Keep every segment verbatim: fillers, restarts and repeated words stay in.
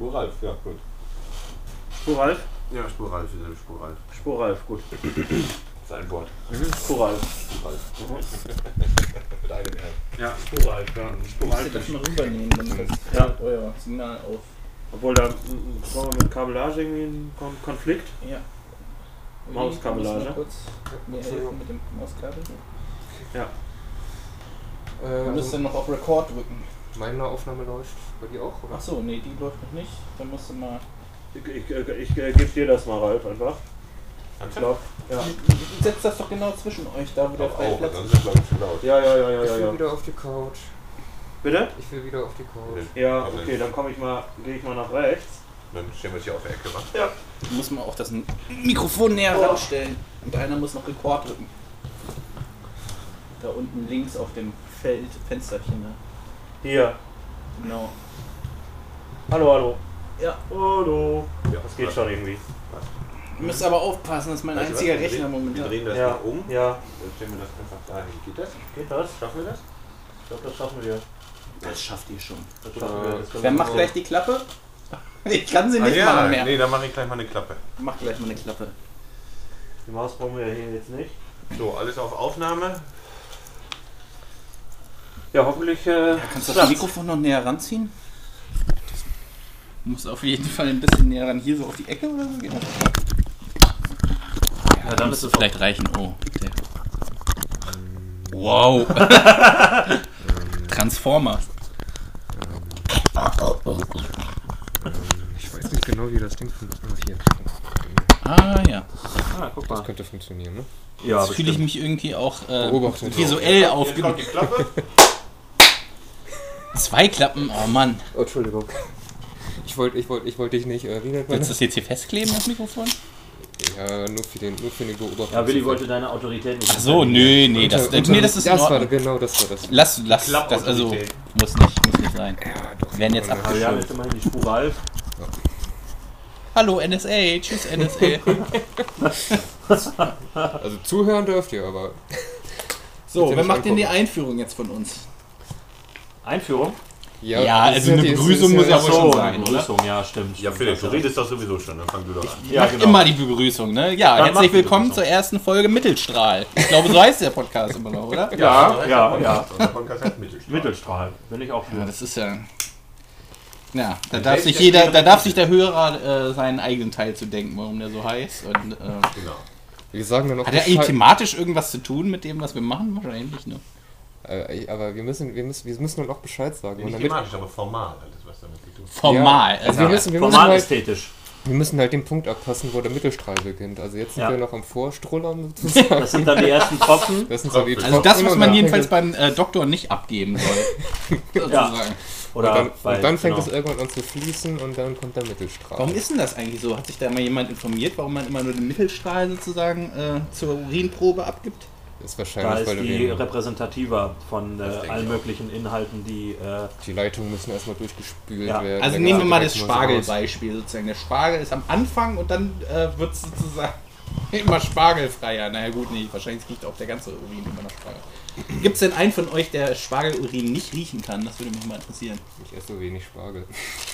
Spuralf, ja gut. Spuralf? Ja, Spuralf, Spuralf. Spuralf, gut. Das ist ein Wort. Mhm. Spuralf. Spuralf. Mit einem R. Ja, Spuralf, ja. Spuralf. Ich das mal rübernehmen, dann Ja. fällt euer Signal auf. Obwohl da mm, brauchen wir mit Kabellage irgendwie einen Kon Konflikt. Ja. Mauskabellage. Muss mal kurz mir helfen mit dem Mauskabel. Ja. Du Äh, musst dann noch auf Record drücken. meine Aufnahme läuft bei dir auch, oder? Achso, nee, die läuft noch nicht. Dann musst du mal. Ich, ich, ich, ich äh, gebe dir das mal, Ralf, einfach. Ich glaube, ja. Setz das doch genau zwischen euch, da wo der Auch, freie auch, Platz sonst ist glaube ich zu laut. Ja, ja, ja, ja, Ich ja. will ja. wieder auf die Couch. Bitte? Ich will wieder auf die Couch. Ja, okay, dann komme ich mal, gehe ich mal nach rechts. Dann stellen wir uns hier auf der Ecke, wa? Ja. muss man auch das Mikrofon näher Oh. ranstellen. Und einer muss noch Rekord drücken. Da unten links auf dem Feld, Fensterchen. Ne? Hier. Genau. Hallo, hallo. Ja. Hallo. Ja, Das geht schon irgendwie. Ihr müsst aber aufpassen, das ist mein Weißt du einziger was? Wir Rechner drehen- Wir momentan. drehen das Ja, mal um. ja. Dann stellen wir das einfach dahin. Geht das? Geht das? Schaffen wir das? Ich glaube, das schaffen wir. Das schafft ihr schon. Das schaffen wir. Das können Wer wir macht so- gleich die Klappe? Ich kann sie nicht ah, ja, machen mehr. nee, dann mache ich gleich mal eine Klappe. Mach gleich mal eine Klappe. Die Maus brauchen wir ja hier jetzt nicht. So, alles auf Aufnahme. Ja, hoffentlich. Äh, Kannst du das Mikrofon noch näher ranziehen? Das muss auf jeden Fall ein bisschen näher ran. Hier so auf die Ecke oder so? Geht das? Ja, dann müsste vielleicht reichen. Oh, der. Wow. Transformer. Ich weiß nicht genau, wie das Ding funktioniert. Hier. Ah ja. Ah, guck Das mal. könnte funktionieren, ne? Ja, Jetzt fühle ich mich irgendwie auch äh, Beobachtet. visuell Jetzt kommt aufgenommen. die Klappe. Zwei Klappen, oh Mann. Oh, Entschuldigung. Ich wollte ich wollt, ich wollt dich nicht, äh, wie nennt man Willst du das? das jetzt hier festkleben, das Mikrofon? Ja, nur für den, nur für den Beobachter. Ja, Willi wollte deine Autorität nicht. Ach so, nö, nee, das, Unter- nee, das ist in das war, Ordnung. genau, das war das. Lass, lass, das, also, Klappautorität. muss nicht, muss nicht sein. Ja, doch. Wir werden jetzt Ja, Aber wir haben abgeschoben. jetzt immerhin die Spur Ralf. Hallo N S A, tschüss N S A. Also zuhören dürft ihr, aber. So, Bitte wer nicht macht denn die angucken. Einführung jetzt von uns? Einführung? Ja, das also ist eine die- Begrüßung ist muss ja ist wohl schon eine sein, Begrüßung, ja, stimmt. Ja, Philipp, du redest doch sowieso schon, dann fang du doch an. Ja, Macht genau. immer die Begrüßung, ne? Ja, Dann herzlich macht die willkommen Begrüßung. zur ersten Folge Mittelstrahl. Ich glaube, so heißt der Podcast immer noch, oder? Ja, ja, ja. Der Podcast heißt Mittelstrahl. Mittelstrahl, bin ich auch Ja, für. das ist ja. Ja, da Ein darf Test sich der jeder, da Tiere- darf sich der Hörer äh, seinen eigenen Teil zu denken, warum der so heißt. Und, äh, Genau. Wir sagen dann noch hat er eigentlich Bescheid- thematisch irgendwas zu tun mit dem, was wir machen? Wahrscheinlich nicht, ne? Äh, aber wir müssen, wir müssen, wir müssen dann auch Bescheid sagen. Und Nicht damit, thematisch, aber formal alles, was damit zu tun. Formal. Ja, also wir müssen, wir, müssen Formal halt, ästhetisch. wir müssen halt den Punkt abpassen, wo der Mittelstrahl beginnt. Also jetzt sind Ja. wir noch am Vorstrullern sozusagen. Das sind dann die ersten Tropfen. Das sind so die Also das, Tropfen was und man dann jedenfalls fängt beim äh, Doktor nicht abgeben soll. Sozusagen. Oder es, und dann, weil, und dann fängt genau. es irgendwann an zu fließen und dann kommt der Mittelstrahl. Warum ist denn das eigentlich so? Hat sich da mal jemand informiert, warum man immer nur den Mittelstrahl sozusagen äh, zur Urinprobe abgibt? ist Da wahrscheinlich, ist weil du die den, repräsentativer von Das äh, denke allen ich auch. möglichen Inhalten, die. Äh, die Leitungen müssen erstmal durchgespült Ja. werden. Also dann nehmen wir geht mal direkt das mal so raus. Spargelbeispiel sozusagen. Der Spargel ist am Anfang und dann äh, wird es sozusagen immer spargelfreier. Naja gut, nee, wahrscheinlich riecht auch der ganze Urin immer nach Spargel. Gibt es denn einen von euch, der Spargelurin nicht riechen kann? Das würde mich mal interessieren. Ich esse so wenig Spargel.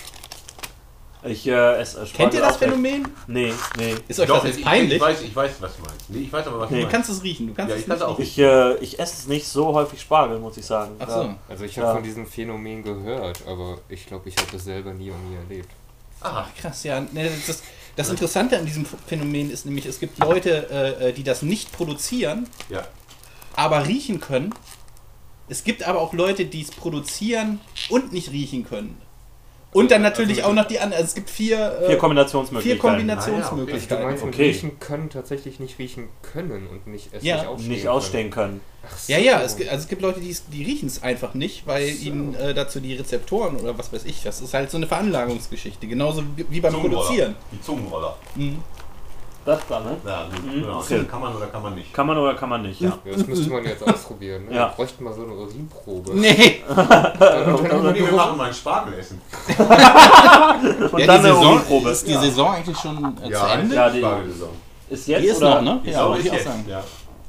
ich äh, esse Spargel Kennt ihr das auch recht- Phänomen? Nee, nee. Ist euch Doch, das jetzt ich, peinlich? Ich weiß, ich weiß, was du meinst. Nee, ich weiß aber, was Nee. du Du meinst. kannst es riechen. Du kannst Ja, es ich kann's nicht auch. riechen. Ich, äh, ich esse es nicht so häufig Spargel, muss ich sagen. Ach so. Ja. Also ich habe Ja. von diesem Phänomen gehört, aber ich glaube, ich habe das selber nie und nie erlebt. Aha. Krass, ja. Ne, das, das Interessante an diesem Phänomen ist nämlich, es gibt Leute, äh, die das nicht produzieren, Ja. aber riechen können. Es gibt aber auch Leute, die es produzieren und nicht riechen können. Und dann natürlich auch noch die anderen. Also es gibt vier, äh, Vier Kombinationsmöglichkeiten. vier Ah, ja, okay. Du Kombinationsmöglichkeiten. meinst, mit Okay. riechen können tatsächlich nicht riechen können und nicht es Ja. nicht ausstehen Nicht können. ausstehen können. Ach so. Ja, ja, es gibt, also es gibt Leute, die, es- die riechen es einfach nicht, weil ihnen äh, dazu die Rezeptoren oder was weiß ich, das ist halt so eine Veranlagungsgeschichte. Genauso wie, wie beim Zungenroller. Produzieren. Die Zungenroller. Mhm. Das da, ne? Ja, gut. Mhm, Genau. okay. Kann man oder kann man nicht. Kann man oder kann man nicht, ja. Ja, das müsste man jetzt ausprobieren. Ne? Ja. Wir bräuchten mal so eine Urinprobe. Nee, Dann- dann- Nee, wir machen mal ein Spargelessen. Und ja, dann die, eine Saison, Urinprobe. ist die Ja. Saison eigentlich schon äh, zu Ende? Ja, die- Spargelsaison. Ist jetzt Die ist oder? noch, ne? Die Ja, Sau wollte ist ich auch jetzt, sagen. ja.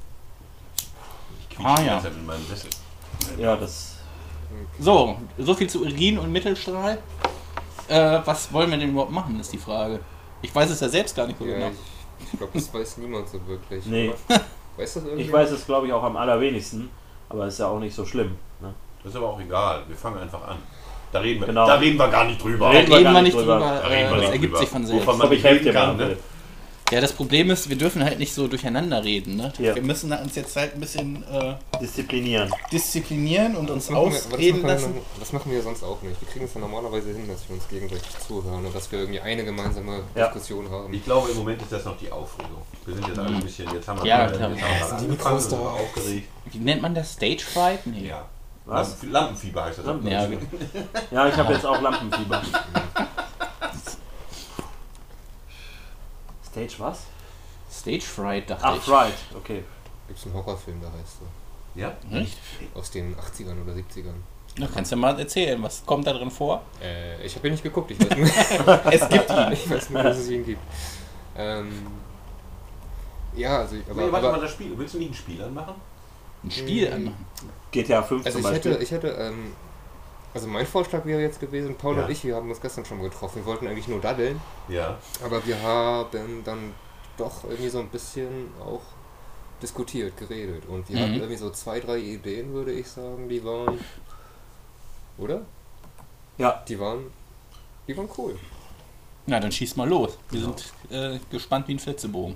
Ich quietsche Ah, die ja. ganze Zeit in meinem Sessel. Ja, das. So, so viel zu Urin und Mittelstrahl. Äh, was wollen wir denn überhaupt machen, ist die Frage. Ich weiß es ja selbst gar nicht so Ja, genau. ich ich glaube, das weiß niemand so wirklich. Nee. Oder? Weiß das irgendwie? Ich weiß es, glaube ich, auch am allerwenigsten, aber ist ja auch nicht so schlimm. Ne? Das ist aber auch egal. Wir fangen einfach an. Da reden wir, Genau. da reden wir gar nicht drüber. Da Reden reden wir wir gar nicht nicht drüber, drüber. Da reden wir äh, das nicht ergibt drüber. sich von selbst. Wovon man Aber ich nicht helfe reden dir kann, mal. ne? Ja, das Problem ist, wir dürfen halt nicht so durcheinander reden. Ne? Ja. Wir müssen uns jetzt halt ein bisschen äh, Disziplinieren. disziplinieren und uns Das machen wir- aber das ausreden machen wir lassen. noch- Das machen wir sonst auch nicht. Wir kriegen es ja normalerweise hin, dass wir uns gegenseitig zuhören und dass wir irgendwie eine gemeinsame Ja. Diskussion haben. Ich glaube, im Moment ist das noch die Aufregung. Wir sind jetzt alle ein bisschen, jetzt haben wir Ja, jetzt klar. haben wir Ja, gerade sind die angefangen, Mikros sind wir da? aufgeregt. Wie nennt man das? Stage Fright? Nee. Ja. Was? Lampen- Lampenfieber heißt das. Ja, Ja, ich habe jetzt auch Lampenfieber. Stage was? Stage Fright, dachte Ach, ich. right, okay. Gibt es einen Horrorfilm, der heißt so. Ja? Echt? Aus den achtzigern oder siebzigern. Na, kannst du mal erzählen, was kommt da drin vor? Äh, ich habe ihn nicht geguckt, ich weiß nur, Es gibt ihn. ich weiß nur, dass es ihn gibt. Ähm, ja, also, aber, Nee, warte aber mal, das Spiel. Willst du nicht ein Spiel anmachen? Ein Spiel Mhm. anmachen. G T A fünf also zum ich Beispiel. hätte, ich hätte, ähm, also mein Vorschlag wäre jetzt gewesen, Paul Ja. und ich, wir haben uns gestern schon mal getroffen, wir wollten eigentlich nur daddeln, Ja. aber wir haben dann doch irgendwie so ein bisschen auch diskutiert, geredet und wir Mhm. hatten irgendwie so zwei, drei Ideen, würde ich sagen, die waren, oder? Ja. Die waren, die waren cool. Na, dann schieß mal los. Wir Genau. sind äh, gespannt wie ein Flitzebogen.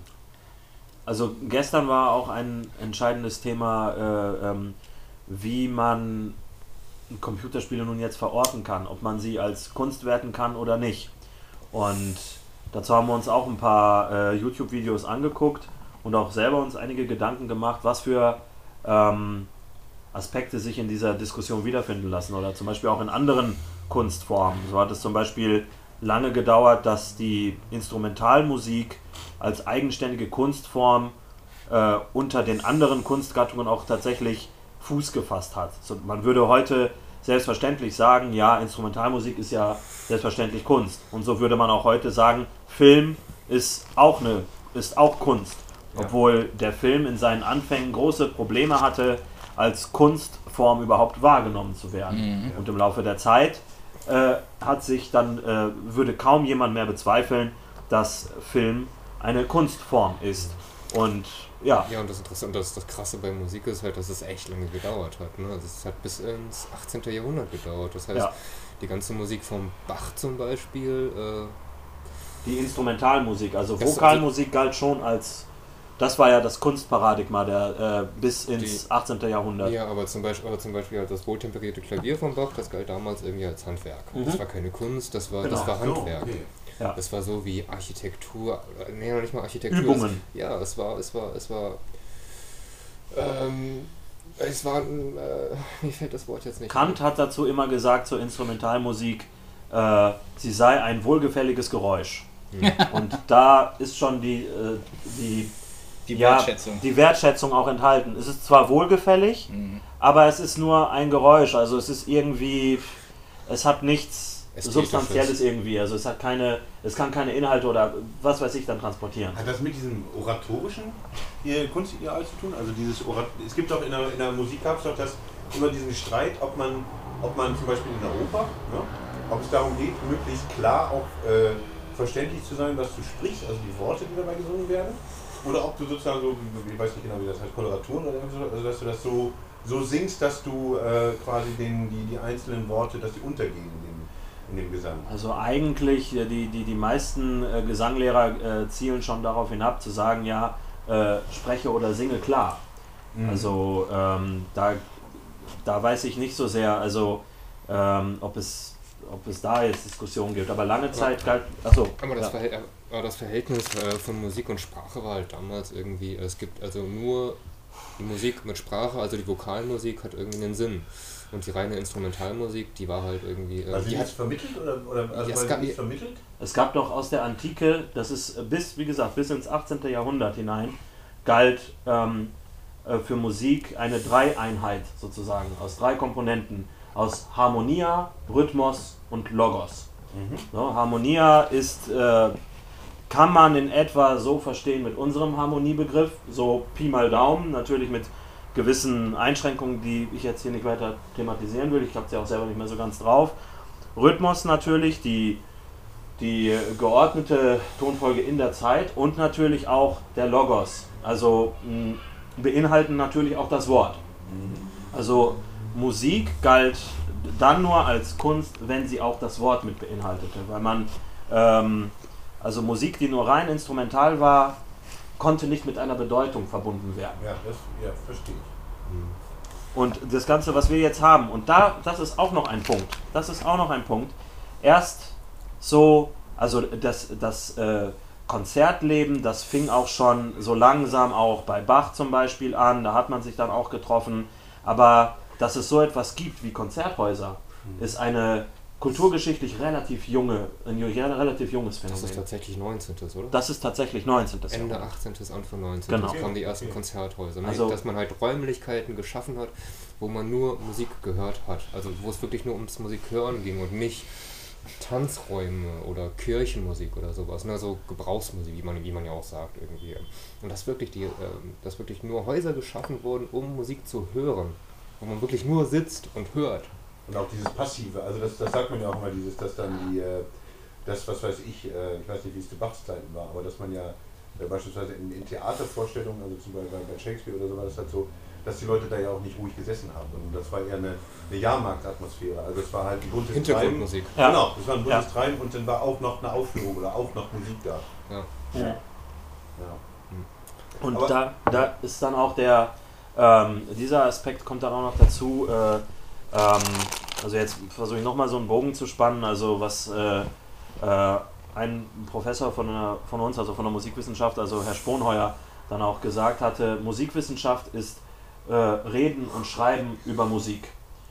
Also gestern war auch ein entscheidendes Thema, äh, ähm, wie man Computerspiele nun jetzt verorten kann, ob man sie als Kunst werten kann oder nicht. Und dazu haben wir uns auch ein paar äh, YouTube-Videos angeguckt und auch selber uns einige Gedanken gemacht, was für ähm, Aspekte sich in dieser Diskussion wiederfinden lassen oder zum Beispiel auch in anderen Kunstformen. So hat es zum Beispiel lange gedauert, dass die Instrumentalmusik als eigenständige Kunstform äh, unter den anderen Kunstgattungen auch tatsächlich Fuß gefasst hat. So, man würde heute selbstverständlich sagen, ja, Instrumentalmusik ist ja selbstverständlich Kunst. Und so würde man auch heute sagen, Film ist auch, eine, ist auch Kunst. Ja. Obwohl der Film in seinen Anfängen große Probleme hatte, als Kunstform überhaupt wahrgenommen zu werden. Mhm. Und im Laufe der Zeit äh, hat sich dann, äh, würde kaum jemand mehr bezweifeln, dass Film eine Kunstform ist. Und ja, Ja, und das Interessante, das, das Krasse bei Musik ist halt, dass es echt lange gedauert hat. Ne? Also es hat bis ins achtzehnten Jahrhundert gedauert. Das heißt, Ja. die ganze Musik vom Bach zum Beispiel, äh, die Instrumentalmusik, also Das- Vokalmusik galt schon als, das war ja das Kunstparadigma der, äh, bis ins Die- achtzehnten Jahrhundert. ja, aber zum Beispiel, aber zum Beispiel halt das wohltemperierte Klavier vom Bach, das galt damals irgendwie als Handwerk. Mhm. Das war keine Kunst, das war, Genau. das war So, Handwerk. okay. Ja. Das war so wie Architektur, äh, nee, noch nicht mal Architektur. Übungen. Es, ja, es war, es war, es war, ähm, es war, ein, äh, mir fällt das Wort jetzt nicht. Kant hat dazu immer gesagt, zur Instrumentalmusik, äh, sie sei ein wohlgefälliges Geräusch. Hm. Und da ist schon die, äh, die, Die ja, Wertschätzung. die Wertschätzung auch enthalten. Es ist zwar wohlgefällig, Mhm. aber es ist nur ein Geräusch. Also es ist irgendwie, es hat nichts Ästhetisches. Substanzielles irgendwie. Also es hat keine, es kann keine Inhalte oder was weiß ich dann transportieren. Hat das mit diesem oratorischen äh, Kunstideal zu tun? Also dieses Orat es gibt doch in der, in der Musik gab es doch das immer diesen Streit, ob man, ob man zum Beispiel in der Oper, ne, ob es darum geht, möglichst klar auch äh, verständlich zu sein, was du sprichst, also die Worte, die dabei gesungen werden, oder ob du sozusagen so, ich weiß nicht genau, wie das heißt, Koloraturen oder so, also dass du das so, so singst, dass du äh, quasi den, die, die einzelnen Worte, dass die untergehen in dem, in dem Gesang. Also eigentlich, äh, die, die, die meisten äh, Gesanglehrer äh, zielen schon darauf hinab, zu sagen, ja, äh, spreche oder singe klar. Mhm. Also ähm, da, da weiß ich nicht so sehr, also ähm, ob es ob es da jetzt Diskussionen gibt, aber lange Zeit galt, achso, Aber das, ja. Verhält, aber das Verhältnis äh, von Musik und Sprache war halt damals irgendwie, es gibt also nur die Musik mit Sprache, also die Vokalmusik hat irgendwie einen Sinn. Und die reine Instrumentalmusik, die war halt irgendwie... Äh, Also die die hat, ist vermittelt oder, oder also Ja, es weil gab- die ist vermittelt? Es gab doch aus der Antike, das ist bis, wie gesagt, bis ins achtzehnten Jahrhundert hinein, galt ähm, äh, für Musik eine Dreieinheit sozusagen, aus drei Komponenten, aus Harmonia, Rhythmus und Logos. Mhm. So, Harmonia ist, äh, kann man in etwa so verstehen mit unserem Harmoniebegriff, so Pi mal Daumen, natürlich mit gewissen Einschränkungen, die ich jetzt hier nicht weiter thematisieren will, ich habe sie auch selber nicht mehr so ganz drauf. Rhythmus natürlich, die, die geordnete Tonfolge in der Zeit und natürlich auch der Logos. Also mh, beinhalten natürlich auch das Wort. Also Musik galt dann nur als Kunst, wenn sie auch das Wort mit beinhaltete. Weil man, ähm, also Musik, die nur rein instrumental war, konnte nicht mit einer Bedeutung verbunden werden. Ja, das ja, verstehe ich. Und das Ganze, was wir jetzt haben, und da, das ist auch noch ein Punkt, das ist auch noch ein Punkt, erst so, also das, das äh, Konzertleben, das fing auch schon so langsam auch bei Bach zum Beispiel an, da hat man sich dann auch getroffen, aber dass es so etwas gibt wie Konzerthäuser, ist eine kulturgeschichtlich relativ junge, ein relativ junges Phänomen. Das ist tatsächlich neunzehnten. oder? Das ist tatsächlich neunzehnten. Ende achtzehnten. Anfang neunzehnten. Genau. Das kamen die ersten Konzerthäuser. Ne? Also, dass man halt Räumlichkeiten geschaffen hat, wo man nur Musik gehört hat. Also wo es wirklich nur ums Musikhören ging und nicht Tanzräume oder Kirchenmusik oder sowas. Ne? So Gebrauchsmusik, wie man, wie man ja auch sagt irgendwie. Und dass wirklich, die, äh, dass wirklich nur Häuser geschaffen wurden, um Musik zu hören. Wo man wirklich nur sitzt und hört. Und auch dieses Passive, also das, das sagt man ja auch immer, dieses, dass dann die, äh, das, was weiß ich, äh, ich weiß nicht, wie es zu Bachs Zeiten war, aber dass man ja äh, beispielsweise in, in Theatervorstellungen, also zum Beispiel bei Shakespeare oder so, war das halt so, dass die Leute da ja auch nicht ruhig gesessen haben, sondern das war eher eine, eine Jahrmarktatmosphäre, also es war halt ein buntes Treiben. Hintergrundmusik. Ja. Genau, es war ein buntes Ja. Treiben und dann war auch noch eine Aufführung oder auch noch Musik da. Ja. Ja. Ja. Und Aber- da, da ist dann auch der, ähm, dieser Aspekt kommt dann auch noch dazu, äh, ähm, also jetzt versuche ich nochmal so einen Bogen zu spannen, also was äh, äh, ein Professor von, der, von uns, also von der Musikwissenschaft, also Herr Sponheuer, dann auch gesagt hatte, Musikwissenschaft ist äh, Reden und Schreiben über Musik.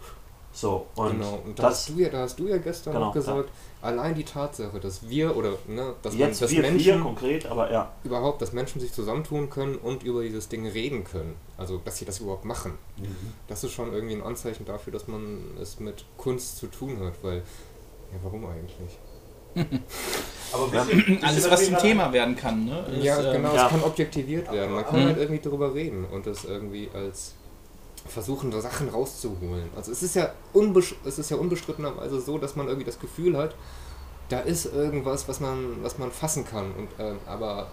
So, und Genau, und da, das, hast du ja, da hast du ja gestern Genau, auch gesagt, allein die Tatsache, dass wir oder ne, dass, man, jetzt dass wir vier Menschen konkret, aber ja. überhaupt, dass Menschen sich zusammentun können und über dieses Ding reden können, also dass sie das überhaupt machen, Mhm. das ist schon irgendwie ein Anzeichen dafür, dass man es mit Kunst zu tun hat, weil, ja, warum eigentlich? Aber Ja. wisst ihr- wisst ihr, Alles, was was wir zum gerade- Thema werden kann, ne? Ist, Ja, ähm, genau, ja. es kann objektiviert werden, man kann Mhm. halt irgendwie darüber reden und das irgendwie als versuchen, da Sachen rauszuholen. Also es ist ja unbesch es ist ja unbestrittenerweise so, dass man irgendwie das Gefühl hat, da ist irgendwas, was man, was man fassen kann. Und ähm, aber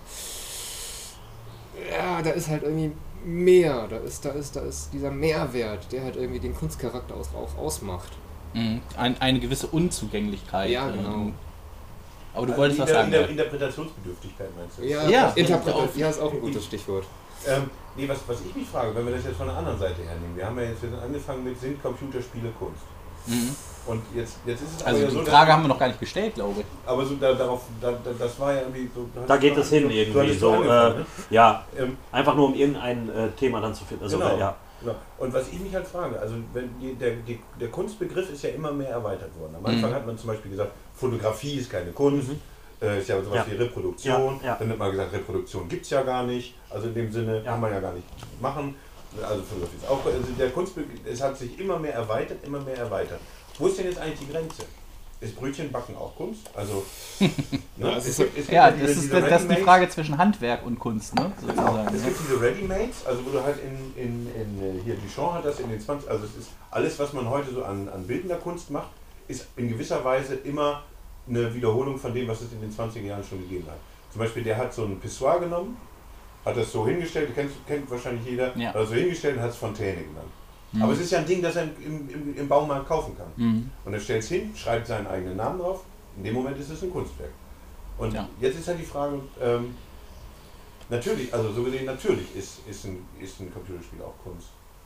ja, da ist halt irgendwie mehr. Da ist, da ist, da ist dieser Mehrwert, der halt irgendwie den Kunstcharakter aus, auch ausmacht. Mhm. Ein, eine gewisse Unzugänglichkeit. Ja, ähm, genau. Aber du Also wolltest in was der, sagen. in der ja. Interpretationsbedürftigkeit meinst du? Ja, Ja, Interpretation, auf- ja, ist auch ein gutes Stichwort. Ähm, nee, was, was ich mich frage, wenn wir das jetzt von der anderen Seite hernehmen, wir haben ja jetzt wir sind angefangen mit, sind Computerspiele Kunst? Mhm. Und jetzt, jetzt ist es Also aber ja die so, dass- Frage haben wir noch gar nicht gestellt, glaube ich. aber so da, darauf, da, da, das war ja irgendwie so... du Da hattest geht doch es hin angefangen- du irgendwie hattest so, doch angefangen, äh, ne? ja, ähm, einfach nur um irgendein äh, Thema dann zu finden. Also, Genau. ja. Genau. Und was ich mich halt frage, also wenn die, der, die, der Kunstbegriff ist ja immer mehr erweitert worden. Am Anfang Mhm. hat man zum Beispiel gesagt, Fotografie ist keine Kunst, Mhm. äh, ist ja sowas Ja. wie Reproduktion. Ja, ja. Dann hat man gesagt, Reproduktion gibt es ja gar nicht, also in dem Sinne Ja. kann man ja gar nicht machen. Also Fotografie ist auch, also der Kunstbegriff, es hat sich immer mehr erweitert, immer mehr erweitert. Wo ist denn jetzt eigentlich die Grenze? Ist Brötchenbacken auch Kunst? Also, ne, es es ist gibt, es gibt Ja, diese- das ist, diese das ist die Ready-Mades. Frage zwischen Handwerk und Kunst, ne? Genau. Sozusagen. Es ne? gibt diese Ready-Mates, also wo du halt in, in, in äh, hier Duchamp hat das in den zwanzig, also es ist alles, was man heute so an, an bildender Kunst macht, ist in gewisser Weise immer eine Wiederholung von dem, was es in den zwanziger Jahren schon gegeben hat. Zum Beispiel, der hat so ein Pissoir genommen, hat das so hingestellt, kennst, kennt wahrscheinlich jeder, Ja. hat das so hingestellt und hat es Fontäne genannt. Mhm. Aber es ist ja ein Ding, das er im, im, im Baumarkt kaufen kann. Mhm. Und er stellt es hin, schreibt seinen eigenen Namen drauf, in dem Moment ist es ein Kunstwerk. Und Ja. jetzt ist halt die Frage, ähm, natürlich, also so gesehen, natürlich ist, ist, ein, ist ein Computerspiel auch Kunst.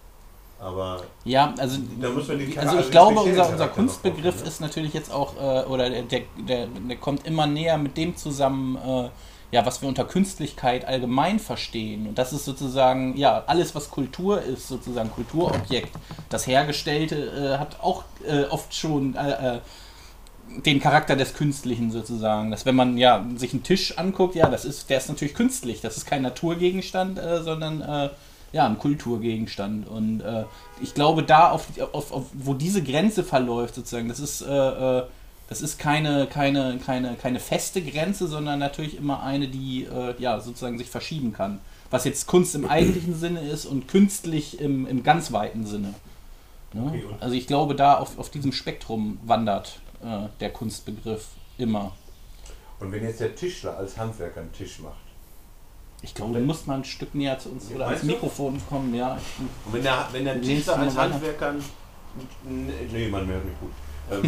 Aber Ja, also, da muss man den also ich den glaube, speziellen unser, unser Charakter noch Kunstbegriff drauf, ne? ist natürlich jetzt auch, äh, oder der, der, der, der kommt immer näher mit dem zusammen, äh, ja, was wir unter Künstlichkeit allgemein verstehen. Und das ist sozusagen, ja, alles, was Kultur ist, sozusagen Kulturobjekt. Das Hergestellte äh, hat auch äh, oft schon äh, äh, den Charakter des Künstlichen sozusagen. Dass wenn man ja sich einen Tisch anguckt, ja, das ist, der ist natürlich künstlich. Das ist kein Naturgegenstand, äh, sondern äh, ja, ein Kulturgegenstand. Und äh, ich glaube, da, auf, auf, auf, wo diese Grenze verläuft, sozusagen, das ist, äh, äh, das ist keine, keine, keine, keine feste Grenze, sondern natürlich immer eine, die äh, ja, sozusagen sich verschieben kann. Was jetzt Kunst im eigentlichen Sinne ist und künstlich im, im ganz weiten Sinne. Ne? Okay, und- Also ich glaube, da auf, auf diesem Spektrum wandert äh, der Kunstbegriff immer. Und wenn jetzt der Tischler als Handwerker einen Tisch macht? Ich glaube, du musst mal ein Stück näher zu uns oder ans Meinst du? Mikrofon kommen, ja. Und wenn der, wenn der Lehnst Tischler du als mal weiter? Handwerker... n- Nee, man hört mich gut. Ähm,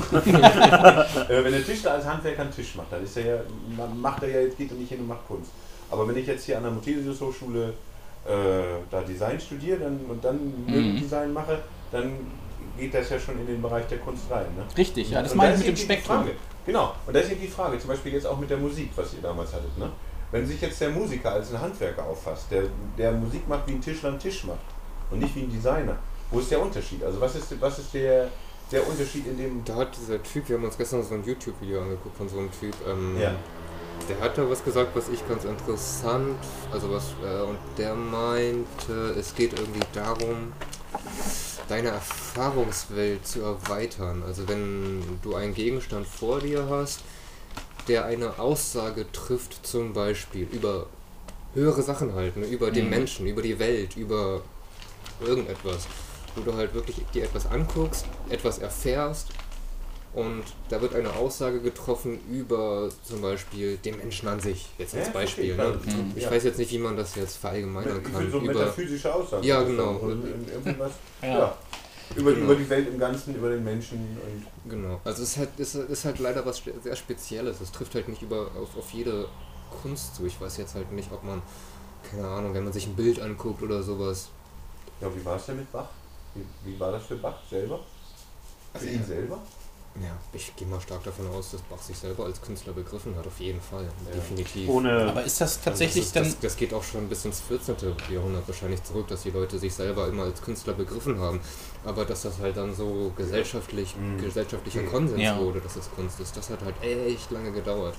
äh, wenn der Tischler als Handwerker einen Tisch macht, dann ist er ja, man macht er ja, jetzt geht er nicht hin und macht Kunst. Aber wenn ich jetzt hier an der Muthesius Hochschule äh, da Design studiere dann, und dann Mhm. Design mache, dann geht das ja schon in den Bereich der Kunst rein. Ne? Richtig, ja, das Und meine da ich mit ist dem eben die Spektrum. Frage. Genau, und da ist eben die Frage, zum Beispiel jetzt auch mit der Musik, was ihr damals hattet. Ne? Wenn sich jetzt der Musiker als ein Handwerker auffasst, der, der Musik macht, wie ein Tischler einen Tisch macht und nicht wie ein Designer, wo ist der Unterschied? Also was ist, was ist der, der Unterschied in dem... Da hat dieser Typ, wir haben uns gestern so ein YouTube-Video angeguckt von so einem Typ, ähm, Ja. der hat da was gesagt, was ich ganz interessant, also was, äh, und der meinte, es geht irgendwie darum, deine Erfahrungswelt zu erweitern. Also wenn du einen Gegenstand vor dir hast, der eine Aussage trifft, zum Beispiel über höhere Sachen halt, ne, über den Mhm. Menschen, über die Welt, über irgendetwas, wo du halt wirklich dir etwas anguckst, etwas erfährst und da wird eine Aussage getroffen über zum Beispiel den Menschen an sich, jetzt als Ja, Beispiel. okay, Ne? klar. Mhm. Ich Ja. weiß jetzt nicht, wie man das jetzt verallgemeinern Ich kann. will so Über, metaphysische Aussagen. Ja, genau. Und irgendwas, Ja. ja. Über, Genau. über die Welt im Ganzen, über den Menschen. Und genau. Also es ist halt, es ist halt leider was spe- sehr Spezielles. Es trifft halt nicht über auf, auf jede Kunst zu. Ich weiß jetzt halt nicht, ob man, keine Ahnung, wenn man sich ein Bild anguckt oder sowas. ja, wie war es denn mit Bach? Wie, wie war das für Bach selber? Für ihn selber? Ja, ich gehe mal stark davon aus, dass Bach sich selber als Künstler begriffen hat, auf jeden Fall. Ja. Definitiv. Ohne. Aber ist das Also tatsächlich das, ist, dann... das, das geht auch schon bis ins vierzehnte. Jahrhundert wahrscheinlich zurück, dass die Leute sich selber immer als Künstler begriffen haben. Aber dass das halt dann so gesellschaftlich, Mhm. gesellschaftlicher Okay. Konsens Ja. wurde, dass es Kunst ist, das hat halt echt lange gedauert.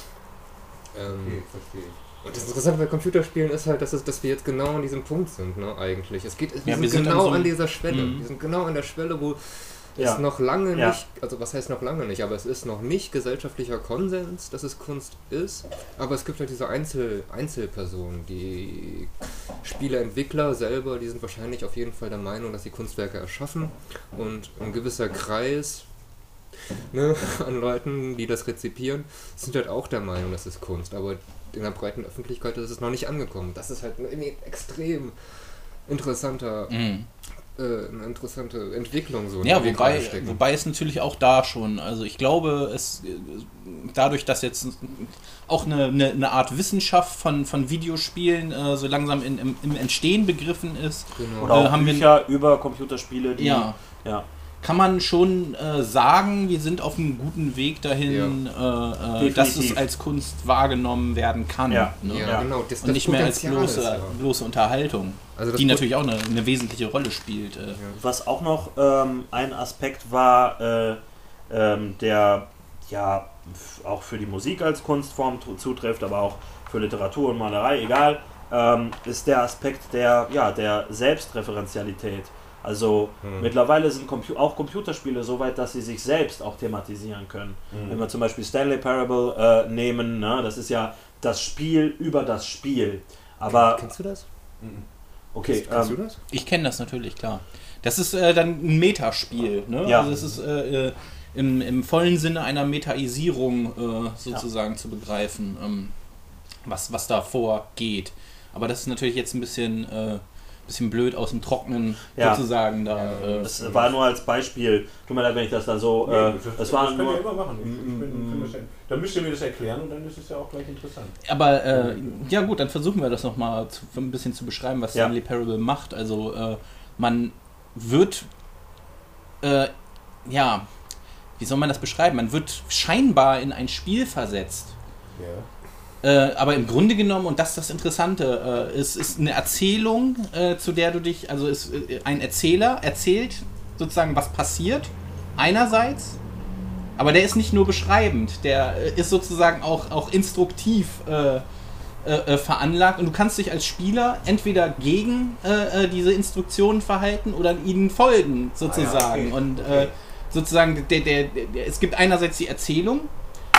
Ähm, Okay, verstehe ich. Und das Interessante bei Computerspielen ist halt, dass, es, dass wir jetzt genau an diesem Punkt sind, ne, eigentlich. Es geht, wir, Ja, sind, wir sind genau an so einem- an dieser Schwelle. Mhm. Wir sind genau an der Schwelle, wo Ja. es noch lange Ja. nicht, also was heißt noch lange nicht, aber es ist noch nicht gesellschaftlicher Konsens, dass es Kunst ist. Aber es gibt halt diese Einzel, Einzelpersonen, die Spieleentwickler selber, die sind wahrscheinlich auf jeden Fall der Meinung, dass sie Kunstwerke erschaffen. Und ein gewisser Kreis, ne, an Leuten, die das rezipieren, sind halt auch der Meinung, das ist Kunst. Aber in der breiten Öffentlichkeit ist es noch nicht angekommen. Das ist halt irgendwie ein extrem interessanter, Mhm. äh, eine interessante Entwicklung so. in Ja, der wir wobei, gerade stecken. wobei es natürlich auch da schon, also ich glaube, es dadurch, dass jetzt auch eine, eine, eine Art Wissenschaft von, von Videospielen äh, so langsam in, im, im Entstehen begriffen ist, Genau. Oder auch Äh, haben wir- Bücher über Computerspiele, die. ja, Ja. kann man schon äh, sagen, wir sind auf einem guten Weg dahin, äh, äh, dass es Definitiv. als Kunst wahrgenommen werden kann. Ja. Ne? Ja, Ja. genau. Das, Und das nicht mehr als Potenzial bloße, ist da. bloße Unterhaltung, Also das die Pot- natürlich auch eine, eine wesentliche Rolle spielt. Äh. Was auch noch ähm, ein Aspekt war, äh, ähm, der ja f- auch für die Musik als Kunstform tru- zutrifft, aber auch für Literatur und Malerei, egal, ähm, ist der Aspekt der, ja, der Selbstreferenzialität. Also Hm. mittlerweile sind Compu- auch Computerspiele so weit, dass sie sich selbst auch thematisieren können. Mhm. Wenn wir zum Beispiel Stanley Parable äh, nehmen, ne, das ist ja das Spiel über das Spiel. Aber Kennst du das? Mhm. okay, Kennst ähm, du das? Ich kenne das natürlich, klar. Das ist äh, dann ein Metaspiel. Ne? Ja. Also es ist äh, äh, im, im vollen Sinne einer Metaisierung äh, sozusagen zu begreifen, ähm, was, was da vorgeht. Aber das ist natürlich jetzt ein bisschen, äh, bisschen blöd aus dem Trocknen Ja. sozusagen. Da, äh, das war nur als Beispiel. Tut mir leid, wenn ich das da so. Nee, Äh, das, das das war können wir nur. immer machen. Ich, ich bin, Mm, finde das ja- dann müsst ihr mir das erklären und dann ist es ja auch gleich interessant. Aber äh, ja gut, dann versuchen wir das nochmal ein bisschen zu beschreiben, was Ja. Stanley Parable macht. Also äh, man wird, äh, ja, wie soll man das beschreiben? Man wird scheinbar in ein Spiel versetzt. Ja. Äh, aber im Grunde genommen, und das ist das Interessante, äh, es ist eine Erzählung, äh, zu der du dich, also ist, äh, ein Erzähler erzählt sozusagen, was passiert, einerseits, aber der ist nicht nur beschreibend, der äh, ist sozusagen auch, auch instruktiv äh, äh, äh, veranlagt und du kannst dich als Spieler entweder gegen äh, äh, diese Instruktionen verhalten oder ihnen folgen, sozusagen. Ah ja, okay. Und Okay. äh, sozusagen, der, der, der, es gibt einerseits die Erzählung,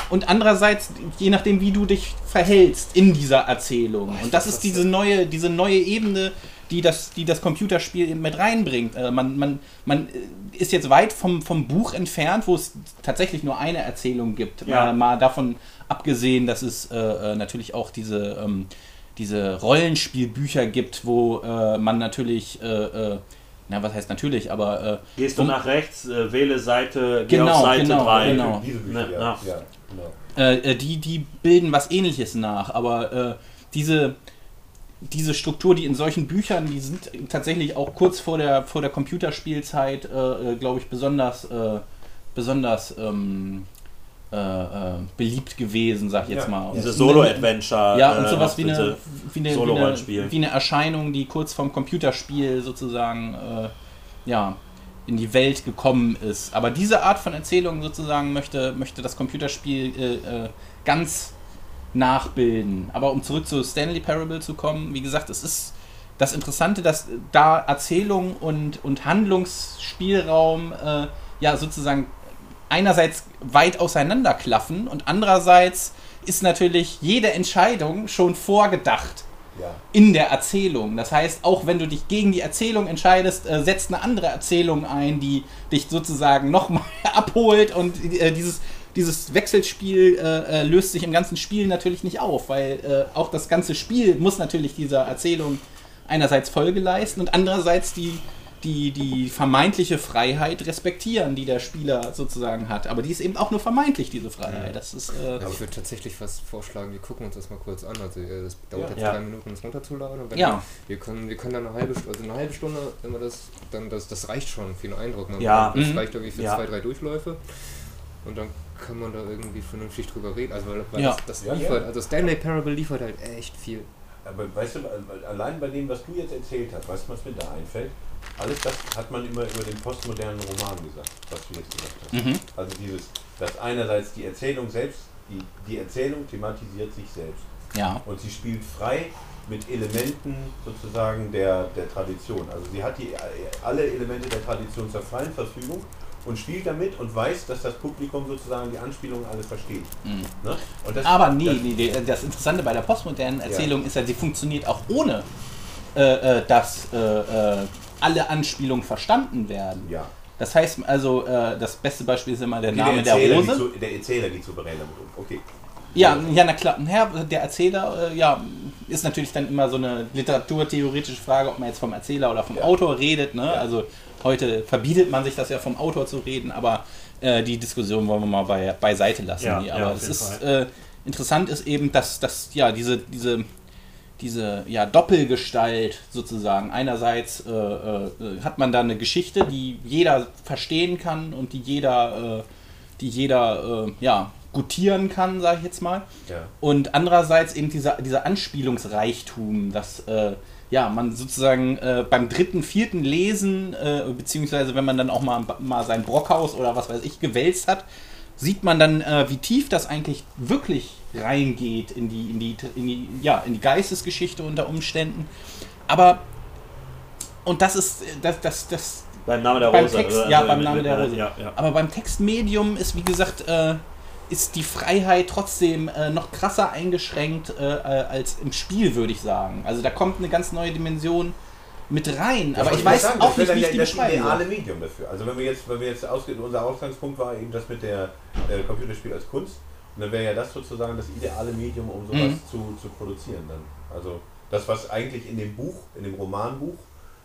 und andererseits, je nachdem, wie du dich verhältst in dieser Erzählung. Und das ist diese neue, diese neue Ebene, die das, die das Computerspiel eben mit reinbringt. Äh, man, man, man ist jetzt weit vom, vom Buch entfernt, wo es tatsächlich nur eine Erzählung gibt. Ja. Mal, mal davon abgesehen, dass es äh, natürlich auch diese, ähm, diese Rollenspielbücher gibt, wo äh, man natürlich, äh, äh, na was heißt natürlich, aber... Äh, Gehst du um, nach rechts, äh, wähle Seite, geh Genau, auf Seite genau, drei. genau. Diese Bücher, Ne, ja. ja. Ja, genau. Äh, die, die bilden was Ähnliches nach, aber äh, diese, diese Struktur, die in solchen Büchern, die sind tatsächlich auch kurz vor der, vor der Computerspielzeit, äh, äh, glaube ich, besonders, äh, besonders ähm, äh, äh, beliebt gewesen, sag ich jetzt Ja. mal. Diese Und- Solo-Adventure. Ja, und äh, sowas wie eine, diese wie, eine, wie, Solo-Rollenspiel. eine, wie eine Erscheinung, die kurz vorm Computerspiel sozusagen äh, ja, in die Welt gekommen ist. Aber diese Art von Erzählung sozusagen möchte, möchte das Computerspiel äh, äh, ganz nachbilden. Aber um zurück zu Stanley Parable zu kommen, wie gesagt, es ist das Interessante, dass da Erzählung und, und Handlungsspielraum äh, ja sozusagen einerseits weit auseinanderklaffen und andererseits ist natürlich jede Entscheidung schon vorgedacht Ja. in der Erzählung. Das heißt, auch wenn du dich gegen die Erzählung entscheidest, äh, setzt eine andere Erzählung ein, die dich sozusagen nochmal abholt und äh, dieses, dieses Wechselspiel äh, äh, löst sich im ganzen Spiel natürlich nicht auf, weil äh, auch das ganze Spiel muss natürlich dieser Erzählung einerseits Folge leisten und andererseits die Die, die vermeintliche Freiheit respektieren, die der Spieler sozusagen hat. Aber die ist eben auch nur vermeintlich, diese Freiheit. Das ist, äh, Also ich würde tatsächlich fast vorschlagen, wir gucken uns das mal kurz an. Also äh, das dauert Ja. jetzt Ja. drei Minuten, das runterzuladen. Und wenn Ja. wir, wir können, wir können dann eine halbe, St- also eine halbe Stunde, wenn wir das, dann das, das reicht schon für einen Eindruck. Man, Ja. Das Mhm. reicht irgendwie für Ja. zwei, drei Durchläufe. Und dann kann man da irgendwie vernünftig drüber reden. Also weil, weil Ja. das, das Ja, liefert, ja. also Stanley Parable liefert halt echt viel. Aber weißt du, allein bei dem, was du jetzt erzählt hast, weißt du, was mir da einfällt? Alles das hat man immer über den postmodernen Roman gesagt, was du jetzt gesagt hast. Mhm. Also dieses, dass einerseits die Erzählung selbst, die, die Erzählung thematisiert sich selbst. ja. Und sie spielt frei mit Elementen sozusagen der, der Tradition. Also sie hat die, alle Elemente der Tradition zur freien Verfügung und spielt damit und weiß, dass das Publikum sozusagen die Anspielungen alle versteht. Mhm. Ne? Und das, Aber nee, das, nee, nee, das Interessante bei der postmodernen Erzählung ist ja, sie funktioniert auch ohne, äh, äh, dass äh, äh, alle Anspielungen verstanden werden. Ja. Das heißt also, äh, das beste Beispiel ist immer der Okay, Name der, Erzähler der geht Rose. so, der Erzähler geht souverän damit um. Okay. Ja, ja, na klar. Ja, der Erzähler, äh, ja, ist natürlich dann immer so eine literaturtheoretische Frage, ob man jetzt vom Erzähler oder vom Ja. Autor redet. Ne? Ja. Also heute verbietet man sich das ja, vom Autor zu reden, aber äh, die Diskussion wollen wir mal bei, beiseite lassen. Ja, hier. ja, Aber auf es jeden ist äh, interessant ist eben, dass, dass ja diese, diese, diese ja, Doppelgestalt sozusagen. Einerseits äh, äh, hat man da eine Geschichte, die jeder verstehen kann und die jeder, äh, die jeder äh, ja, gutieren kann, sage ich jetzt mal. Ja. Und andererseits eben dieser, dieser Anspielungsreichtum, dass äh, ja, man sozusagen äh, beim dritten, vierten Lesen, äh, beziehungsweise wenn man dann auch mal, mal sein Brockhaus oder was weiß ich gewälzt hat, sieht man dann, äh, wie tief das eigentlich wirklich reingeht in die, in die, in die, ja, in die Geistesgeschichte unter Umständen. Aber, und das ist, das, das, das Beim Namen der beim Rose. Text, oder? ja, Also beim mit- Namen mit- der Rose. Ja, ja. Aber beim Textmedium ist, wie gesagt, äh, ist die Freiheit trotzdem äh, noch krasser eingeschränkt äh, äh, als im Spiel, würde ich sagen. Also da kommt eine ganz neue Dimension mit rein. Aber Das ich wollte weiß sagen, auch das nicht, wäre wie ich dann die ja das beschreiben ideale soll. Medium dafür. Also wenn wir jetzt, wenn wir jetzt ausgehen, unser Ausgangspunkt war eben das mit der äh, Computerspiel als Kunst, und dann wäre ja das sozusagen das ideale Medium, um sowas Mhm. zu, zu produzieren dann. Also das, was eigentlich in dem Buch, in dem Romanbuch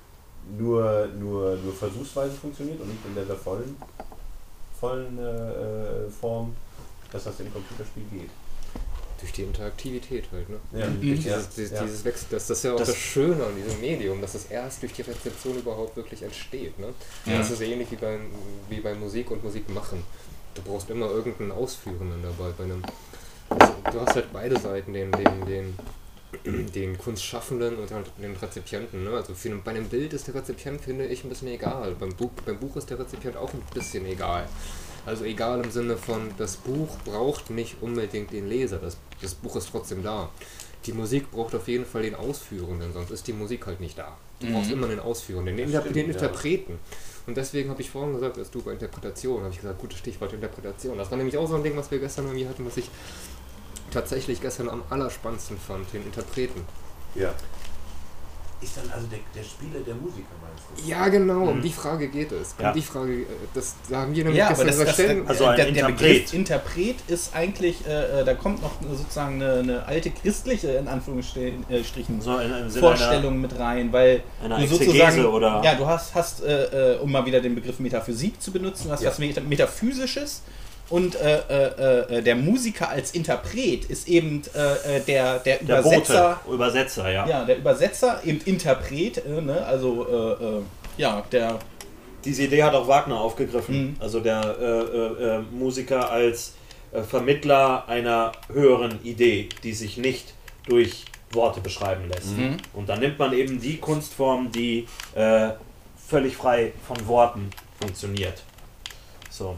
nur, nur, nur versuchsweise funktioniert und nicht in dieser vollen, vollen äh, Form, dass das im Computerspiel geht. Durch die Interaktivität halt, ne? Ja. Mhm. Durch Ja. dieses, dieses, Ja. dieses Wechsel, das, das ist ja auch Das- das, Schöne an diesem Medium, dass es erst durch die Rezeption überhaupt wirklich entsteht, ne? Ja. Das ist ähnlich wie bei, wie bei Musik und Musik machen. Du brauchst immer irgendeinen Ausführenden dabei. Bei einem, also, du hast halt beide Seiten, den, den, den, den Kunstschaffenden und halt den Rezipienten. Ne? Also für, bei einem Bild ist der Rezipient, finde ich, ein bisschen egal. Beim Buch, beim Buch ist der Rezipient auch ein bisschen egal. Also egal im Sinne von, das Buch braucht nicht unbedingt den Leser, das, das Buch ist trotzdem da. Die Musik braucht auf jeden Fall den Ausführenden, sonst ist die Musik halt nicht da. Du mhm. brauchst immer den Ausführenden, den, Inter- stimmt, den ja. Interpreten. Und deswegen habe ich vorhin gesagt, als du bei Interpretation, habe ich gesagt, gutes Stichwort Interpretation. Das war nämlich auch so ein Ding, was wir gestern irgendwie hatten, was ich tatsächlich gestern am allerspannendsten fand, den Interpreten. Ja. Ist dann also der, der Spieler der Musiker, meinst du? Ja, genau, Mhm. um die Frage geht es. Um Ja. die Frage, das da haben wir nämlich Ja, aber gestern das, das, überstellen. also ein der, der Interpret. Begriff Interpret ist eigentlich, äh, da kommt noch sozusagen eine, eine alte christliche, in Anführungsstrichen, So in, im Sinne Vorstellung mit rein, weil einer, du einer sozusagen, Exegese oder ja, du hast, hast äh, äh, um mal wieder den Begriff Metaphysik zu benutzen, du hast Ja. was Meta- Metaphysisches und äh, äh, äh, der Musiker als Interpret ist eben äh, äh, der, der der Übersetzer, Bote, Übersetzer, ja. ja, der Übersetzer, eben Interpret, äh, ne? also äh, äh, ja, der Diese Idee hat auch Wagner aufgegriffen. Mhm. Also der äh, äh, äh, Musiker als äh, Vermittler einer höheren Idee, die sich nicht durch Worte beschreiben lässt. Mhm. Und dann nimmt man eben die Kunstform, die äh, völlig frei von Worten funktioniert. So.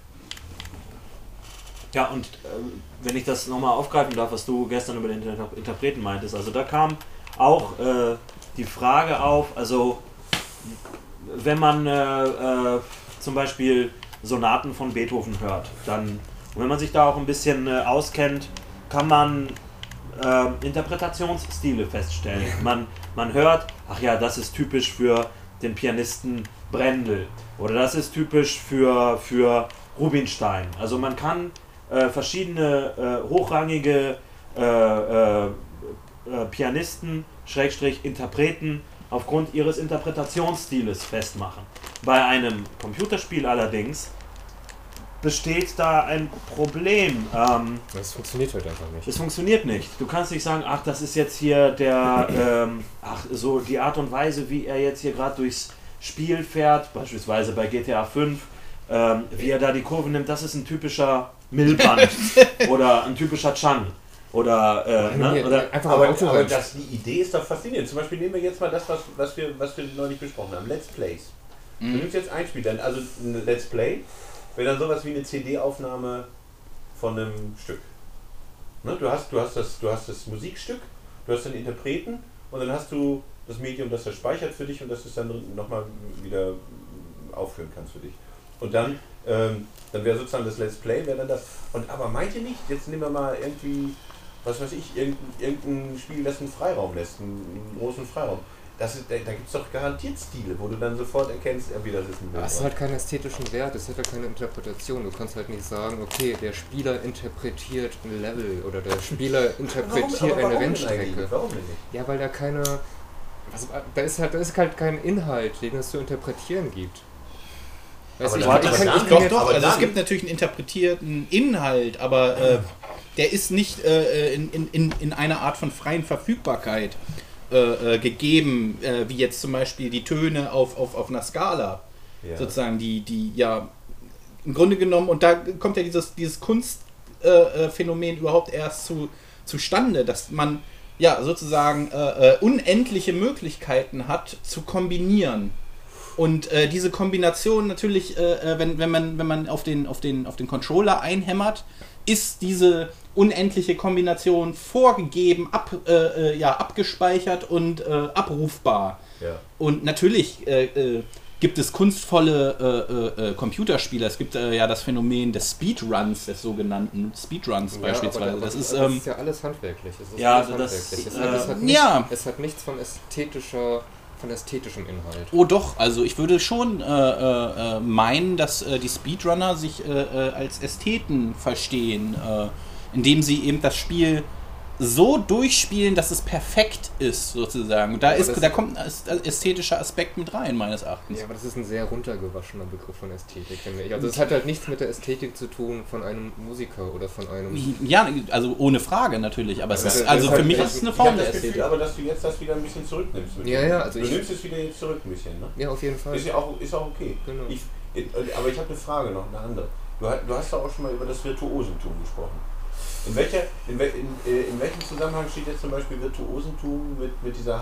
Ja, und äh, wenn ich das nochmal aufgreifen darf, was du gestern über den Inter- Interpreten meintest, also da kam auch äh, die Frage auf, also wenn man äh, äh, zum Beispiel Sonaten von Beethoven hört, dann, und wenn man sich da auch ein bisschen äh, auskennt, kann man äh, Interpretationsstile feststellen. Man, man hört, ach ja, das ist typisch für den Pianisten Brendel oder das ist typisch für, für Rubinstein. Also man kann äh, verschiedene äh, hochrangige äh, äh, äh, Pianisten, Schrägstrich Interpreten, aufgrund ihres Interpretationsstiles festmachen. Bei einem Computerspiel allerdings besteht da ein Problem. Ähm, Das funktioniert halt einfach nicht. es funktioniert nicht. Du kannst nicht sagen, ach, das ist jetzt hier der, ähm, ach, so die Art und Weise, wie er jetzt hier gerade durchs Spiel fährt, beispielsweise bei G T A fünf, ähm, wie er da die Kurve nimmt, das ist ein typischer Milband oder ein typischer Chan. Oder, äh, ne? Oder Einfach Aber, ein Auto aber rein. das, die Idee ist doch faszinierend. Zum Beispiel nehmen wir jetzt mal das, was, was, wir, was wir neulich besprochen haben. Let's Plays. Du nimmst jetzt ein Spiel, dann, also ein Let's Play wäre dann sowas wie eine C D-Aufnahme von einem Stück. Ne? Du, hast, du, hast das, du hast das Musikstück, du hast den Interpreten und dann hast du das Medium, das das speichert für dich und das es dann nochmal wieder aufführen kannst für dich. Und dann, ähm, dann wäre sozusagen das Let's Play, wäre dann das. Und aber meint ihr nicht, jetzt nehmen wir mal irgendwie, was weiß ich, irgendein, irgendein Spiel, das einen Freiraum lässt, einen, einen großen Freiraum. Das ist, da da gibt es doch garantiert Stile, wo du dann sofort erkennst, wie das ist ein Bild. Das hat halt keinen ästhetischen Wert, es hat halt keine Interpretation. Du kannst halt nicht sagen, okay, der Spieler interpretiert ein Level oder der Spieler interpretiert Warum- aber eine warum denn Rennstrecke. eigentlich? Warum denn nicht? Ja, weil da keine. Was, da, ist halt, da ist halt kein Inhalt, den es zu interpretieren gibt. Weißt Aber du, dann- ich, ich, aber kann, dann- ich kann Doch, jetzt, doch, aber also es dann- gibt natürlich einen interpretierten Inhalt, aber äh, der ist nicht äh, in, in, in, in einer Art von freien Verfügbarkeit äh, äh, gegeben, äh, wie jetzt zum Beispiel die Töne auf, auf, auf einer Skala. Ja. Sozusagen, die, die ja im Grunde genommen, und da kommt ja dieses, dieses Kunstphänomen äh, Phänomen überhaupt erst zu, zustande, dass man ja sozusagen äh, äh, unendliche Möglichkeiten hat zu kombinieren. Und äh, diese Kombination natürlich, äh, wenn, wenn man, wenn man auf, den, auf, den, auf den Controller einhämmert, ist diese unendliche Kombination vorgegeben, ab, äh, äh, ja, abgespeichert und äh, abrufbar. Ja. Und natürlich äh, äh, gibt es kunstvolle äh, äh, Computerspiele. Es gibt äh, ja das Phänomen des Speedruns, des sogenannten Speedruns ja, beispielsweise. aber, das, ist, aber ähm, das ist ja alles handwerklich. Es ist Ja, alles das- handwerklich. Es, äh, hat, es, hat nicht, ja. es hat nichts von ästhetischer, von ästhetischem Inhalt. Oh doch, also ich würde schon äh, äh, meinen, dass äh, die Speedrunner sich äh, äh, als Ästheten verstehen, äh, indem sie eben das Spiel so durchspielen, dass es perfekt ist, sozusagen. Und da, Aber ist, das- da kommt ein ästhetischer Aspekt mit rein, meines Erachtens. Ja, aber das ist ein sehr runtergewaschener Begriff von Ästhetik, finde ich. Also es hat halt nichts mit der Ästhetik zu tun von einem Musiker oder von einem... Ja, also ohne Frage natürlich, aber es Ja, ist, das also ist für halt- mich ich ist es eine Ich Form habe der das Gefühl, Ästhetik. aber dass du jetzt das wieder ein bisschen zurücknimmst. Mit Ja, dem- ja, also du ich- nimmst es wieder jetzt zurück ein bisschen, ne? Ja, auf jeden Fall. Ist ja auch, ist auch okay. Genau. Ich, aber ich habe eine Frage noch, eine andere. Du, hast- du hast ja auch schon mal über das Virtuosentum gesprochen. In, welcher, in, wel- in, äh, in welchem Zusammenhang steht jetzt zum Beispiel Virtuosentum mit, mit dieser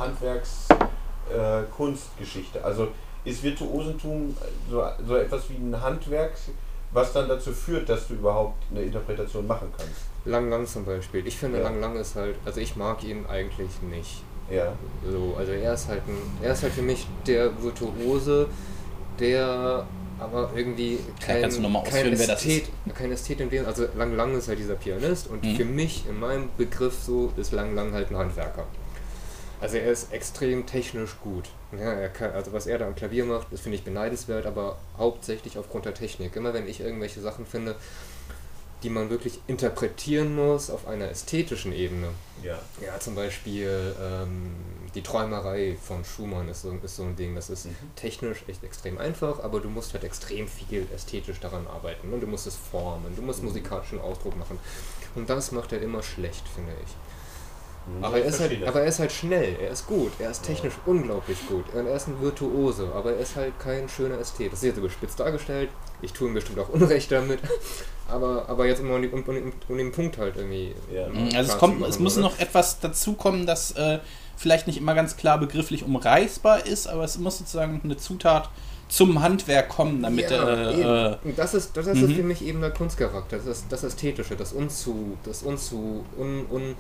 Handwerks-Kunstgeschichte? Äh, also ist Virtuosentum so, so etwas wie ein Handwerk, was dann dazu führt, dass du überhaupt eine Interpretation machen kannst. Lang Lang zum Beispiel. Ich finde Ja. Lang Lang ist halt, also ich mag ihn eigentlich nicht. Ja. So, also er ist halt ein, er ist halt für mich der Virtuose, der aber irgendwie kein, kannst du noch mal kein ausführen, wer das Ästhet, kein Ästhet in dem, also Lang Lang ist halt dieser Pianist und Mhm. für mich, in meinem Begriff so, ist Lang Lang halt ein Handwerker. Also er ist extrem technisch gut. Ja, er kann, also was er da am Klavier macht, das finde ich beneidenswert, aber hauptsächlich aufgrund der Technik. Immer wenn ich irgendwelche Sachen finde, die man wirklich interpretieren muss auf einer ästhetischen Ebene. Ja. Ja, zum Beispiel ähm, die Träumerei von Schumann ist so, ist so ein Ding, das ist Mhm. technisch echt extrem einfach, aber du musst halt extrem viel ästhetisch daran arbeiten und du musst es formen, du musst Mhm. musikalischen Ausdruck machen. Und das macht er immer schlecht, finde ich. Mhm. Aber er, Ich ist halt, verstehe das. aber er ist halt schnell, er ist gut, er ist technisch unglaublich gut und er ist ein Virtuose, aber er ist halt kein schöner Ästhet. Das ist jetzt überspitzt dargestellt, ich tue ihm bestimmt auch Unrecht damit, aber, aber jetzt um, um, um, um den Punkt halt irgendwie. Ja. ähm, Also es, klar kommt, zu es machen, muss oder? noch etwas dazukommen, das äh, vielleicht nicht immer ganz klar begrifflich umreißbar ist, aber es muss sozusagen eine Zutat zum Handwerk kommen, damit Ja, äh, eben. äh, Und das ist, das ist mhm. für mich eben der Kunstcharakter, das ist das Ästhetische, das Unzu, das Unzu, un, un,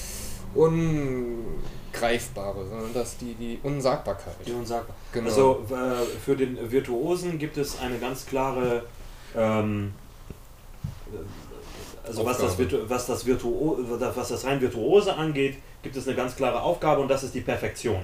Ungreifbare, sondern das die, die Unsagbarkeit. Die unsagbar. Genau. Also äh, für den Virtuosen gibt es eine ganz klare, ähm, also was das, Aufgabe. Virtu was, das Virtuo was das rein Virtuose angeht, gibt es eine ganz klare Aufgabe und das ist die Perfektion.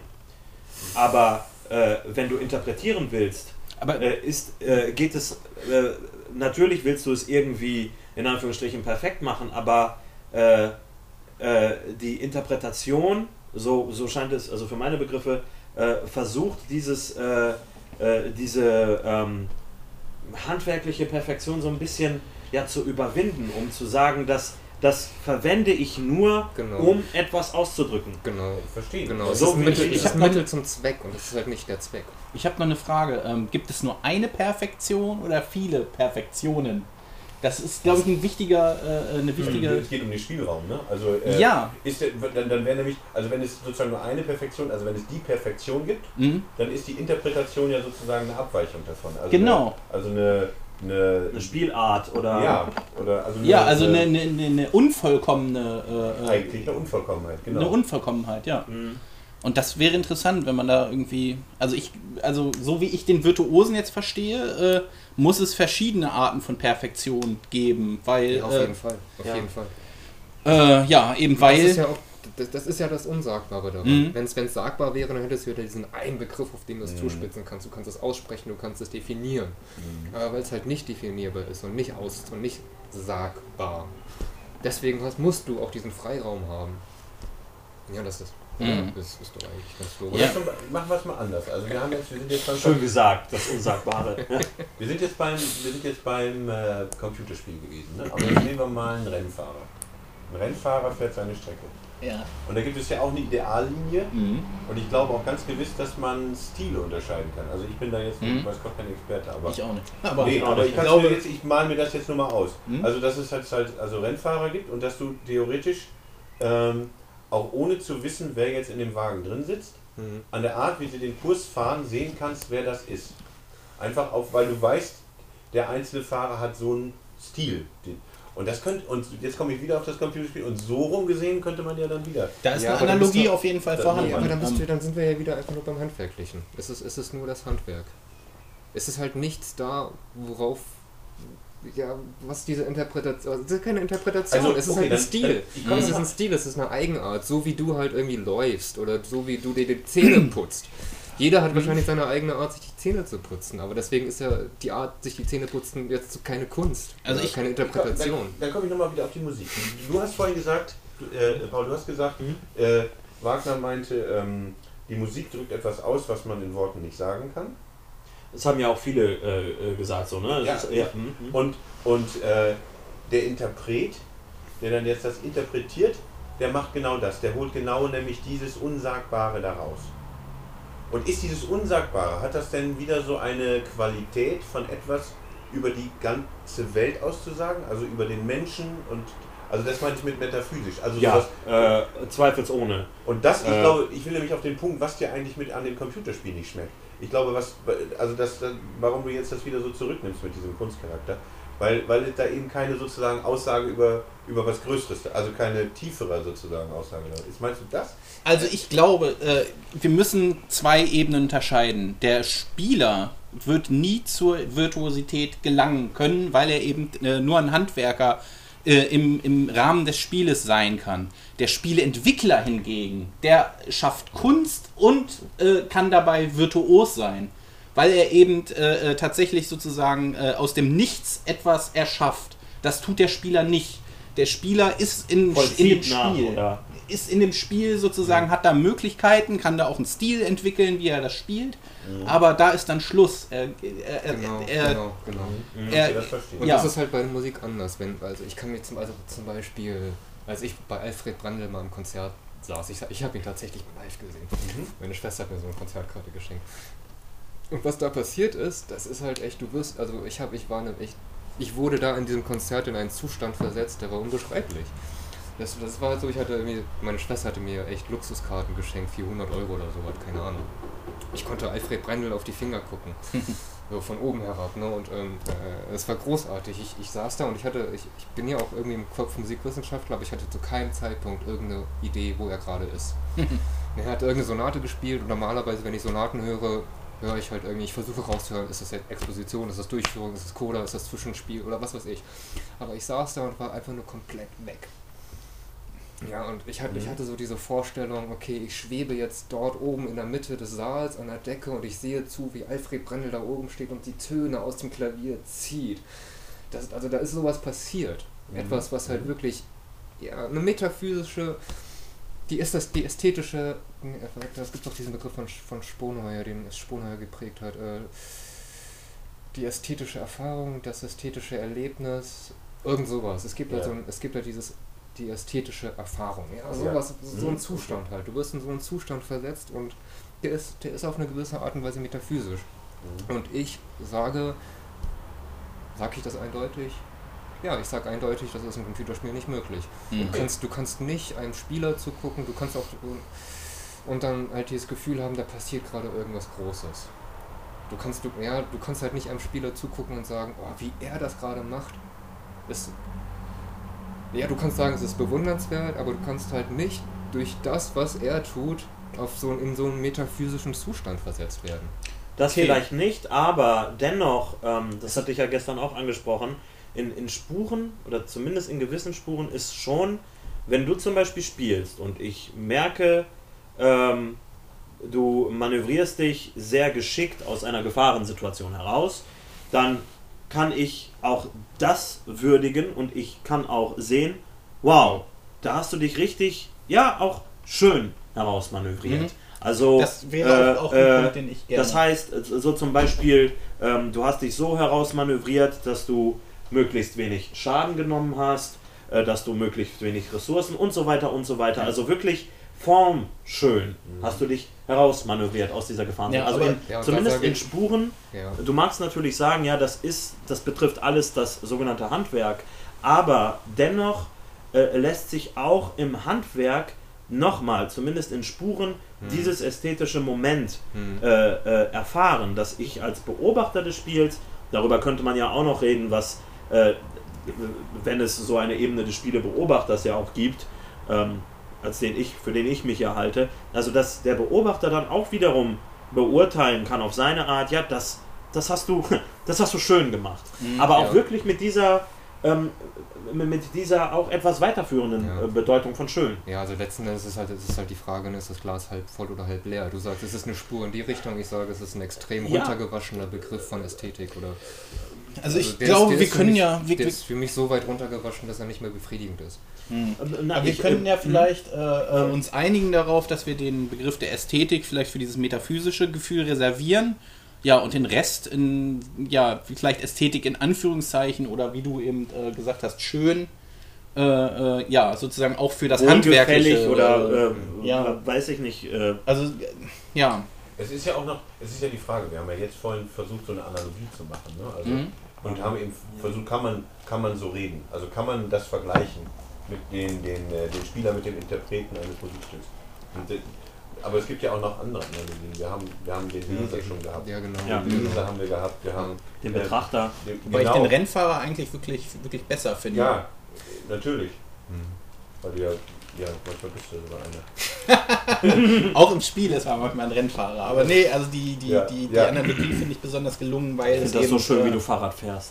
Aber äh, wenn du interpretieren willst, aber äh, ist, äh, geht es, äh, natürlich willst du es irgendwie in Anführungsstrichen perfekt machen, aber äh, äh, die Interpretation, so, so scheint es, also für meine Begriffe, äh, versucht dieses, äh, äh, diese ähm, handwerkliche Perfektion so ein bisschen ja, zu überwinden, um zu sagen, dass das verwende ich nur, Genau. um etwas auszudrücken. Genau. Ich verstehe. Genau, Das es So ist ein wie Mittel, ich- es ich ist hab ein noch- Mittel zum Zweck und es ist halt nicht der Zweck. ich habe noch eine Frage. Ähm, gibt es nur eine Perfektion oder viele Perfektionen? Das ist, glaube ich, ein wichtiger, äh, eine wichtige... Es geht um den Spielraum, ne? Also äh, Ja. ist der, dann, dann wäre nämlich, also wenn es sozusagen nur eine Perfektion, also wenn es die Perfektion gibt, Mhm. dann ist die Interpretation ja sozusagen eine Abweichung davon. Also Genau. Eine, also eine, eine, Eine Spielart oder... ja, oder also Ja, also eine, eine, eine, eine unvollkommene... Äh, eigentlich eine Unvollkommenheit, genau. Eine Unvollkommenheit, ja. Mhm. Und das wäre interessant, wenn man da irgendwie, also ich, also so wie ich den Virtuosen jetzt verstehe, äh, muss es verschiedene Arten von Perfektion geben, weil, Ja, auf äh, jeden Fall. Auf ja. jeden Fall. äh, ja, eben weil, das ist ja auch das, das ist ja das Unsagbare daran. Mhm. Wenn es sagbar wäre, dann hättest du ja diesen einen Begriff, auf den du es Mhm. zuspitzen kannst. Du kannst es aussprechen, du kannst es definieren. Mhm. Aber weil es halt nicht definierbar ist und nicht aus und nicht sagbar. Deswegen hast, musst du auch diesen Freiraum haben. Ja, das ist, Mhm. das ist doch eigentlich ganz Oder logisch. Ja. zum Be- machen wir es mal anders. Also wir haben jetzt, wir sind jetzt beim, Schön gesagt, das Unsagbare. wir sind jetzt beim, wir sind jetzt beim äh, Computerspiel gewesen. Ne? Aber jetzt nehmen wir mal einen Rennfahrer. Ein Rennfahrer fährt seine Strecke. ja. Und da gibt es ja auch eine Ideallinie. Mhm. Und ich glaube auch ganz gewiss, dass man Stile unterscheiden kann. Also ich bin da jetzt, Mhm. weiß Gott, kein Experte, aber... Ich auch nicht. Aber nee, auch aber nicht. ich, kann's glaube- mir jetzt, ich mal mir das jetzt nur mal aus. Mhm. Also dass es halt, halt also Rennfahrer gibt und dass du theoretisch ähm, auch ohne zu wissen, wer jetzt in dem Wagen drin sitzt, Mhm. an der Art, wie sie den Kurs fahren, sehen kannst, wer das ist. Einfach auf, weil du weißt, der einzelne Fahrer hat so einen Stil. Den- Und das könnte, und jetzt komme ich wieder auf das Computerspiel und so rum gesehen könnte man ja dann wieder. da ist Ja, eine aber dann bist Analogie du- auf jeden Fall da- vorhanden. Ja, aber dann, bist Ähm, du, dann sind wir ja wieder einfach nur beim Handwerklichen. Es ist, es ist nur das Handwerk. Es ist halt nichts da, worauf, ja, was diese Interpretation, es ist keine Interpretation, Also, es ist okay, halt ein dann- Stil. dann- ich komm Es ist mal- ein Stil, es ist eine Eigenart, so wie du halt irgendwie läufst oder so wie du dir die Zähne putzt. Jeder hat wahrscheinlich seine eigene Art, sich die Zähne zu putzen, aber deswegen ist ja die Art, sich die Zähne putzen, jetzt keine Kunst, Also oder ich- keine Interpretation. Dann, dann komme ich nochmal wieder auf die Musik. Du hast vorhin gesagt, du, äh, Paul, du hast gesagt, äh, Wagner meinte, ähm, die Musik drückt etwas aus, was man in Worten nicht sagen kann. Das haben ja auch viele äh, äh, gesagt, so, ne? Das Ja. ist, ja. mhm, mhm. Und, und äh, der Interpret, der dann jetzt das interpretiert, der macht genau das. Der holt genau nämlich dieses Unsagbare daraus. Und ist dieses Unsagbare, hat das denn wieder so eine Qualität von etwas über die ganze Welt auszusagen? Also über den Menschen und, also das meine ich mit metaphysisch. Also Ja, sowas, äh, zweifelsohne. und das, ich Äh. glaube, ich will nämlich auf den Punkt, was dir eigentlich mit an dem Computerspiel nicht schmeckt. Ich glaube, was, also das, warum du jetzt das wieder so zurücknimmst mit diesem Kunstcharakter, Weil, weil da eben keine sozusagen Aussage über, über was Größeres, also keine tiefere sozusagen Aussage da ist. Meinst du das? Also ich glaube, äh, wir müssen zwei Ebenen unterscheiden. Der Spieler wird nie zur Virtuosität gelangen können, weil er eben äh, nur ein Handwerker äh, im, im Rahmen des Spieles sein kann. Der Spieleentwickler hingegen, der schafft Kunst und äh, kann dabei virtuos sein, weil er eben äh, tatsächlich sozusagen äh, aus dem Nichts etwas erschafft. Das tut der Spieler nicht. Der Spieler ist in, in dem Spiel. Oder? Ist in dem Spiel sozusagen, hat da Möglichkeiten, kann da auch einen Stil entwickeln, wie er das spielt. Mhm. Aber da ist dann Schluss. Er, er, genau, er, genau, genau. Mhm. Er, das verstehe. Und ja. das ist halt bei der Musik anders. Wenn, also ich kann mir zum, also zum Beispiel, als ich bei Alfred Brandl mal im Konzert saß, ich, ich habe ihn tatsächlich mal live gesehen. Mhm. Meine Schwester hat mir so eine Konzertkarte geschenkt. Und was da passiert ist, das ist halt echt, du wirst, also ich habe, ich war ne, echt, ich wurde da in diesem Konzert in einen Zustand versetzt, der war unbeschreiblich. Das, das war halt so, ich hatte irgendwie, meine Schwester hatte mir echt Luxuskarten geschenkt, vierhundert Euro oder so, hat keine Ahnung. Ich konnte Alfred Brandl auf die Finger gucken, so von oben herab, ne, und ähm, äh, es war großartig. Ich, ich saß da und ich hatte, ich, ich bin ja auch irgendwie im Kopf Musikwissenschaftler, aber ich hatte zu keinem Zeitpunkt irgendeine Idee, wo er gerade ist. Er hat irgendeine Sonate gespielt und normalerweise, wenn ich Sonaten höre, höre ich halt irgendwie, ich versuche rauszuhören, ist das jetzt Exposition, ist das Durchführung, ist das Coda, ist das Zwischenspiel oder was weiß ich. Aber ich saß da und war einfach nur komplett weg. Ja, und ich hatte, ich hatte so diese Vorstellung, okay, ich schwebe jetzt dort oben in der Mitte des Saals an der Decke und ich sehe zu, wie Alfred Brandl da oben steht und die Töne aus dem Klavier zieht. Das, also da ist sowas passiert. Mhm. Etwas, was halt wirklich, ja, eine metaphysische, die ist das, die ästhetische, es gibt doch diesen Begriff von, von Sponheuer, den Sponheuer geprägt hat, äh, die ästhetische Erfahrung, das ästhetische Erlebnis, irgend sowas. Es gibt ja. halt so ein, es gibt halt dieses, die ästhetische Erfahrung, ja, sowas, ja. so ein Zustand halt. Du wirst in so einen Zustand versetzt und der ist, der ist auf eine gewisse Art und Weise metaphysisch. Mhm. Und ich sage, sage ich das eindeutig? Ja, ich sage eindeutig, das ist im Computerspiel nicht möglich. Mhm. Du kannst, du kannst nicht einem Spieler zugucken, du kannst auch und dann halt dieses Gefühl haben, da passiert gerade irgendwas Großes. Du kannst, du, ja, du kannst halt nicht einem Spieler zugucken und sagen, oh, wie er das gerade macht, ist, ja, du kannst sagen, es ist bewundernswert, aber du kannst halt nicht durch das, was er tut, auf so, in so einen metaphysischen Zustand versetzt werden. Das okay. vielleicht nicht, aber dennoch, ähm, das hatte ich ja gestern auch angesprochen, in, in Spuren oder zumindest in gewissen Spuren ist schon, wenn du zum Beispiel spielst und ich merke, ähm, du manövrierst dich sehr geschickt aus einer Gefahrensituation heraus, dann kann ich auch das würdigen und ich kann auch sehen, wow, da hast du dich richtig, ja, auch schön herausmanövriert. Mhm. Also, das wäre äh, auch ein äh, Punkt, den ich gerne... Das heißt, so zum Beispiel, ähm, du hast dich so herausmanövriert, dass du möglichst wenig Schaden genommen hast, äh, dass du möglichst wenig Ressourcen und so weiter und so weiter. Ja. Also wirklich formschön mhm. hast du dich herausmanövriert aus dieser Gefahren. Ja, also aber, in, ja, zumindest in Spuren, ja. du magst natürlich sagen, ja, das ist, das betrifft alles das sogenannte Handwerk, aber dennoch äh, lässt sich auch im Handwerk nochmal, zumindest in Spuren, hm. dieses ästhetische Moment hm. äh, äh, erfahren, dass ich als Beobachter des Spiels, darüber könnte man ja auch noch reden, was, äh, wenn es so eine Ebene des Spielebeobachters ja auch gibt, ähm, als den ich, für den ich mich ja halte, also dass der Beobachter dann auch wiederum beurteilen kann auf seine Art, ja, das, das hast du, das hast du schön gemacht. Mhm, aber auch ja. wirklich mit dieser ähm, mit dieser auch etwas weiterführenden ja. Bedeutung von schön. Ja, also letzten Endes ist halt, es ist halt die Frage, ist das Glas halb voll oder halb leer? Du sagst, es ist eine Spur in die Richtung, ich sage, es ist ein extrem ja. runtergewaschener Begriff von Ästhetik, oder? Also ich also glaube, ist, wir können mich, ja... Wir, der ist für mich so weit runtergewaschen, dass er nicht mehr befriedigend ist. Hm. Na, Aber wir ich, können ja vielleicht äh, äh, uns einigen darauf, dass wir den Begriff der Ästhetik vielleicht für dieses metaphysische Gefühl reservieren. Ja, und den Rest in, ja, vielleicht Ästhetik in Anführungszeichen oder wie du eben äh, gesagt hast, schön, äh, äh, ja, sozusagen auch für das Handwerkliche. Oder, äh, ja, weiß ich nicht. Äh, also, ja. Es ist ja auch noch, es ist ja die Frage, wir haben ja jetzt vorhin versucht, so eine Analogie zu machen, ne? Also, mhm. und haben eben versucht, kann man, kann man so reden, also kann man das vergleichen mit den, den, den Spieler mit dem Interpreten eines Musikstücks. Und, aber es gibt ja auch noch andere Analogien. Wir haben, wir haben den Leser schon gehabt. Ja, genau. Ja. Den Leser haben wir gehabt. Wir haben Den äh, Betrachter. den, Wobei ich genau. den Rennfahrer eigentlich wirklich, wirklich besser finde. Ja, natürlich. Weil du ja, ja, manchmal bist du sogar einer. Auch im Spiel ist man manchmal ein Rennfahrer. Aber nee, also die, die, Ja, die, die ja. Analogie finde ich besonders gelungen, weil Ich es finde das so eben, schön, äh, wie du Fahrrad fährst.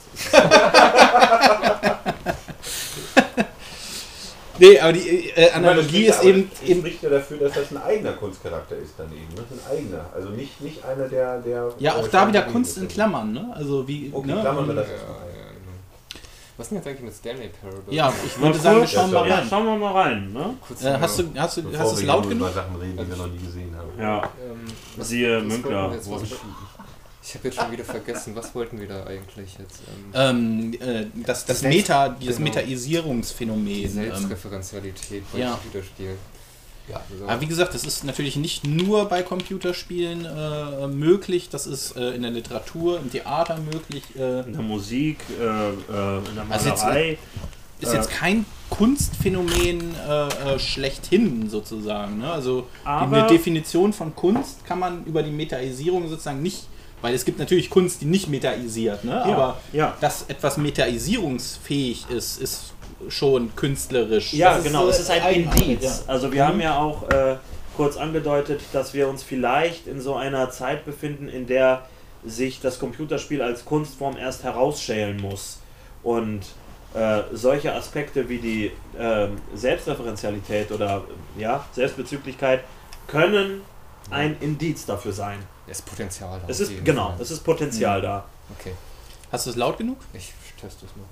Nee, aber die äh, Ich meine, das Analogie spricht ist aber- eben, das eben spricht ja dafür, dass das ein eigener Kunstcharakter ist dann eben. Ne? Ein eigener. Also nicht, nicht einer, der... der ja auch äh, da wieder schon Kunst in ist. Klammern, ne? Also wie, Okay, ne? klammern wir das Ja, erstmal ein. ja, genau. Was ist denn jetzt eigentlich mit Stanley Parable? Ja, ich Mal würde sagen, wir kurz- schauen mal Ja, rein. Schauen wir mal rein, ne? Kurz Äh, hast du, hast du, Bevor hast du es wir laut hier genug? über Sachen reden, die wir noch nie gesehen haben. Ja. Ähm, Siehe was Münkler. wollten wir jetzt- Wo- was- Ich habe jetzt schon wieder vergessen, was wollten wir da eigentlich jetzt? Ähm, Ähm, äh, das, das Selbst- Meta, dieses genau. Metaisierungsphänomen. Ähm, Selbstreferenzialität bei ja. Computerspielen. Ja. So. aber wie gesagt, das ist natürlich nicht nur bei Computerspielen äh, möglich, das ist äh, in der Literatur, im Theater möglich. Äh, In der Musik, äh, äh, in der Also jetzt- Malerei. ist Äh, jetzt kein Kunstphänomen äh, äh, schlechthin sozusagen. Ne? Also Aber- eine Definition von Kunst kann man über die Metaisierung sozusagen nicht, weil es gibt natürlich Kunst, die nicht metaisiert, ne? aber ja. dass etwas metaisierungsfähig ist, ist schon künstlerisch. Ja, Das genau, äh, es ist ein eigenartig, Indiz. ja. Also wir haben ja auch äh, kurz angedeutet, dass wir uns vielleicht in so einer Zeit befinden, in der sich das Computerspiel als Kunstform erst herausschälen muss. Und äh, solche Aspekte wie die äh, Selbstreferenzialität oder ja, Selbstbezüglichkeit können ein Indiz dafür sein. Es ist Potenzial da. Es auf ist jeden genau, Fall. es ist Potenzial Mhm. da. Okay, Hast du es laut genug? ich teste es mal.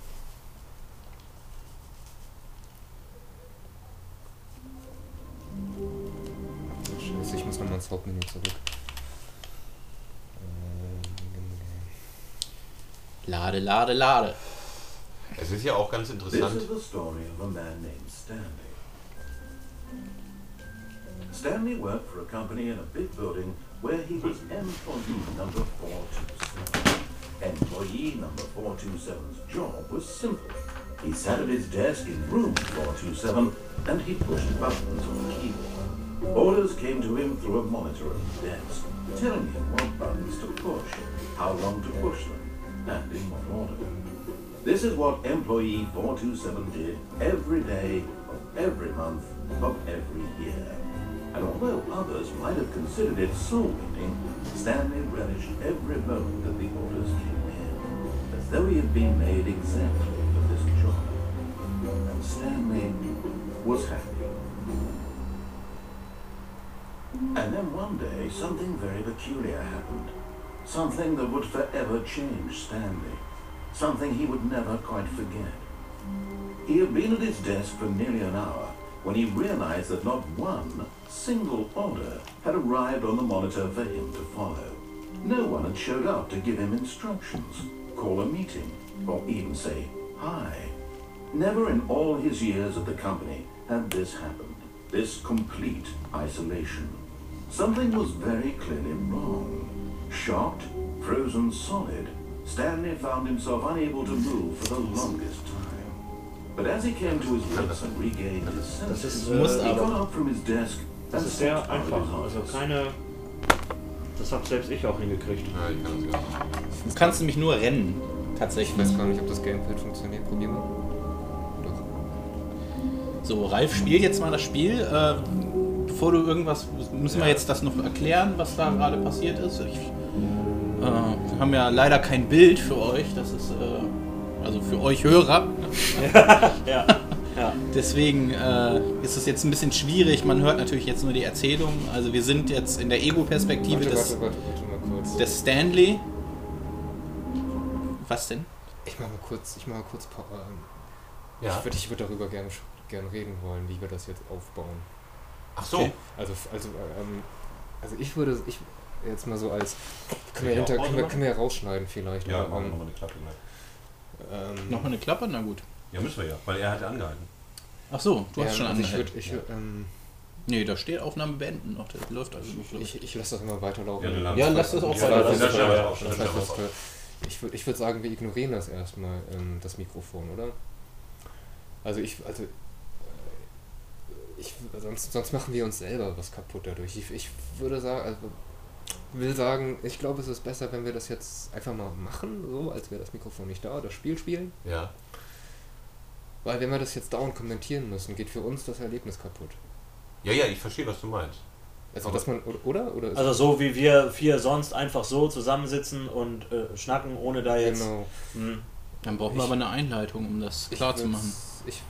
Scheiße, ich muss nochmal ins Hauptmenü zurück. Ähm, Lade, lade, lade. Es ist ja auch ganz This interessant. is the story of a man named Stanley. Stanley worked for a company in a big building where he was employee number four two seven. Employee number four two seven's job was simple. He sat at his desk in room four two seven and he pushed buttons on the keyboard. Orders came to him through a monitor on the desk, telling him what buttons to push, how long to push them, and in what order. This is what employee four two seven did every day of every month of every year. And although others might have considered it soul-winning, Stanley relished every moment that the orders came in, as though he had been made exactly for this job. And Stanley was happy. And then one day, something very peculiar happened. Something that would forever change Stanley. Something he would never quite forget. He had been at his desk for nearly an hour when he realized that not one single order had arrived on the monitor for him to follow. No one had showed up to give him instructions, call a meeting, or even say hi. Never in all his years at the company had this happened, this complete isolation. Something was very clearly wrong. Shocked, frozen solid, Stanley found himself unable to move for the longest time. But as he came to his wits and regained his Das senses, ist, Du musst äh, he aber- got up from his desk das and ist sehr stepped out of einfach. his Also office. keine. Das habe selbst ich auch hingekriegt. Ja, ich kann es gar nicht. Du kannst nämlich nur rennen, Ich tatsächlich. weiß gar nicht, ob das Gamepad funktioniert. Probier mal. Doch. So, Ralf, spiel jetzt mal das Spiel. Äh, bevor du irgendwas, müssen wir Ja. jetzt das noch erklären, was da gerade passiert ist. Ich, äh, wir haben ja leider kein Bild für euch, das ist, äh, also für euch Hörer. Ja. Ja. Deswegen äh, ist es jetzt ein bisschen schwierig. Man hört natürlich jetzt nur die Erzählung. Also wir sind jetzt in der Ego-Perspektive Warte, des, warte, warte, warte mal kurz. des Stanley. Was denn? Ich mach mal kurz, ich mach mal kurz Pa- ähm, Ja. Ich würde ich würd darüber gerne gern reden wollen, wie wir das jetzt aufbauen. Ach so. Okay. Also, also, ähm, also ich würde, ich jetzt mal so als, können wir, ich auch hinter, Pause können wir, machen? können wir ja rausschneiden vielleicht. Ja, aber, machen wir ähm, nochmal eine Klappe gleich. ähm, Nochmal eine Klappe? Na gut. Ja, müssen wir ja, weil er hat ja angehalten. Ach so, du hast ähm, schon also ich angehalten. würde, ich, würd, ähm, Nee, da steht Aufnahme beenden noch. Das läuft also noch. ich, ich lasse das immer weiterlaufen. Ja, du lernst Ja, lass das auch Ja, weiter. das ist Das ja ist schnell ja- raus, das das ist ja ist raus. toll. Ich würde ich würd sagen, wir ignorieren das erstmal, ähm, das Mikrofon, oder? Also ich, also äh, ich, sonst, sonst machen wir uns selber was kaputt dadurch. Ich, ich würde sagen, also will sagen, ich glaube, es ist besser, wenn wir das jetzt einfach mal machen, so, als wäre das Mikrofon nicht da, das Spiel spielen. Ja. Weil wenn wir das jetzt dauernd kommentieren müssen, geht für uns das Erlebnis kaputt. Ja, ja, ich verstehe, was du meinst. Also, Aber dass man, oder? oder ist Also so wie wir vier sonst einfach so zusammensitzen und äh, schnacken, ohne da jetzt... genau. Mh, Dann brauchen wir Ich- aber eine Einleitung, um das klar zu würd's- machen. Ich,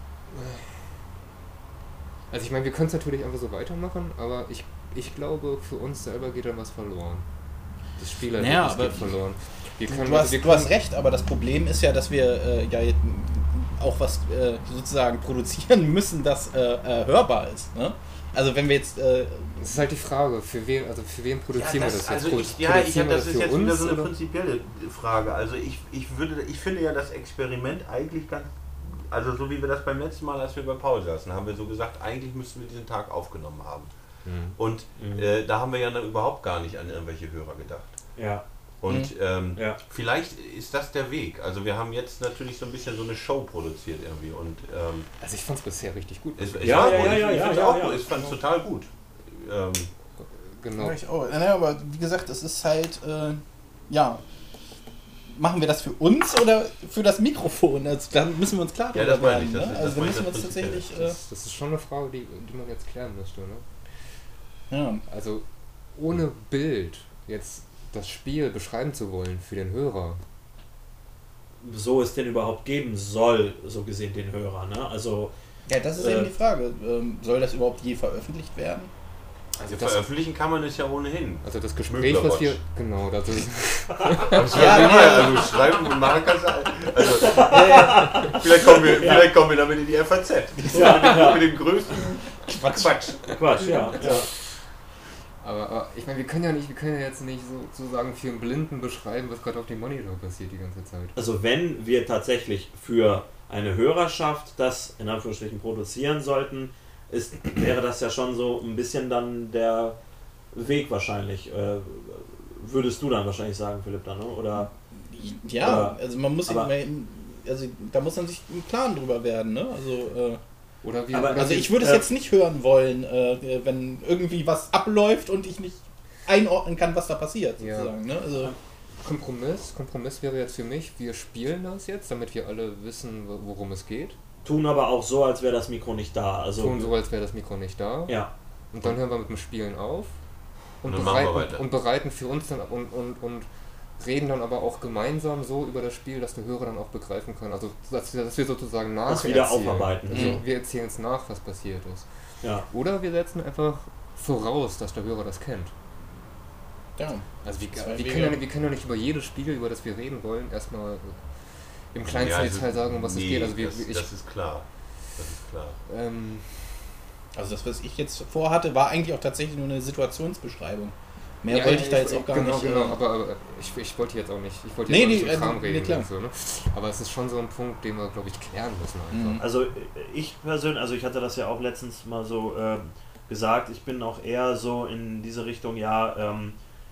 also ich meine, wir können es natürlich einfach so weitermachen, aber ich, ich glaube, für uns selber geht dann was verloren. Das Spielerlebnis Naja, aber- geht verloren. Wir können, Du also hast, wir du hast können- recht, aber das Problem ist ja, dass wir äh, ja jetzt auch was äh, sozusagen produzieren müssen, das äh, äh, hörbar ist. Ne? Also wenn wir jetzt... Äh, Das ist halt die Frage, für wen, also für wen produzieren wir das jetzt? also Pro- ich, ja, ich, produzieren hab- wir das ist für jetzt uns, wieder so eine oder? prinzipielle Frage. Also ich, ich würde, ich finde ja das Experiment eigentlich ganz, also so wie wir das beim letzten Mal, als wir bei Paul saßen, haben wir so gesagt, eigentlich müssten wir diesen Tag aufgenommen haben. Mhm. Und Mhm. äh, da haben wir ja dann überhaupt gar nicht an irgendwelche Hörer gedacht. ja. Und ähm, Ja. vielleicht ist das der Weg. Also wir haben jetzt natürlich so ein bisschen so eine Show produziert irgendwie und ähm, Also ich fand es bisher richtig gut. es, es Ja, war ja, gut. ja, ich ja, ich ja, fand's ja, auch ja. gut. Ich fand es total gut. Ähm, Genau. Ich auch. Naja, aber wie gesagt, es ist halt, äh, ja, machen wir das für uns oder für das Mikrofon? Also, da müssen wir uns klar Ja, drüber das meine werden. ich, das- Ne? das Also da meine ich, müssen wir das uns Prinzipielle. tatsächlich, äh, Das, das ist schon eine Frage, die, die man jetzt klären müsste. Ne? ja. Also ohne Bild jetzt das Spiel beschreiben zu wollen für den Hörer. So es denn überhaupt geben soll, so gesehen den Hörer. Ne? Also ja, das ist Äh, eben die Frage. Ähm, soll das überhaupt je veröffentlicht werden? Also ja, das, veröffentlichen kann man es ja ohnehin. also das Gespräch, was wir... Genau, das ist... Das Ja, ja, nee. also schreiben und machen kannst du. Also, vielleicht, kommen wir, vielleicht kommen wir damit in die F A Z. Ja, Mit dem größten Quatsch. Quatsch. Quatsch, ja. ja. Aber, aber ich meine, wir können ja nicht, wir können ja jetzt nicht so, sozusagen für einen Blinden beschreiben, was gerade auf dem Monitor passiert die ganze Zeit. Also wenn wir tatsächlich für eine Hörerschaft das in Anführungsstrichen produzieren sollten, ist, wäre das ja schon so ein bisschen dann der Weg wahrscheinlich. Äh, würdest du dann wahrscheinlich sagen, Philipp, dann, ne? Oder? Ja, Aber- also man muss, aber- immer- also da muss man sich im Klaren drüber werden. Ne? Also, äh, Oder wir, Aber- oder also wir- ich würde es äh, jetzt nicht hören wollen, äh, wenn irgendwie was abläuft und ich nicht einordnen kann, was da passiert. Ja. Sozusagen, ne? Also, Kompromiss, Kompromiss wäre jetzt für mich, wir spielen das jetzt, damit wir alle wissen, wo- worum es geht. Tun aber auch so, als wäre das Mikro nicht da. Also, Tun so, als wäre das Mikro nicht da. ja. Und dann hören wir mit dem Spielen auf und, Und dann machen wir bereiten, weiter. und bereiten für uns dann und, und, und reden dann aber auch gemeinsam so über das Spiel, dass der Hörer dann auch begreifen kann. Also dass wir, dass wir sozusagen nach Das wieder aufarbeiten. Also Mhm. wir erzählen es nach, was passiert ist. Ja. Oder wir setzen einfach voraus, dass der Hörer das kennt. ja. Also wir, Zwei wir, Wege. können ja, nicht- wir können ja nicht über jedes Spiel, über das wir reden wollen, erstmal im kleinsten Ja, also, Detail sagen, um was nee, es geht. Also wir, das, ich, das ist klar. Das ist klar. ähm, Also das, was ich jetzt vorhatte, war eigentlich auch tatsächlich nur eine Situationsbeschreibung. Mehr ja, wollte ja, ich da jetzt auch gar genau, nicht. Genau, äh, aber, aber ich, ich wollte jetzt auch nicht, ich wollte Nee, jetzt auch nicht nee, so Kram also, nee, reden. klar. und so, ne? Aber es ist schon so ein Punkt, den wir, glaube ich, klären müssen einfach. Mhm. Also ich persönlich, also ich hatte das ja auch letztens mal so ähm, gesagt, ich bin auch eher so in diese Richtung, ja, ähm,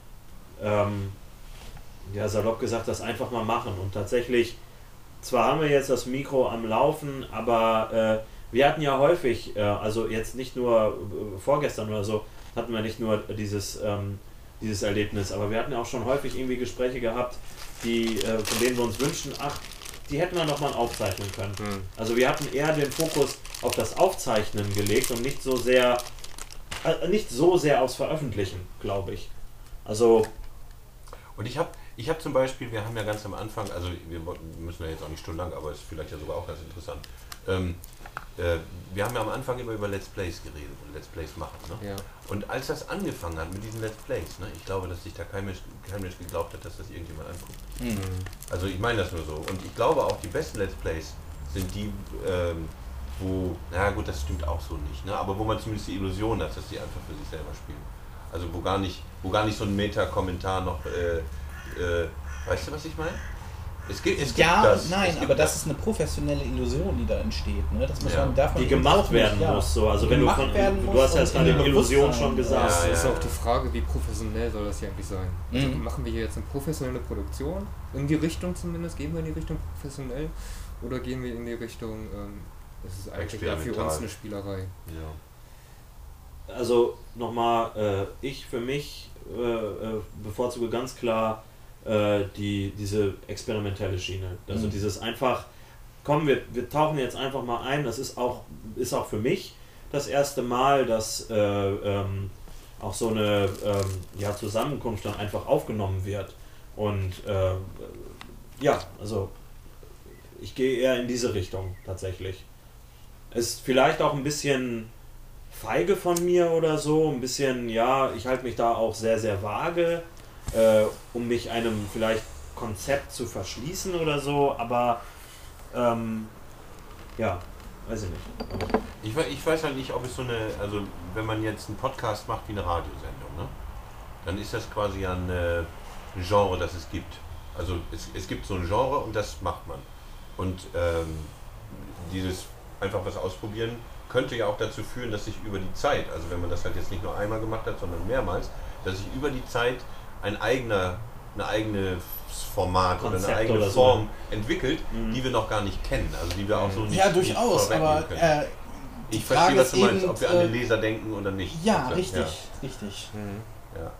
ähm, ja, salopp gesagt, das einfach mal machen. Und tatsächlich, zwar haben wir jetzt das Mikro am Laufen, aber äh, wir hatten ja häufig, äh, also jetzt nicht nur äh, vorgestern oder so, hatten wir nicht nur dieses, ähm, dieses Erlebnis, aber wir hatten ja auch schon häufig irgendwie Gespräche gehabt, die, äh, von denen wir uns wünschen, ach, die hätten wir noch mal aufzeichnen können. Mhm. Also wir hatten eher den Fokus auf das Aufzeichnen gelegt und nicht so sehr, äh, nicht so sehr aufs Veröffentlichen, glaube ich. Also, Und ich habe ich hab zum Beispiel, wir haben ja ganz am Anfang, also wir wollten- müssen ja jetzt auch nicht stundenlang, aber ist vielleicht ja sogar auch ganz interessant. Ähm, äh, wir haben ja am Anfang immer über Let's Plays geredet und Let's Plays machen. Ne? Ja. Und als das angefangen hat mit diesen Let's Plays, ne, ich glaube, dass sich da kein Mensch, kein Mensch geglaubt hat, dass das irgendjemand anguckt. Mhm. Also ich meine das nur so. Und ich glaube auch, die besten Let's Plays sind die, ähm, wo, na gut, das stimmt auch so nicht, ne? Aber wo man zumindest die Illusion hat, dass die einfach für sich selber spielen. Also wo gar nicht, wo gar nicht so ein Meta-Kommentar noch, äh, äh, weißt du, was ich meine? Es gibt, es gibt Ja, das. nein, es gibt aber das ist eine professionelle Illusion, die da entsteht. Ne? Das muss Ja. man, darf man die eben auch gemacht nicht, werden ja. muss. So. Also Die wenn du gemacht von, werden du muss hast ja und jetzt gerade in die Illusion Bewusstsein. schon gesagt. Ja, Das ist ja. auch die Frage, wie professionell soll das hier eigentlich sein? Also Mhm. machen wir hier jetzt eine professionelle Produktion, in die Richtung zumindest, gehen wir in die Richtung professionell oder gehen wir in die Richtung, ähm, Das ist eigentlich ja für uns eine Spielerei. Ja. Also nochmal, äh, ich für mich äh, äh, bevorzuge ganz klar äh, die, diese experimentelle Schiene. Also Mhm. dieses einfach, komm, wir, wir tauchen jetzt einfach mal ein. Das ist auch, ist auch für mich das erste Mal, dass äh, ähm, auch so eine ähm, ja, Zusammenkunft dann einfach aufgenommen wird. Und äh, ja, also ich gehe eher in diese Richtung tatsächlich. Ist vielleicht auch ein bisschen feige von mir oder so, ein bisschen, ja, ich halte mich da auch sehr, sehr vage, äh, um mich einem vielleicht Konzept zu verschließen oder so, aber ähm, ja, weiß ich nicht. Ich, we- ich weiß halt nicht, ob es so eine, also wenn man jetzt einen Podcast macht wie eine Radiosendung, ne? Dann ist das quasi ja eine, ein Genre, das es gibt. Also es, es gibt so ein Genre und das macht man. Und ähm, dieses einfach was ausprobieren könnte ja auch dazu führen, dass sich über die Zeit, also wenn man das halt jetzt nicht nur einmal gemacht hat, sondern mehrmals, dass sich über die Zeit ein eigener, eine eigene Format Konzept oder eine eigene oder so. Form entwickelt, Mhm. die wir noch gar nicht kennen, also die wir auch so nicht Ja, nicht durchaus, vorwegnehmen aber können. äh, die Ich Frage verstehe, was ist du meinst, eben, ob wir an den äh, Leser denken oder nicht. ja, Also, richtig, richtig. Mhm. Ja, ja.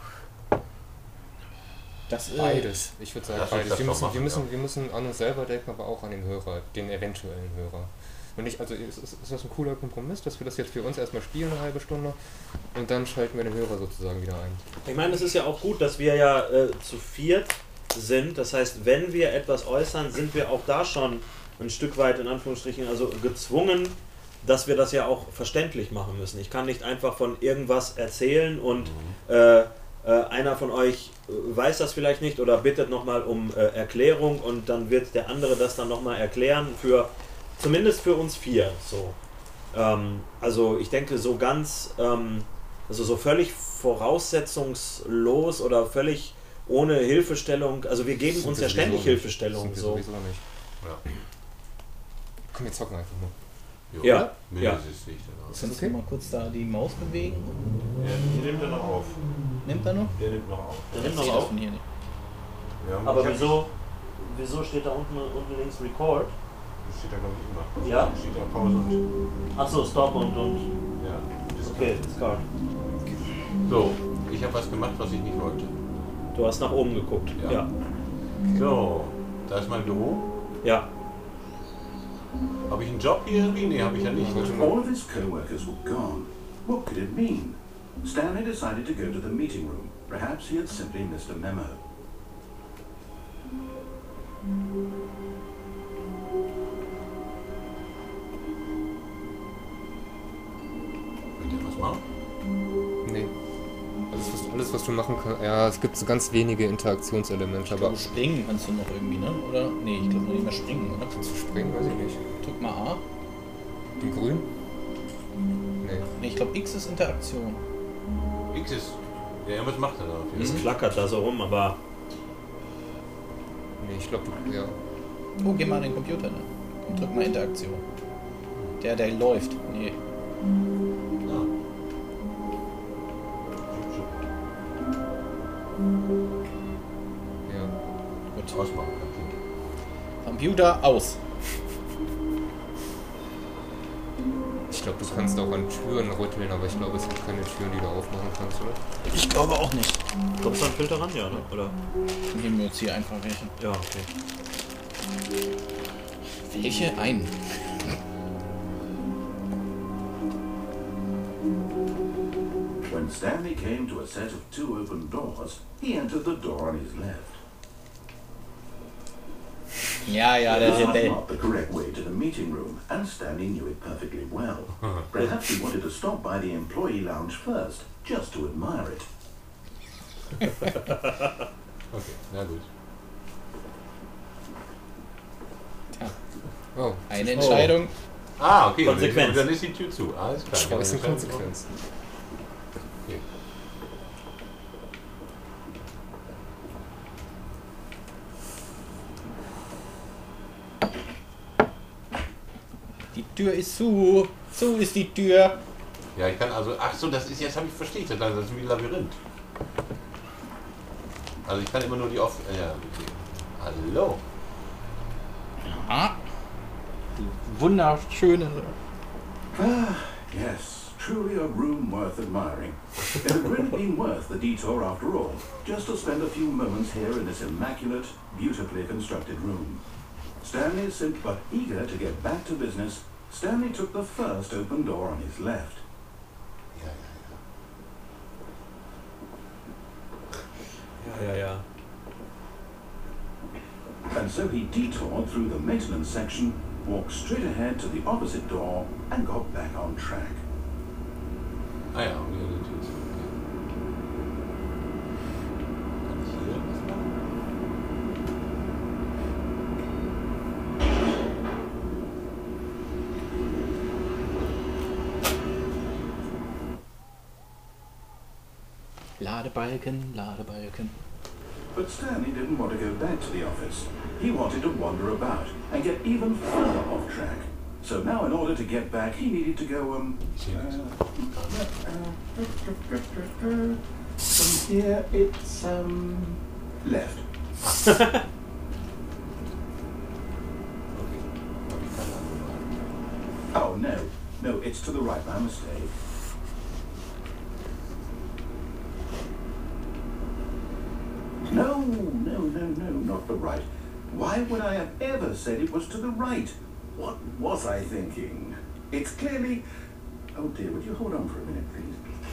Das, äh, Beides. Ich würde sagen Lass uns beides. das Wir doch müssen, wir, machen, müssen, ja. wir müssen an uns selber denken, aber auch an den Hörer, den eventuellen Hörer. Und nicht, also ist, ist ist das ein cooler Kompromiss, dass wir das jetzt für uns erstmal spielen, eine halbe Stunde, und dann schalten wir den Hörer sozusagen wieder ein. Ich meine, es ist ja auch gut, dass wir ja äh, zu viert sind. Das heißt, wenn wir etwas äußern, sind wir auch da schon ein Stück weit in Anführungsstrichen also gezwungen, dass wir das ja auch verständlich machen müssen. Ich kann nicht einfach von irgendwas erzählen und äh, äh, einer von euch weiß das vielleicht nicht oder bittet nochmal um äh, Erklärung und dann wird der andere das dann nochmal erklären, für zumindest für uns vier. So. Ähm, also ich denke so ganz, ähm, also so völlig voraussetzungslos oder völlig ohne Hilfestellung, also wir geben Sind uns wir ja sowieso ständig nicht. Hilfestellung. Sind wir So. sowieso nicht. Ja. Komm, wir zocken einfach mal. Jo. Ja, Mindestens nicht. Genau. Kannst du mal kurz da die Maus bewegen? Ja, die nimmt er noch auf. Nimmt er noch? Der nimmt noch auf. Der nimmt Ich noch seh das auf. von hier nicht. Ja, Aber ich hab- wieso, wieso steht da unten, unten links Record? Das steht da glaube ich immer. Ja? Steht da Pause und. Achso, Stop und, und Ja. Das okay, Discard. So, ich habe was gemacht, was ich nicht wollte. Du hast nach oben geguckt. Ja. Ja. So, da ist mein Büro. Ja. Habe ich einen Job hier irgendwie? Nee, habe ich ja nicht. All of his co-workers were gone. What could it mean? Stanley decided to go to the meeting room. Perhaps he had simply missed a memo. Will der was machen? Nee. Alles was, alles, was du machen kannst. Ja, es gibt so ganz wenige Interaktionselemente, Ich aber. glaube, springen kannst du noch irgendwie, ne? Oder? Nee, ich glaube noch nicht mehr springen, oder? Kannst du springen? Weiß ich nicht. Drück mal A. Den grün? Nee. Nee, ich glaube X ist Interaktion. X ist. Ja, was macht er da? Es klackert da so rum, aber Nee, ich glaube, du. Ja. Oh, geh mal an den Computer, ne? Und drück mal Interaktion. Der, der läuft. Nee. Ah. Ja. Gut. Ausmachen. Computer aus. Ich glaube, du kannst auch an Türen rütteln, aber ich glaube, es gibt keine Türen, die du aufmachen kannst, oder? Ich glaube auch nicht. kommst du an den Filter ran, ja, ne? Oder? Dann nehmen wir jetzt hier einfach welche. Ja, okay. Welche? Einen. When Stanley came to a set of two open doors, he entered the door on his left. Ja, ja, der This was Rebell. not the correct way to the meeting room, and Stanley knew it perfectly well. Perhaps he wanted to stop by the employee lounge first, just to admire it. Okay, na gut. Oh, Eine Entscheidung. Ah, okay. Konsequenz. Und dann ist die Tür zu. Alles klar. Choice und Ja, Konsequenz. Okay. Die Tür ist zu. Zu ist die Tür. Ja, ich kann also. Ach so, das ist jetzt habe ich verstehe ich das. Das ist wie ein Labyrinth. Also ich kann immer nur die off. Ja, okay. Hallo. Ah, wunderschöne... Ah, yes, truly a room worth admiring. It had really been worth the detour after all, just to spend a few moments here in this immaculate, beautifully constructed room. Stanley seemed but eager to get back to business. Stanley took the first open door on his left. Ja, Ja, ja, ja. And so he detoured through the maintenance section, walked straight ahead to the opposite door, and got back on track. Ah ja, und wieder die Tür zu. Kann ich hier was machen? Ladebalken, Ladebalken. But Stanley didn't want to go back to the office. He wanted to wander about and get even further off track. So now in order to get back, he needed to go, um... Uh, from here, it's, um... left. Oh, no. No, it's to the right. My mistake. No, no, no, no, not the right. Why would I have ever said it was to the right? What was I thinking? It's clearly... Oh dear, would you hold on for a minute, please?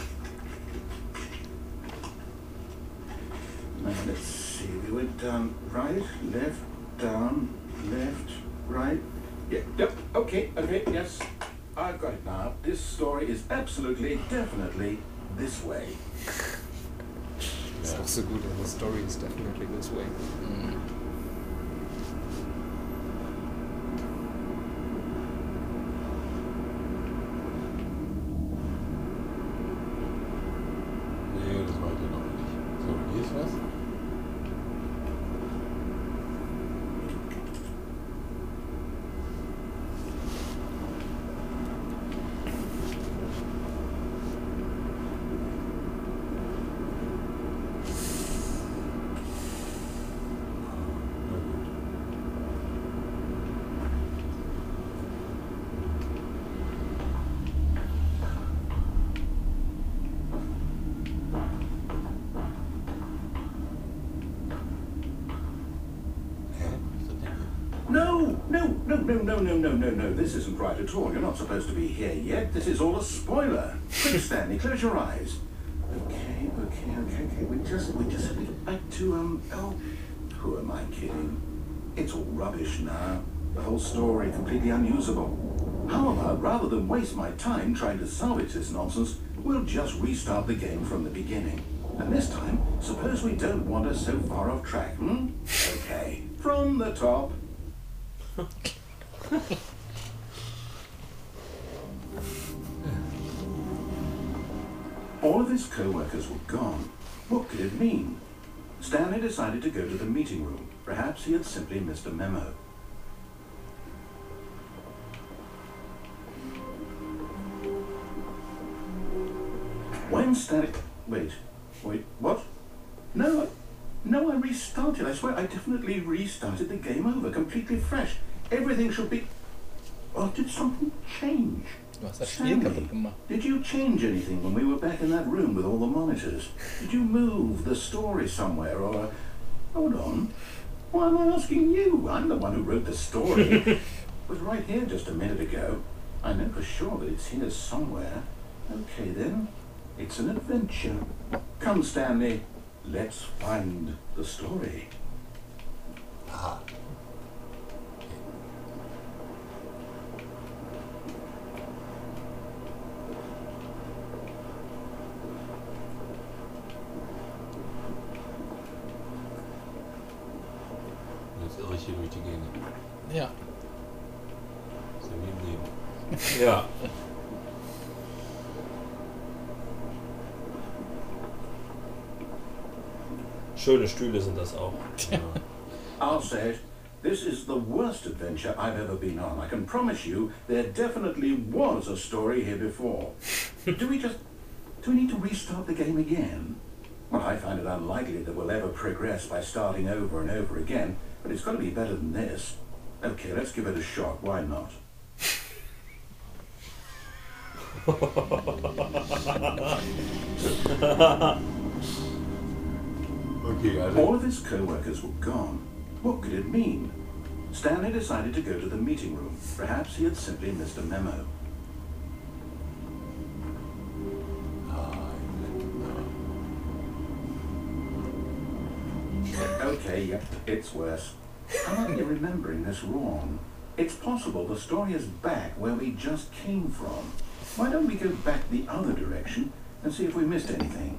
Now, let's see. We went down right, left, down, left, right. Yeah, yep, okay, okay, yes. I've got it now. This story is absolutely, definitely this way. Das ist auch so gut, and the story is definitely this way. Mhm. Nee, das wollte ich noch nicht. So, hier ist was. No, no, no, no, no, no, no, no, no. This isn't right at all. You're not supposed to be here yet. This is all a spoiler. Quick, Stanley, close your eyes. Okay, okay, okay, okay. We just, we just have to get back to, um, oh, who am I kidding? It's all rubbish now. The whole story completely unusable. How about, rather than waste my time trying to salvage this nonsense, we'll just restart the game from the beginning. And this time, suppose we don't wander so far off track, hmm? Okay, from the top. All of his co-workers were gone. What could it mean? Stanley decided to go to the meeting room. Perhaps he had simply missed a memo. When Stanley... Wait, wait, what? No, no, I restarted. I swear I definitely restarted the game over, completely fresh. Everything should be... Or did something change? Du hast das Spiel kaputt gemacht. Did you change anything when we were back in that room with all the monitors? Did you move the story somewhere or... Hold on. Why am I asking you? I'm the one who wrote the story. It was right here just a minute ago. I know for sure that it's here somewhere. Okay then. It's an adventure. Come, Stanley. Let's find the story. Aha. Jetzt irre ich hier durch die Gegend. Ja. Ist ja wie im Leben. Ja. Schöne Stühle sind das auch. Ja. I'll say it. This is the worst adventure I've ever been on. I can promise you there definitely was a story here before. Do we just... Do we need to restart the game again? Well, I find it unlikely that we'll ever progress by starting over and over again, but it's got to be better than this. Okay, let's give it a shot. Why not? Okay, also. All of his co-workers were gone. What could it mean? Stanley decided to go to the meeting room. Perhaps he had simply missed a memo. Okay, yep, it's worse. I might be remembering this wrong. It's possible the story is back where we just came from. Why don't we go back the other direction and see if we missed anything?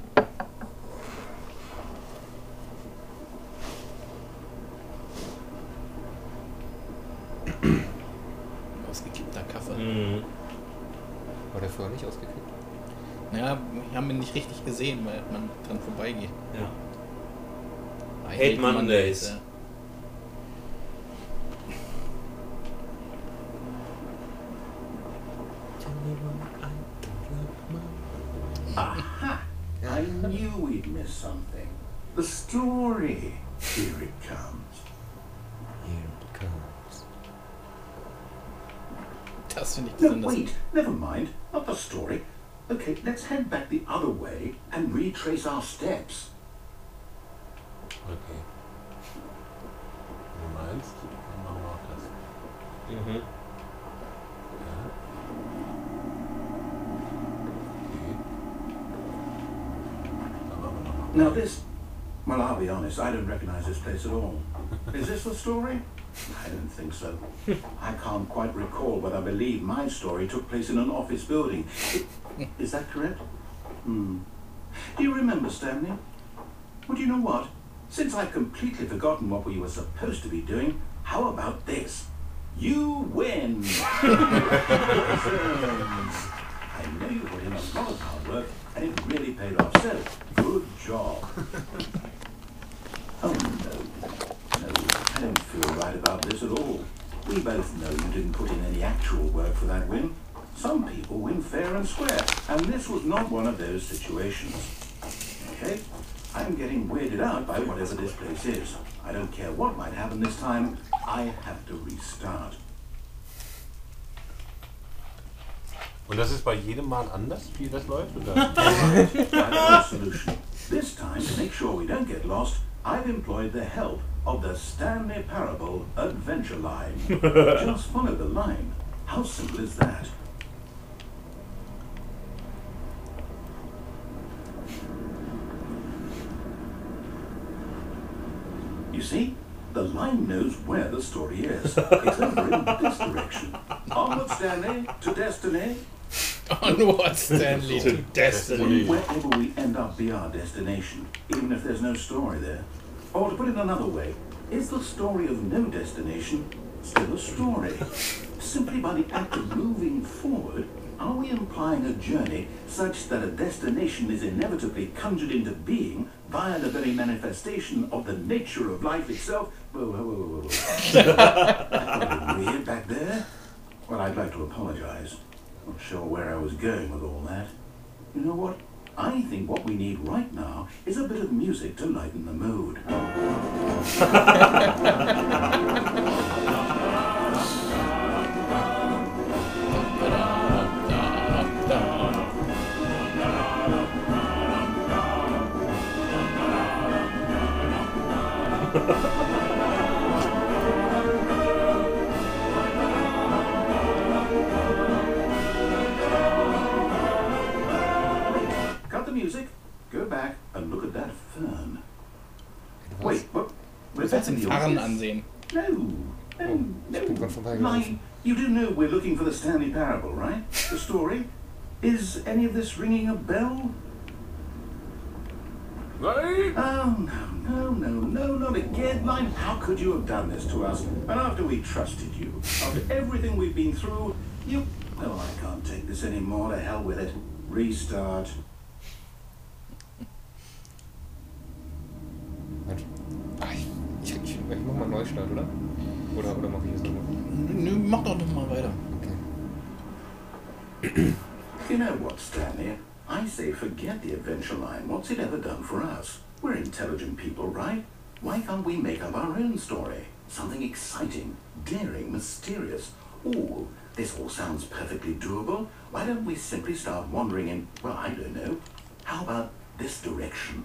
Ausgekippter Kaffee. Mhm. War der vorher nicht ausgekippt? Ja, wir haben ihn nicht richtig gesehen, weil man dran vorbeigeht. Ja. I Hate Mondays. ja. Aha! I knew we'd miss something. The story. Here it comes. Here it comes. Das finde ich No, besonders. wait, never mind. Not the story. Okay, let's head back the other way and retrace our steps. Okay. Du meinst, dann machen wir auch das. Mhm. Ja. Okay. Dann machen wir noch mal. Now this, well, I'll be honest, I don't recognize this place at all. Is this the story? I don't think so. I can't quite recall, but I believe my story took place in an office building. Is that correct? Hmm. Do you remember, Stanley? Well, do you know what? Since I've completely forgotten what we were supposed to be doing, how about this? You win! I know you put in a lot of hard work, and it really paid off, so good job. Oh, no. No, I don't feel right about this at all. We both know you didn't put in any actual work for that win. Some people win fair and square, and this was not one of those situations. Okay? I'm getting weirded out by whatever this place is. I don't care what might happen this time. I have to restart. Und das ist bei jedem Mal anders, wie das läuft? Oder? I have a solution. This time, to make sure we don't get lost, I've employed the help of the Stanley Parable Adventure Line. Just follow the line. How simple is that? You see? The line knows where the story is. It's over in this direction. Onward, Stanley, to destiny. Onward, Stanley, to destiny. Will wherever we end up be our destination, even if there's no story there? Or to put it another way, is the story of no destination still a story? Simply by the act of moving forward, are we implying a journey such that a destination is inevitably conjured into being via the very manifestation of the nature of life itself? Whoa, whoa, whoa, whoa, whoa. That got weird back there? Well, I'd like to apologize. Not sure where I was going with all that. You know what? I think what we need right now is a bit of music to lighten the mood. Cut the music, go back and look at that fern. Wait, what? Was that in the Farn office? ansehen. No, no, ich bin grad no. vorbeigelaufen. Line, you do know we're looking for the Stanley Parable, right? The story? Is any of this ringing a bell? Nein! Oh, no, no, no, no, not again, Line. How could you have done this to us? And after we trusted you, after everything we've been through, you... Oh, I can't take this anymore. To hell with it. Restart. Mensch. Ah, ich, ich, ich, ich mach mal einen Neustart, oder? Oder, oder mach ich es nochmal? Nö, mach doch noch mal weiter. Okay. You know what, Stanley? I say forget the adventure line. What's it ever done for us? We're intelligent people, right? Why can't we make up our own story? Something exciting, daring, mysterious. Ooh, this all sounds perfectly doable. Why don't we simply start wandering in, well, I don't know, how about this direction?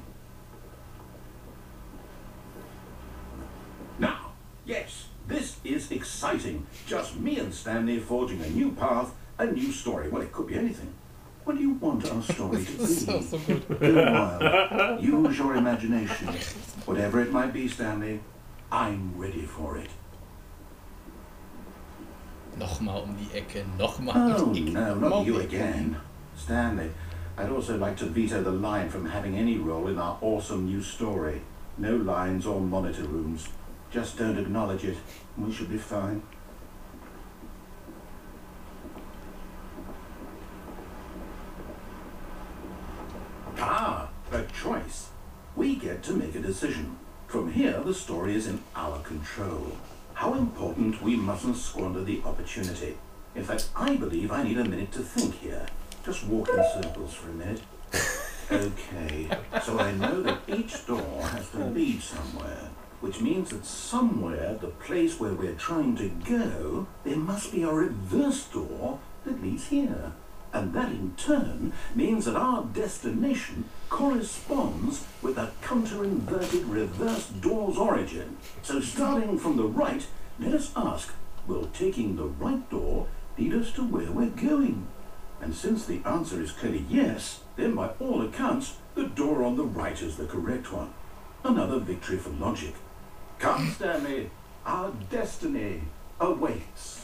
Now, yes, this is exciting. Just me and Stanley forging a new path, a new story. Well, it could be anything. What do you want our story to be? So, so gut. Go wild. Use your imagination. Whatever it might be, Stanley, I'm ready for it. Nochmal um die Ecke, nochmal Oh, um die Ecke. no, nochmal not um you die Ecke. again. Stanley, I'd also like to veto the line from having any role in our awesome new story. No lines or monitor rooms. Just don't acknowledge it. We should be fine. Ah, a choice. We get to make a decision. From here, the story is in our control. How important we mustn't squander the opportunity. In fact, I believe I need a minute to think here. Just walk in circles for a minute. Okay, so I know that each door has to lead somewhere, which means that somewhere, the place where we're trying to go, there must be a reverse door that leads here. And that in turn means that our destination corresponds with the counter-inverted reverse door's origin. So starting from the right, let us ask, will taking the right door lead us to where we're going? And since the answer is clearly yes, then by all accounts, the door on the right is the correct one. Another victory for logic. Come, Stanley, our destiny awaits.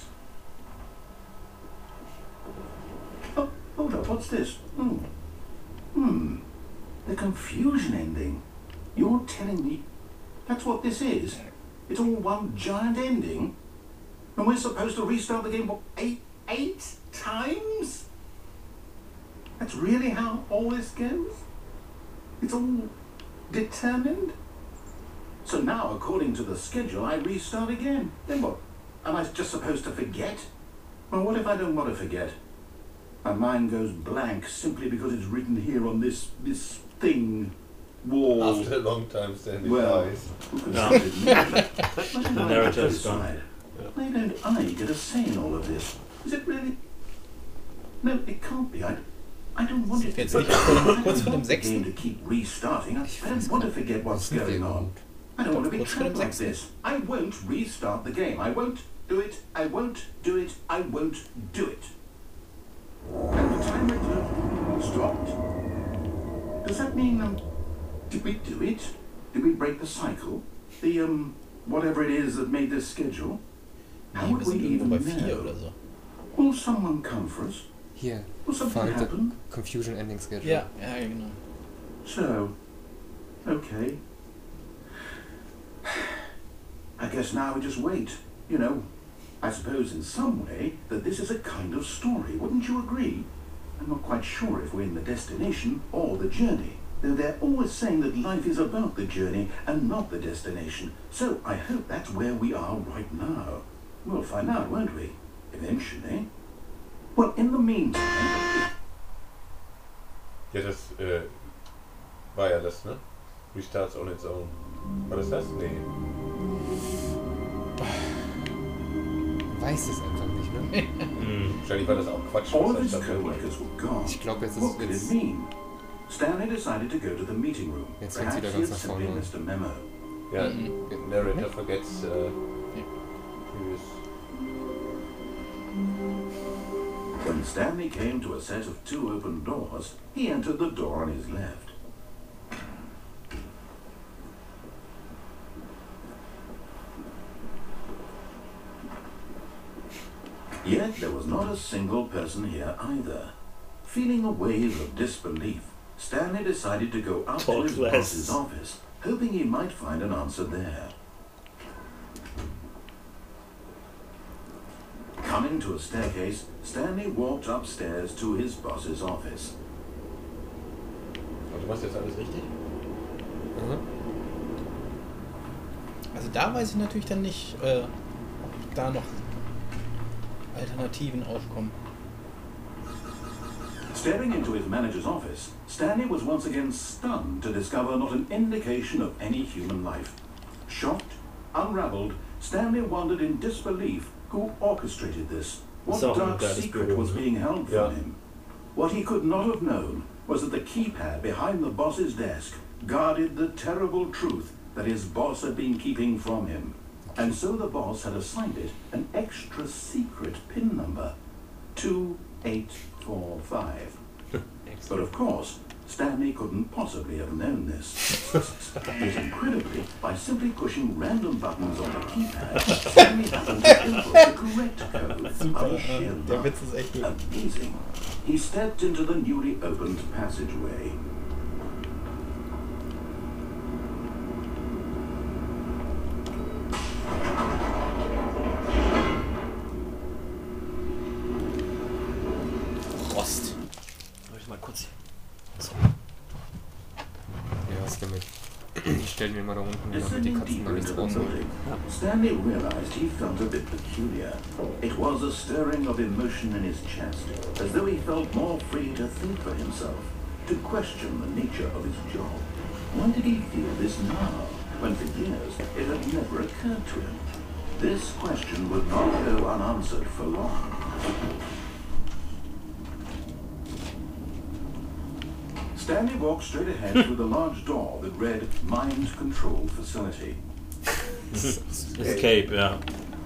Oh, hold up, what's this? Hmm. Hmm. The confusion ending. You're telling me that's what this is? It's all one giant ending? And we're supposed to restart the game, what, eight, eight times? That's really how all this goes? It's all determined? So now, according to the schedule, I restart again. Then what? Am I just supposed to forget? Well, what if I don't want to forget? My mind goes blank simply because it's written here on this this thing, wall. After a long time, Stanley Well, dies. who can No. say it? Why don't The I narrative's decide? gone. Why don't I get a say in all of this? Is it really? No, it can't be. I, I don't want it to Jetzt be. nicht vor dem- I kurz vor don't dem want the game sechsten. to keep restarting. I, I don't want to forget what's going on. I don't want to be Kurz vor dem trapped like sechsten. this. I won't restart the game. I won't do it. I won't do it. I won't do it. And the timer stopped. Does that mean, um, did we do it? Did we break the cycle? The, um, whatever it is that made this schedule? How Nee, would wir we sind irgendwo even bei vier know? oder so. Will someone come for us? Hier, Will something find the happen? confusion ending schedule. Ja, ja, genau. So, okay. I guess now we just wait. You know, I suppose in some way that this is a kind of story. Wouldn't you agree? I'm not quite sure if we're in the destination or the journey. Though they're always saying that life is about the journey and not the destination. So I hope that's where we are right now. We'll find out, won't we? Eventually. Well, in the meantime... Ja, das äh, war ja das, ne? Restarts on its own. War das das? Nee. Weiß es einfach nicht, ne? Mhm. Wahrscheinlich war das auch Quatsch. All was of his das da drin war. co-workers were gone. Ich glaube, jetzt ist What could it jetzt, mean? Stanley decided to go to the meeting room. Jetzt geht's Perhaps wieder he ganz had nach simply vorne. missed a memo. Ja, Mhm. Narrator forgets äh, previous. When Stanley came to a set of two open doors, he entered the door on his left. Yet there was not a single person here either. Feeling a wave of disbelief, Stanley decided to go up to Talk his less. boss's office, hoping he might find an answer there. Coming to a staircase, Stanley walked upstairs to his boss's office. Und du machst jetzt alles richtig? Mhm. Also da weiß ich natürlich dann nicht, äh, ob da noch Alternativen aufkommen. Staring into his manager's office, Stanley was once again stunned to discover not an indication of any human life. Shocked, unraveled, Stanley wondered in disbelief who orchestrated this. What So, dark that is secret good. was being held Yeah. from him? What he could not have known was that the keypad behind the boss's desk guarded the terrible truth that his boss had been keeping from him. And so the boss had assigned it an extra secret PIN number, two eight four five. But of course, Stanley couldn't possibly have known this. Yet incredibly, by simply pushing random buttons on the keypad, Stanley happened to input the correct code on sheer Der luck. Witz ist echt gut. Amazing. He stepped into the newly opened passageway. Rost. Soll ich mal kurz hier? Ja, hast du mit. Ich stell mir mal da unten, damit die Descending Katzen da deeper nichts into the rausholen. building, Stanley realized he felt a bit peculiar. It was a stirring of emotion in his chest, as though he felt more free to think for himself, to question the nature of his job. Why did he feel this now, when for years it had never occurred to him? This question would not go unanswered for long. Stanley walked straight ahead through the large door that read Mind Control Facility. Escape, ja.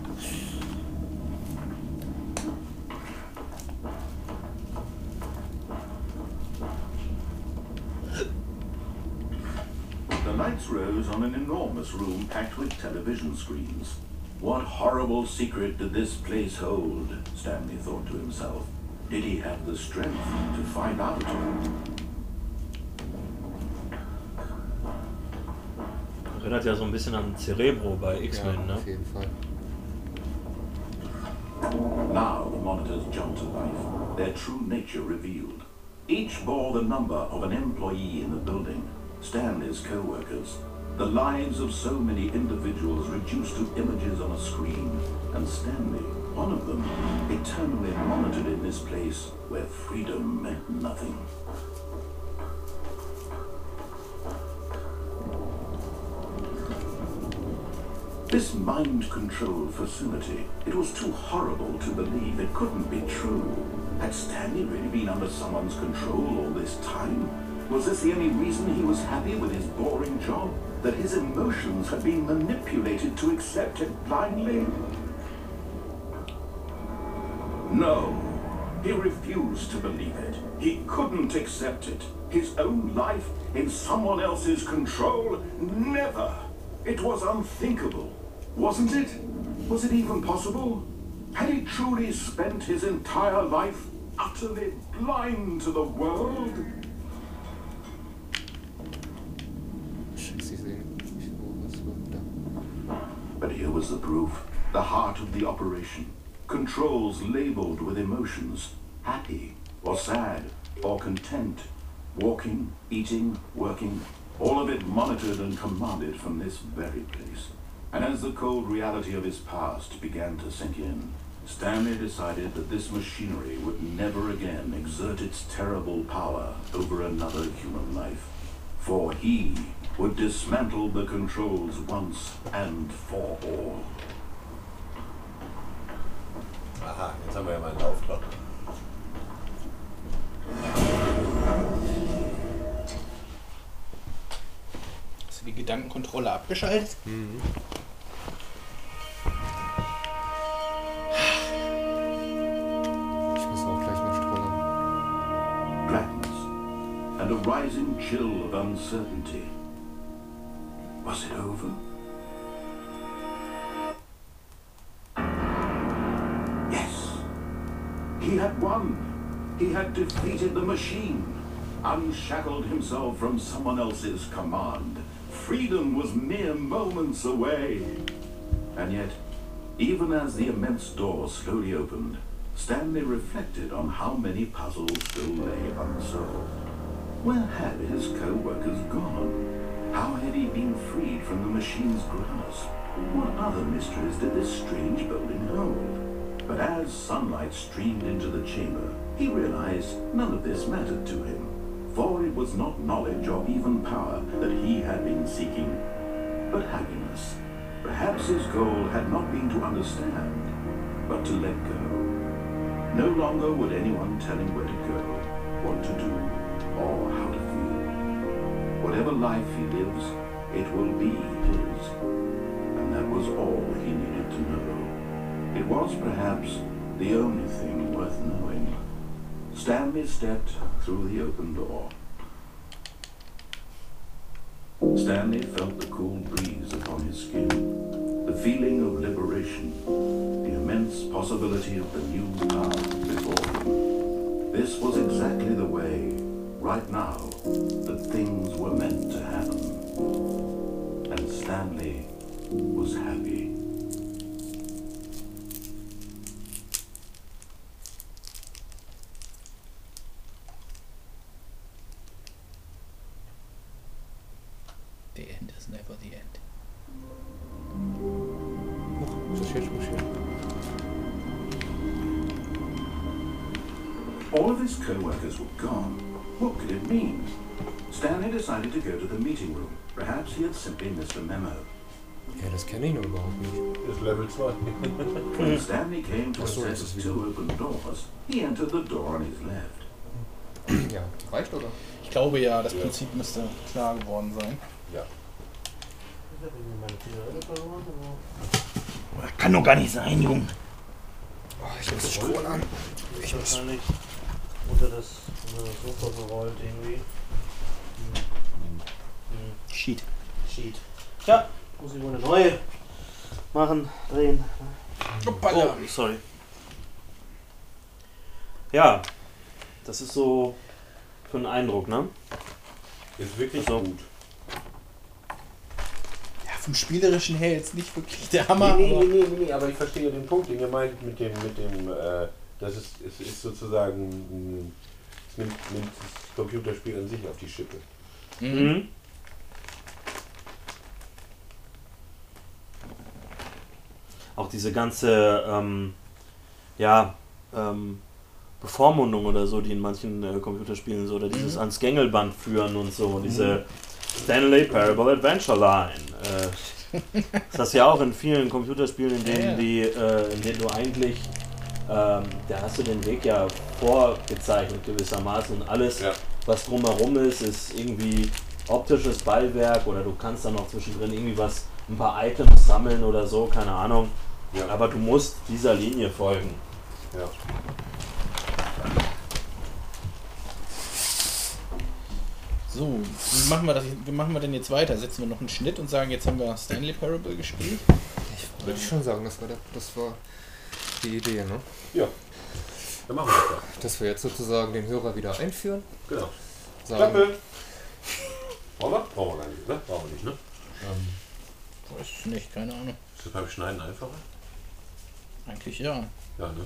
The lights rose on an enormous room packed with television screens. What horrible secret did this place hold? Stanley thought to himself. Did he have the strength to find out? Erinnert ja so ein bisschen an Cerebro bei X-Men, Ja, ne? auf jeden Fall. Now the monitors jumped to life, their true nature revealed. Each bore the number of an employee in the building, Stanley's co-workers. The lives of so many individuals reduced to images on a screen, and Stanley, one of them, eternally monitored in this place where freedom meant nothing. This mind control facility, it was too horrible to believe. It couldn't be true. Had Stanley really been under someone's control all this time? Was this the only reason he was happy with his boring job? That his emotions had been manipulated to accept it blindly? No. He refused to believe it. He couldn't accept it. His own life in someone else's control? Never. It was unthinkable. Wasn't it? Was it even possible? Had he truly spent his entire life utterly blind to the world? Scheiße, ich sehe nicht, wo was war da. But here was the proof. The heart of the operation. Controls labeled with emotions. Happy, or sad, or content. Walking, eating, working. All of it monitored and commanded from this very place. And as the cold reality of his past began to sink in, Stanley decided that this machinery would never again exert its terrible power over another human life. For he would dismantle the controls once and for all. Aha, jetzt haben wir ja mal einen Auftrag. Hast du die Gedankenkontrolle abgeschaltet? Mhm. Ich muss auch gleich mal strollern. Blackness and a rising chill of uncertainty. Was it over? Yes. He had won. He had defeated the machine, unshackled himself from someone else's command. Freedom was mere moments away. And yet, even as the immense door slowly opened, Stanley reflected on how many puzzles still lay unsolved. Where had his co-workers gone? How had he been freed from the machine's grasp? What other mysteries did this strange building hold? But as sunlight streamed into the chamber, he realized none of this mattered to him, for it was not knowledge or even power that he had been seeking, but happiness. Perhaps his goal had not been to understand, but to let go. No longer would anyone tell him where to go, what to do, or how to feel. Whatever life he lives, it will be his. And that was all he needed to know. It was perhaps the only thing worth knowing. Stanley stepped through the open door. Stanley felt the cool breeze upon his skin, the feeling of liberation, the immense possibility of the new path before him. This was exactly the way, right now, that things were meant to happen. And Stanley was happy. The end is never the end. Das ist jetzt Moschee. All of his co-workers were gone. What could it mean? Stanley decided to go to the meeting room. Perhaps he had simply missed a memo. Ja, das kenne ich noch überhaupt nicht. Das ist Level zwei. When Stanley came to a Ach so, set jetzt ist of es two wieder. open doors, he entered the door on his left. Ja, reicht oder? Ich glaube ja, das Ja. Prinzip müsste klar geworden sein. Ja. Kann doch gar nicht sein, Junge. Oh, ich muss Strom an. Ich muss wahrscheinlich unter das, unter das Sofa gerollt irgendwie. Hm. Shit. Sheet. Tja, muss ich wohl eine neue machen, drehen. Oh, sorry. Ja, das ist so für einen Eindruck, ne? Ist wirklich So. gut. Ja, vom Spielerischen her jetzt nicht wirklich der Hammer. Nee, nee, aber- nee, nee, nee, aber ich verstehe den Punkt, den ihr meint mit dem, mit dem, äh, das ist, es ist sozusagen, mh, es nimmt, nimmt das Computerspiel an sich auf die Schippe. Mhm. Mhm. Auch diese ganze, ähm, ja, ähm, Bevormundung oder so, die in manchen äh, Computerspielen so, oder dieses ans Gängelband führen und so, diese Stanley Parable Adventure Line. Äh, das hast du ja auch in vielen Computerspielen, in denen, Ja, ja. Die, äh, in denen du eigentlich, ähm, da hast du den Weg ja vorgezeichnet gewissermaßen und alles, Ja. was drumherum ist, ist irgendwie optisches Beiwerk oder du kannst dann noch zwischendrin irgendwie was, ein paar Items sammeln oder so, keine Ahnung. Ja. Aber du musst dieser Linie folgen. Ja. So, wie machen wir das? Wie machen wir denn jetzt weiter? Setzen wir noch einen Schnitt und sagen, jetzt haben wir Stanley Parable gespielt? Ich würde schon sagen, das war, der, das war die Idee, ne? Ja. Dann machen wir das Dass wir jetzt sozusagen den Hörer wieder einführen. doch. Genau. Sagen, Klappe. Brauchen wir? Brauchen wir gar nicht, ne? Brauchen wir nicht, ne? Ähm, weiß ich nicht, keine Ahnung. Ist das beim Schneiden einfacher? Eigentlich ja. Ja, ne?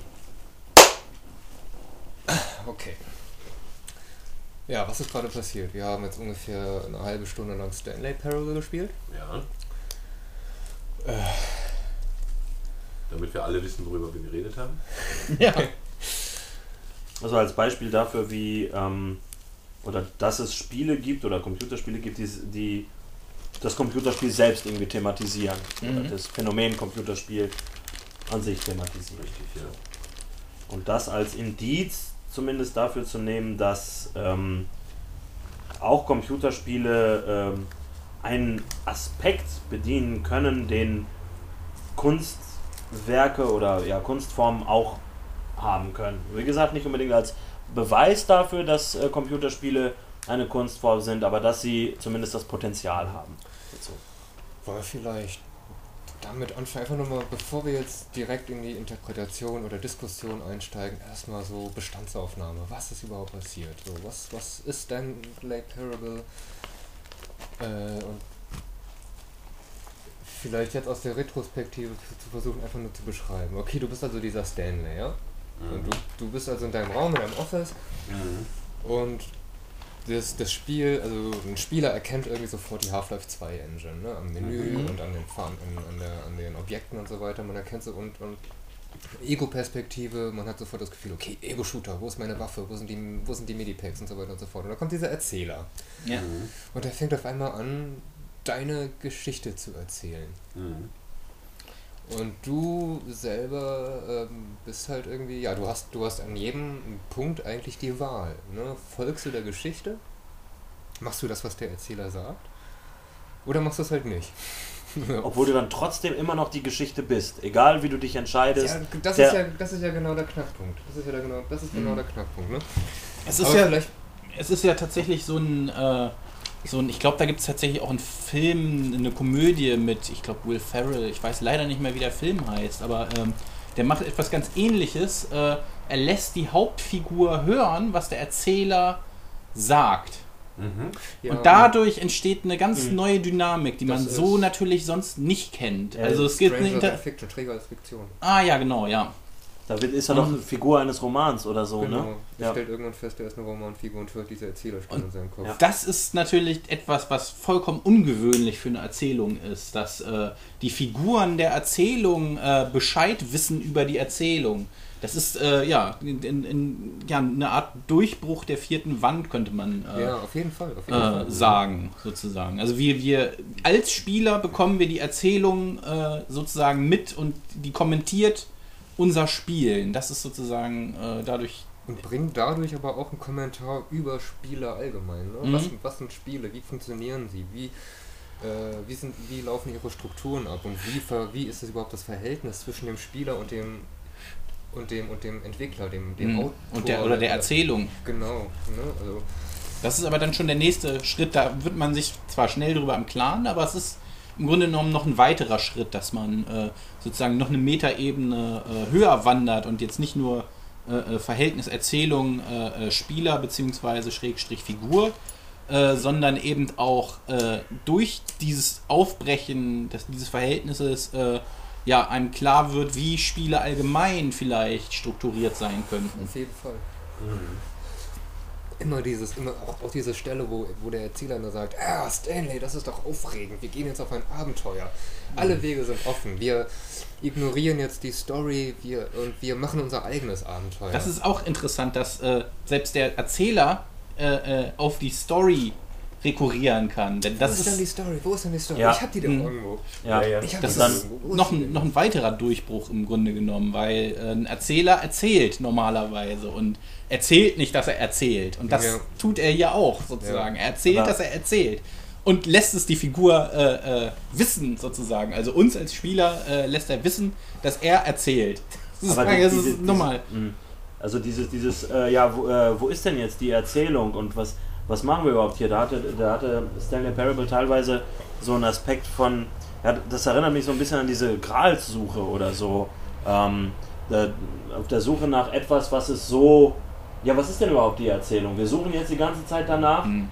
okay. Ja, was ist gerade passiert? Wir haben jetzt ungefähr eine halbe Stunde lang Stanley Parable gespielt. Ja. Äh. Damit wir alle wissen, worüber wir geredet haben. Ja. Also als Beispiel dafür, wie, ähm, oder dass es Spiele gibt oder Computerspiele gibt, die, die das Computerspiel selbst irgendwie thematisieren. Mhm. Oder das Phänomen Computerspiel an sich thematisieren. Richtig, ja. Und das als Indiz zumindest dafür zu nehmen, dass ähm, auch Computerspiele ähm, einen Aspekt bedienen können, den Kunstwerke oder ja, Kunstformen auch haben können. Wie gesagt, nicht unbedingt als Beweis dafür, dass äh, Computerspiele eine Kunstform sind, aber dass sie zumindest das Potenzial haben. So. Wollen wir vielleicht damit anfangen, einfach nochmal, bevor wir jetzt direkt in die Interpretation oder Diskussion einsteigen, erstmal so Bestandsaufnahme. Was ist überhaupt passiert? So, was, was ist Stanley Parable? Äh, und vielleicht jetzt aus der Retrospektive zu versuchen, einfach nur zu beschreiben. Okay, du bist also dieser Stanley, ja? Und du, du bist also in deinem Raum, in deinem Office Mhm. und das, das Spiel, also ein Spieler erkennt irgendwie sofort die Half-Life zwei Engine, ne? Am Menü Mhm. und an den Farben, an, an, der, an den Objekten und so weiter. Man erkennt sie und, und Ego-Perspektive, man hat sofort das Gefühl, okay, Ego-Shooter, wo ist meine Waffe, wo sind die, wo sind die Medipacks und so weiter und so fort. Und da kommt dieser Erzähler. Ja. Mhm. Und er fängt auf einmal an, deine Geschichte zu erzählen. Mhm. Und du selber ähm, bist halt irgendwie, ja, du hast, du hast an jedem Punkt eigentlich die Wahl. Ne? Folgst du der Geschichte? Machst du das, was der Erzähler sagt? Oder machst du es halt nicht? Obwohl du dann trotzdem immer noch die Geschichte bist, egal wie du dich entscheidest. Ja, das, der, ist ja, das ist ja genau der Knackpunkt. Das ist ja der genau, das ist genau der Knackpunkt, ne? Es ist Aber ja vielleicht Es ist ja tatsächlich so ein, äh, so ein ich glaube, da gibt es tatsächlich auch einen Film, eine Komödie mit, ich glaube, Will Ferrell. Ich weiß leider nicht mehr, wie der Film heißt, aber ähm, der macht etwas ganz Ähnliches. Äh, er lässt die Hauptfigur hören, was der Erzähler sagt. Mhm. ja, Und dadurch entsteht eine ganz Mhm. neue Dynamik, die Das man ist- so natürlich sonst nicht kennt. Ja, Also es gibt eine Stranger Inter than Fiction, Träger als Fiktion. Ah ja, genau, ja. da wird- ist er doch Figur eines Romans oder so, Genau. ne? Er Ja. stellt irgendwann fest, er ist eine Romanfigur und hört diese Erzählerstimme in seinem Kopf. Ja. Das ist natürlich etwas, was vollkommen ungewöhnlich für eine Erzählung ist, dass äh, die Figuren der Erzählung äh, Bescheid wissen über die Erzählung. Das ist äh, ja, in, in, in, ja eine Art Durchbruch der vierten Wand, könnte man äh, Ja, auf jeden Fall. Auf jeden äh, Fall. sagen, sozusagen. Also wir, wir als Spieler bekommen wir die Erzählung äh, sozusagen mit und die kommentiert unser Spielen. Das ist sozusagen äh, dadurch. Und bringt dadurch aber auch einen Kommentar über Spiele allgemein. Ne? Mhm. Was, was sind Spiele? Wie funktionieren sie? Wie, äh, wie, sind, wie laufen ihre Strukturen ab? Und wie, ver, wie ist es überhaupt das Verhältnis zwischen dem Spieler und dem und dem und dem Entwickler, dem, dem Mhm. Autor? Und der, oder der Erzählung. Genau. Ne? Also, Das ist aber dann schon der nächste Schritt. Da wird man sich zwar schnell drüber im Klaren, aber es ist im Grunde genommen noch ein weiterer Schritt, dass man äh, sozusagen noch eine Metaebene äh, höher wandert und jetzt nicht nur äh, Verhältnis Erzählung äh, Spieler bzw. Schrägstrich Figur, äh, sondern eben auch äh, durch dieses Aufbrechen des, dieses Verhältnisses äh, ja, einem klar wird, wie Spiele allgemein vielleicht strukturiert sein könnten. auf jeden Fall. Immer dieses, immer auch, auch diese Stelle, wo, wo der Erzähler nur sagt, ah, Stanley, das ist doch aufregend, wir gehen jetzt auf ein Abenteuer. Alle Wege sind offen, wir ignorieren jetzt die Story wir, und wir machen unser eigenes Abenteuer. Das ist auch interessant, dass äh, selbst der Erzähler äh, äh, auf die Story rekurrieren kann. Denn Wo das ist denn die ist Story? Wo ist denn die Story? Ja. Ich hab die doch Mhm. irgendwo. Ja, Ja, ja. Ich hab Das die ist doch irgendwo. Wo ist noch die ein, denn? noch ein weiterer Durchbruch im Grunde genommen, weil äh, ein Erzähler erzählt normalerweise und erzählt nicht, dass er erzählt. Und das Ja. tut er ja auch sozusagen. Ja. Er erzählt, Aber- dass er erzählt. Und lässt es die Figur äh, äh, wissen, sozusagen. Also uns als Spieler äh, lässt er wissen, dass er erzählt. Sozusagen, die- das diese- ist normal. Diese, mh. also dieses, dieses, äh, ja, wo, äh, wo ist denn jetzt die Erzählung und was, was machen wir überhaupt hier? Da hatte, da hatte Stanley Parable teilweise so einen Aspekt von, ja, das erinnert mich so ein bisschen an diese Gralssuche oder so. Ähm, da, auf der Suche nach etwas, was ist so, ja, was ist denn überhaupt die Erzählung? Wir suchen jetzt die ganze Zeit danach, Mhm.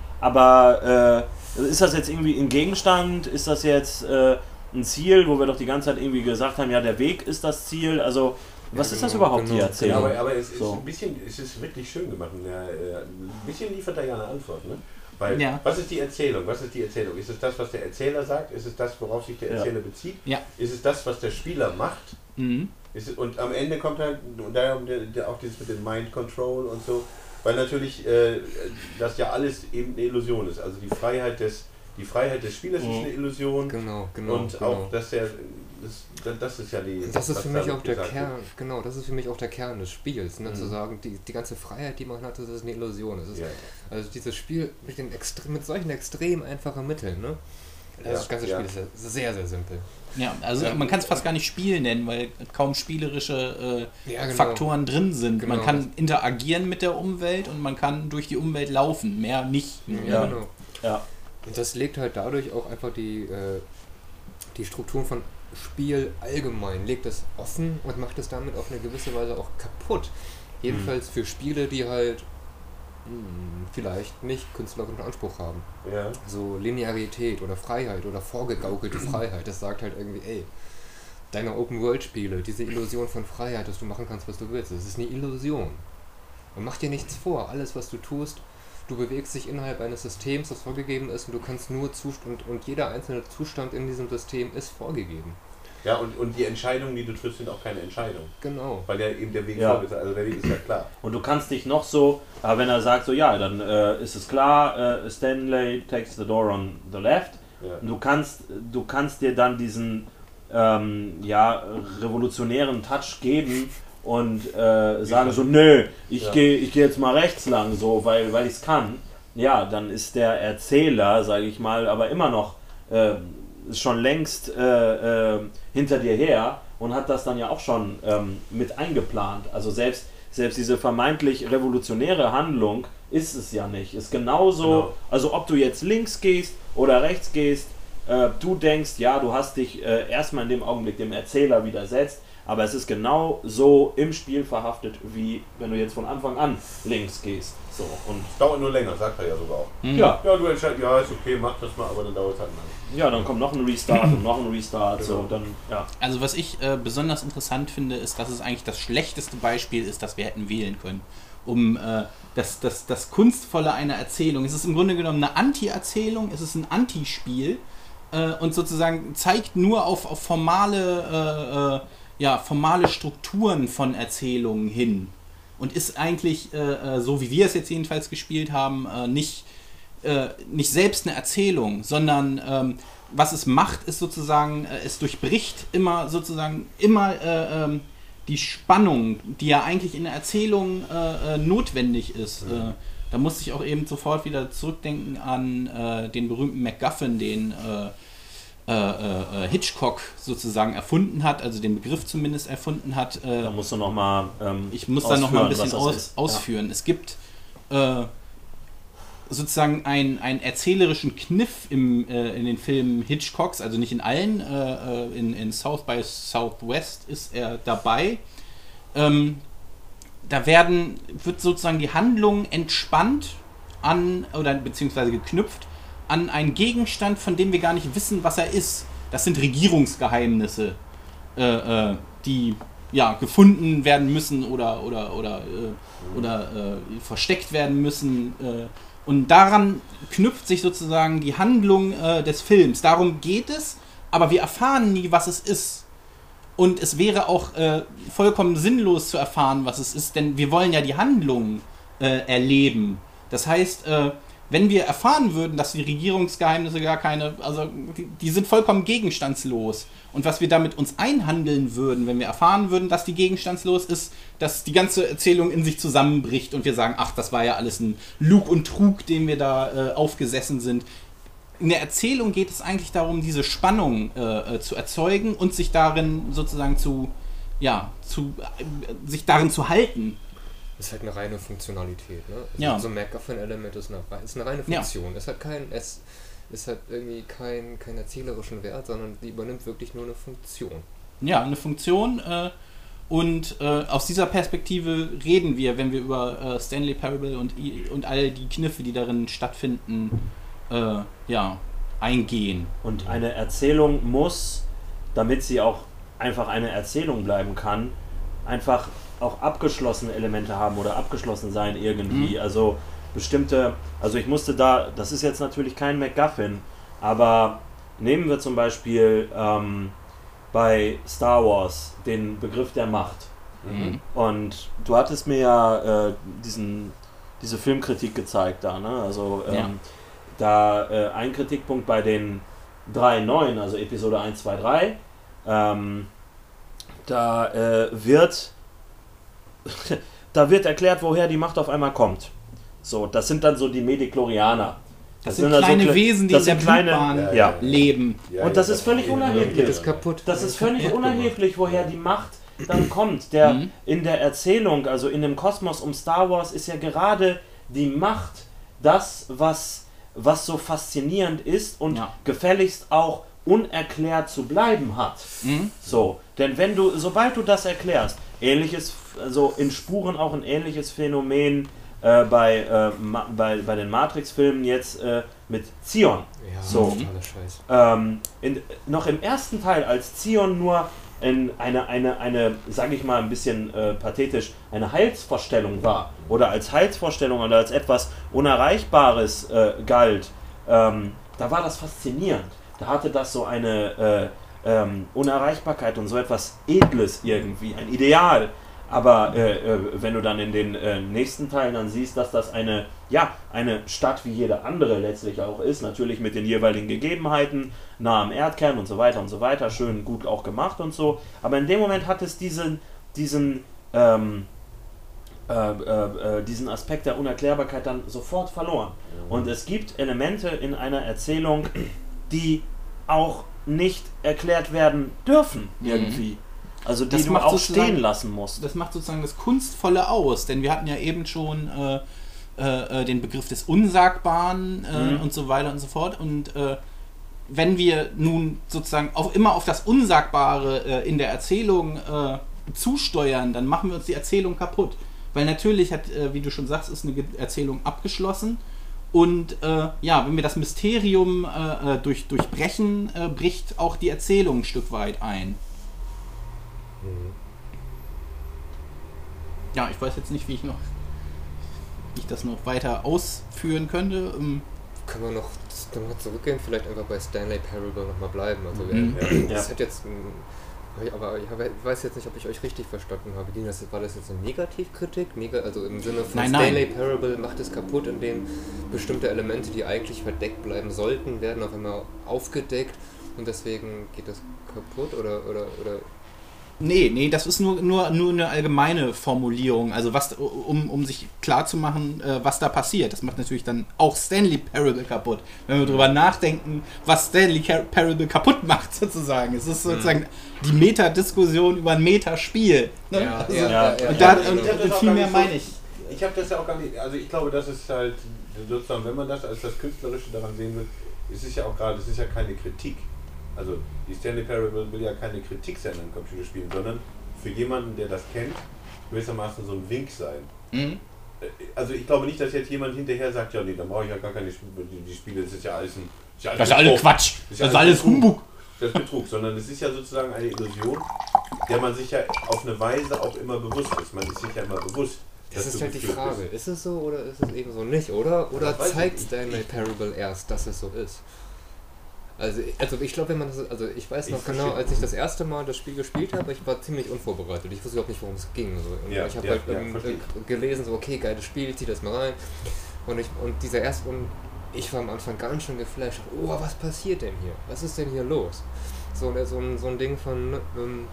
aber äh, ist das jetzt irgendwie ein Gegenstand? Ist das jetzt äh, ein Ziel, wo wir doch die ganze Zeit irgendwie gesagt haben, ja, der Weg ist das Ziel? Also, was Ja, ist das genau, überhaupt, die genau. Ja, Erzählung? aber, aber es ist So. ein bisschen, es ist wirklich schön gemacht. Und er, äh, ein bisschen liefert er ja eine Antwort, ne? Weil, Ja. was ist die Erzählung? Was ist die Erzählung? Ist es das, was der Erzähler sagt? Ist es das, worauf sich der Ja. Erzähler bezieht? Ja. Ist es das, was der Spieler macht? Mhm. Ist es, und am Ende kommt halt, und daher der, der, auch dieses mit dem Mind Control und so, weil natürlich äh, das ja alles eben eine Illusion ist. Also die Freiheit des, die Freiheit des Spielers Mhm. ist eine Illusion. Genau, genau. und genau. auch, dass der, das, das ist ja die. Das ist was für mich damit auch der gesagt wird. Kern, genau, das ist für mich auch der Kern des Spiels, ne, Mhm. zu sagen, die, die ganze Freiheit, die man hat, das ist eine Illusion. Es ist, Ja. Also dieses Spiel mit, den extre- mit solchen extrem einfachen Mitteln, ne? Das Ja, ganze ja. Spiel ist ja sehr, sehr simpel. Ja, also Ja. man kann es fast gar nicht Spiel nennen, weil kaum spielerische äh, Ja, genau. Faktoren drin sind. Genau. Man kann interagieren mit der Umwelt und man kann durch die Umwelt laufen, mehr nicht. Ja. genau. Ja. Und das legt halt dadurch auch einfach die, äh, die Strukturen von Spiel allgemein, legt es offen und macht es damit auf eine gewisse Weise auch kaputt. Jedenfalls für Spiele, die halt mh, vielleicht nicht künstlerischen Anspruch haben. Ja. So Linearität oder Freiheit oder vorgegaukelte Freiheit, das sagt halt irgendwie, ey, deine Open-World-Spiele, diese Illusion von Freiheit, dass du machen kannst, was du willst, das ist eine Illusion. Und mach dir nichts vor, alles, was du tust, du bewegst dich innerhalb eines Systems, das vorgegeben ist und du kannst nur Zustand, und jeder einzelne Zustand in diesem System ist vorgegeben. Ja, und, und die Entscheidungen, die du triffst, sind auch keine Entscheidungen. Genau. Weil ja eben der Weg Ja. vorgesagt ist. Also der Weg ist ja klar. Und du kannst dich noch so, aber wenn er sagt so, ja, dann äh, ist es klar, äh, Stanley takes the door on the left. Ja. Und du kannst, du kannst dir dann diesen ähm, ja, revolutionären Touch geben und äh, sagen so, nö, ich Ja. gehe ich geh jetzt mal rechts lang, so, weil, weil ich es kann, ja, dann ist der Erzähler, sage ich mal, aber immer noch äh, schon längst äh, äh, hinter dir her und hat das dann ja auch schon ähm, mit eingeplant. Also selbst, selbst diese vermeintlich revolutionäre Handlung ist es ja nicht. Ist genauso, Genau. also ob du jetzt links gehst oder rechts gehst, äh, du denkst, ja, du hast dich äh, erstmal in dem Augenblick dem Erzähler widersetzt, aber es ist genau so im Spiel verhaftet, wie wenn du jetzt von Anfang an links gehst. So, und Es dauert nur länger, sagt er ja sogar auch. ja, Ja, du entscheidest, ja, ist okay, mach das mal, aber dann dauert es halt lang. ja, dann kommt noch ein Restart und noch ein Restart, so, dann, ja. Also was ich äh, besonders interessant finde, ist, dass es eigentlich das schlechteste Beispiel ist, das wir hätten wählen können. Um äh, das, das, das Kunstvolle einer Erzählung. Es ist im Grunde genommen eine Anti-Erzählung, es ist ein Anti-Spiel äh, und sozusagen zeigt nur auf, auf formale, äh, äh, ja, formale Strukturen von Erzählungen hin. Und ist eigentlich, äh, so wie wir es jetzt jedenfalls gespielt haben, äh, nicht, äh, nicht selbst eine Erzählung, sondern ähm, was es macht, ist sozusagen, äh, es durchbricht immer sozusagen immer äh, ähm, die Spannung, die ja eigentlich in der Erzählung äh, äh, notwendig ist. Mhm. Äh, da musste ich auch eben sofort wieder zurückdenken an äh, den berühmten MacGuffin, den äh, äh, äh, Hitchcock sozusagen erfunden hat, also den Begriff zumindest erfunden hat. Äh, Da musst du noch mal ähm, ich muss da noch mal ein bisschen ausführen, was das aus, ist. ausführen. Es gibt äh, sozusagen einen, einen erzählerischen Kniff im, äh, in den Filmen Hitchcocks, also nicht in allen, äh, in, in South by Southwest ist er dabei. Ähm, da werden, wird sozusagen die Handlung entspannt an, oder beziehungsweise geknüpft an einen Gegenstand, von dem wir gar nicht wissen, was er ist. Das sind Regierungsgeheimnisse, äh, äh, die ja gefunden werden müssen oder oder oder äh, oder äh, versteckt werden müssen. Äh, und daran knüpft sich sozusagen die Handlung äh, des Films. Darum geht es, aber wir erfahren nie, was es ist. Und es wäre auch äh, vollkommen sinnlos zu erfahren, was es ist, denn wir wollen ja die Handlung äh, erleben. Das heißt, äh, wenn wir erfahren würden, dass die Regierungsgeheimnisse gar keine, also die, die sind vollkommen gegenstandslos. Und was wir damit uns einhandeln würden, wenn wir erfahren würden, dass die gegenstandslos ist, dass die ganze Erzählung in sich zusammenbricht und wir sagen, ach, das war ja alles ein Lug und Trug, dem wir da äh, aufgesessen sind. In der Erzählung geht es eigentlich darum, diese Spannung äh, zu erzeugen und sich darin sozusagen zu, ja, zu, äh, sich darin zu halten. Das ist halt eine reine Funktionalität, ne? Also Ja. so ein MacGuffin-Element ist eine, ist eine reine Funktion. Ja. Es hat kein, es, es hat irgendwie keinen kein erzählerischen Wert, sondern die übernimmt wirklich nur eine Funktion. Ja, eine Funktion äh, und äh, aus dieser Perspektive reden wir, wenn wir über äh, Stanley Parable und, und all die Kniffe, die darin stattfinden, äh, ja, eingehen. Und eine Erzählung muss, damit sie auch einfach eine Erzählung bleiben kann, einfach auch abgeschlossene Elemente haben oder abgeschlossen sein irgendwie. Mhm. Also bestimmte, also ich musste da, das ist jetzt natürlich kein MacGuffin, aber nehmen wir zum Beispiel ähm, bei Star Wars den Begriff der Macht. Mhm. Und du hattest mir ja äh, diesen, diese Filmkritik gezeigt da, ne? Also ähm, ja. da äh, ein Kritikpunkt bei den drei neuen, also Episode eins, zwei, drei, ähm, da äh, wird da wird erklärt, woher die Macht auf einmal kommt. So, das sind dann so die Mediklorianer. Das, das sind, sind kleine so, Wesen, die in der Blutbahn kleine, ja. leben. Ja, und das ist völlig unerheblich. Das, kaputt. das ist völlig unerheblich, woher die Macht dann kommt. Der, mhm. In der Erzählung, also in dem Kosmos um Star Wars, ist ja gerade die Macht das, was, was so faszinierend ist und ja. gefälligst auch unerklärt zu bleiben hat. Mhm. So, denn wenn du, sobald du das erklärst, ähnliches, also in Spuren auch ein ähnliches Phänomen äh, bei, äh, ma, bei, bei den Matrix-Filmen jetzt äh, mit Zion. Ja, so, ähm, in, noch im ersten Teil, als Zion nur in eine, eine, eine sage ich mal ein bisschen äh, pathetisch, eine Heilsvorstellung war oder als Heilsvorstellung oder als etwas Unerreichbares äh, galt, ähm, da war das faszinierend. Da hatte das so eine äh, ähm, Unerreichbarkeit und so etwas Edles irgendwie, ein Ideal. Aber äh, äh, wenn du dann in den äh, nächsten Teilen dann siehst, dass das eine ja, eine Stadt wie jede andere letztlich auch ist, natürlich mit den jeweiligen Gegebenheiten, nah am Erdkern und so weiter und so weiter, schön gut auch gemacht und so, aber in dem Moment hat es diesen, diesen, ähm, äh, äh, äh, diesen Aspekt der Unerklärbarkeit dann sofort verloren. Und es gibt Elemente in einer Erzählung, die auch nicht erklärt werden dürfen, irgendwie. Also die Das du macht auch sozusagen- stehen lassen musst. Das macht sozusagen das Kunstvolle aus, denn wir hatten ja eben schon äh, äh, den Begriff des Unsagbaren äh, Mhm. und so weiter und so fort. Und äh, wenn wir nun sozusagen auf, immer auf das Unsagbare äh, in der Erzählung äh, zusteuern, dann machen wir uns die Erzählung kaputt. Weil natürlich hat, äh, wie du schon sagst, ist eine Ge- Erzählung abgeschlossen. Und äh, ja, wenn wir das Mysterium äh, äh, durch, durchbrechen, äh, bricht auch die Erzählung ein Stück weit ein. Ja, ich weiß jetzt nicht, wie ich noch wie ich das noch weiter ausführen könnte. Ähm, Können wir noch nochmal zurückgehen, vielleicht einfach bei Stanley Parable nochmal bleiben. Also Mhm. wer, Ja. das hat jetzt, ein- aber ich habe- ich weiß jetzt nicht, ob ich euch richtig verstanden habe. Ging das, war das jetzt eine Negativkritik? Nega, also im Sinne von Nein, nein. Stanley Parable macht es kaputt, indem bestimmte Elemente, die eigentlich verdeckt bleiben sollten, werden auf einmal aufgedeckt und deswegen geht das kaputt oder oder oder nee, nee, das ist nur, nur, nur eine allgemeine Formulierung. Also was, um, um sich klar zu machen, äh, was da passiert. Das macht natürlich dann auch Stanley Parable kaputt. Wenn wir drüber nachdenken, was Stanley Car- Parable kaputt macht, sozusagen. Es ist sozusagen die Metadiskussion über ein Metaspiel. Ne? Ja, also, ja, ja, ja, und ja, da, ja, und, Ich hab das und auch viel gar mehr nicht so- meine ich. Ich habe das ja auch gar nicht, also ich glaube, das ist halt sozusagen, wenn man das als das Künstlerische daran sehen will, es ist ja auch gerade, es ist ja keine Kritik. Also die Stanley Parable will ja keine Kritik sein an Computerspielen, sondern für jemanden, der das kennt, gewissermaßen so ein Wink sein. Mhm. Also ich glaube nicht, dass jetzt jemand hinterher sagt, ja nee, dann brauche ich ja gar keine Spiele, die, die Spiele, das ist ja alles ein... Ist ja Das ist alles Betrug. Quatsch. Das Das ist alles Betrug. Humbug. Das ist Betrug, sondern es ist ja sozusagen eine Illusion, der man sich ja auf eine Weise auch immer bewusst ist. Man ist sich ja immer bewusst. Das dass ist du halt die geführt Frage. bist. Ist es so oder ist es eben so nicht, oder? Oder Das weiß ich zeigt nicht. Stanley Parable erst, dass es so ist? Also, also ich glaube, wenn man das, also ich weiß Ich noch genau, verstehe. als ich das erste Mal das Spiel gespielt habe, ich war ziemlich unvorbereitet. Ich wusste überhaupt nicht, worum es ging. So. Und Ja, ich habe ja, halt ja, ähm, verstehe. äh, gelesen, so okay, geiles Spiel, zieh das mal rein. Und ich und dieser erste und ich war am Anfang ganz schön geflasht. Oh, was passiert denn hier? Was ist denn hier los? So, so, ein, so ein Ding von ähm,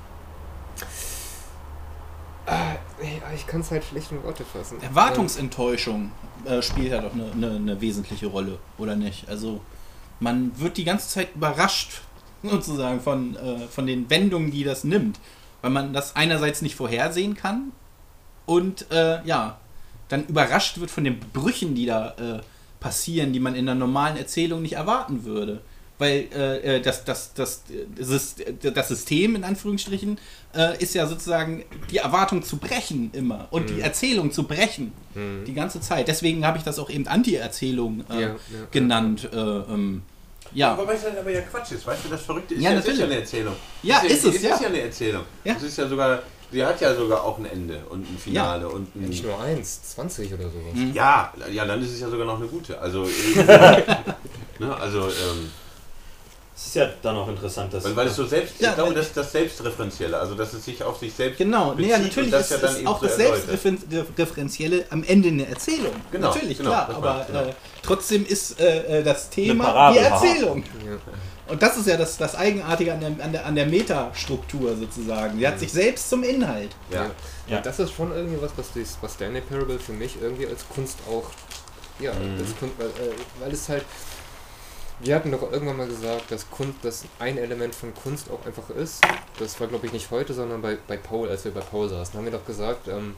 ah, ja, ich kann es halt schlecht in Worte fassen. Erwartungsenttäuschung äh, spielt ja doch eine, eine, eine wesentliche Rolle, oder nicht? Also man wird die ganze Zeit überrascht, sozusagen, von, äh, von den Wendungen, die das nimmt. Weil man das einerseits nicht vorhersehen kann und äh, ja, dann überrascht wird von den Brüchen, die da äh, passieren, die man in einer normalen Erzählung nicht erwarten würde. Weil äh, das, das, das, das, das System, in Anführungsstrichen, äh, ist ja sozusagen die Erwartung zu brechen immer und Mhm. die Erzählung zu brechen Mhm. die ganze Zeit. Deswegen habe ich das auch eben Anti-Erzählung äh, Ja, ja, genannt. Äh, ähm, ja. Aber weißt du, aber ja Quatsch ist, weißt du, das Verrückte ist Ja, ja, das ist natürlich. ja eine Erzählung. Ja, Das ist es, Es ja. ist ja eine Erzählung. Ja. Es ist ja sogar, sie hat ja sogar auch ein Ende und ein Finale und ein... Nicht nur eins, zwanzig oder sowas. Mhm. Ja, ja, dann ist es ja sogar noch eine gute. Also, äh, ne, also ähm, Es ist ja dann auch interessant, dass... weil, weil es so selbst, Ja, ich glaube, äh, das ist das Selbstreferenzielle, also dass es sich auf sich selbst Genau, nee, bezieht ja, und natürlich das ist, ja dann ist eben auch so das erläutert. Selbstreferenzielle am Ende eine Erzählung. Genau, natürlich, genau, klar, das aber meine ich, genau. äh, trotzdem ist äh, äh, das Thema Parabel, die haha. Erzählung. Ja. Und das ist ja das, das Eigenartige an der, an der, an der Metastruktur sozusagen. Die hat sich selbst zum Inhalt. Ja. Ja. Und das ist schon irgendwie was, was, dies, was Stanley Parable für mich irgendwie als Kunst auch, ja, Mhm. als Kunst, weil, äh, weil es halt, wir hatten doch irgendwann mal gesagt, dass Kunst, dass ein Element von Kunst auch einfach ist. Das war, glaube ich, nicht heute, sondern bei, bei Paul, als wir bei Paul saßen, haben wir doch gesagt, ähm,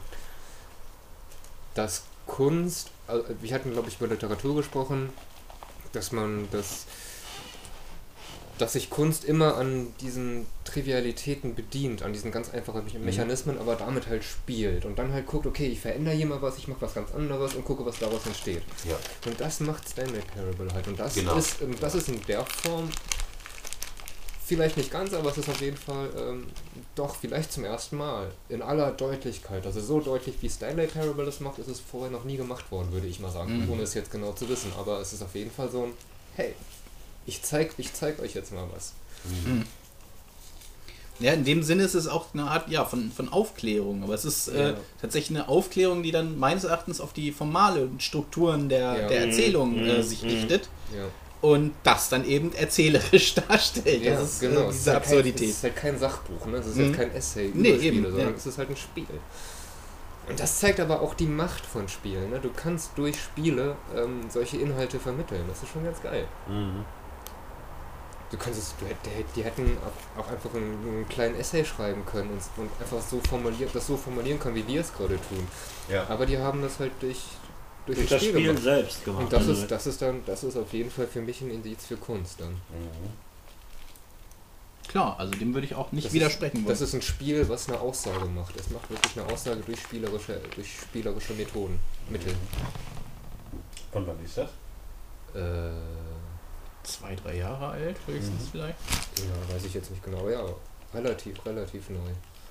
dass Kunst, also wir hatten, glaube ich, über Literatur gesprochen, dass man das, dass sich Kunst immer an diesen Trivialitäten bedient, an diesen ganz einfachen Mechanismen, aber damit halt spielt und dann halt guckt, okay, ich verändere hier mal was, ich mache was ganz anderes und gucke, was daraus entsteht. Ja. Und das macht Stanley Parable halt und das Genau. ist, ähm, das ist in der Form vielleicht nicht ganz, aber es ist auf jeden Fall ähm, doch vielleicht zum ersten Mal in aller Deutlichkeit, also so deutlich wie Stanley Parable das macht, ist es vorher noch nie gemacht worden, würde ich mal sagen, Mhm. ohne es jetzt genau zu wissen, aber es ist auf jeden Fall so ein, hey, ich zeig, ich zeig euch jetzt mal was. Ja, in dem Sinne ist es auch eine Art ja, von, von Aufklärung. Aber es ist äh, Ja. tatsächlich eine Aufklärung, die dann meines Erachtens auf die formalen Strukturen der, Ja. der Erzählung Mhm. äh, sich Mhm. richtet Ja. und das dann eben erzählerisch darstellt. Ja, das ist genau. äh, Es ist diese halt kein, Absurdität. es ist halt kein Sachbuch, ne? Es ist Mhm. halt kein Essay über Nee, Spiele, eben, sondern ja. es ist halt ein Spiel. Und das zeigt aber auch die Macht von Spielen. Ne? Du kannst durch Spiele ähm, solche Inhalte vermitteln. Das ist schon ganz geil. Mhm. Du kannst es, du, die, die hätten auch, auch einfach einen, einen kleinen Essay schreiben können und, und einfach so formulieren, das so formulieren können, wie wir es gerade tun. Ja. Aber die haben das halt durch, durch, Durch das das Spiel Spiel gemacht. selbst gemacht. Und das Also, ist, das ist dann, das ist auf jeden Fall für mich ein Indiz für Kunst dann. Mhm. Klar, also dem würde ich auch nicht Das widersprechen ist, wollen. das ist ein Spiel, was eine Aussage macht. Es macht wirklich eine Aussage durch spielerische, durch spielerische Methoden, Mittel. Von wann ist das? Äh, Zwei, drei Jahre alt, höchstens Mhm. vielleicht. ja, weiß ich jetzt nicht genau. Ja, relativ, relativ neu.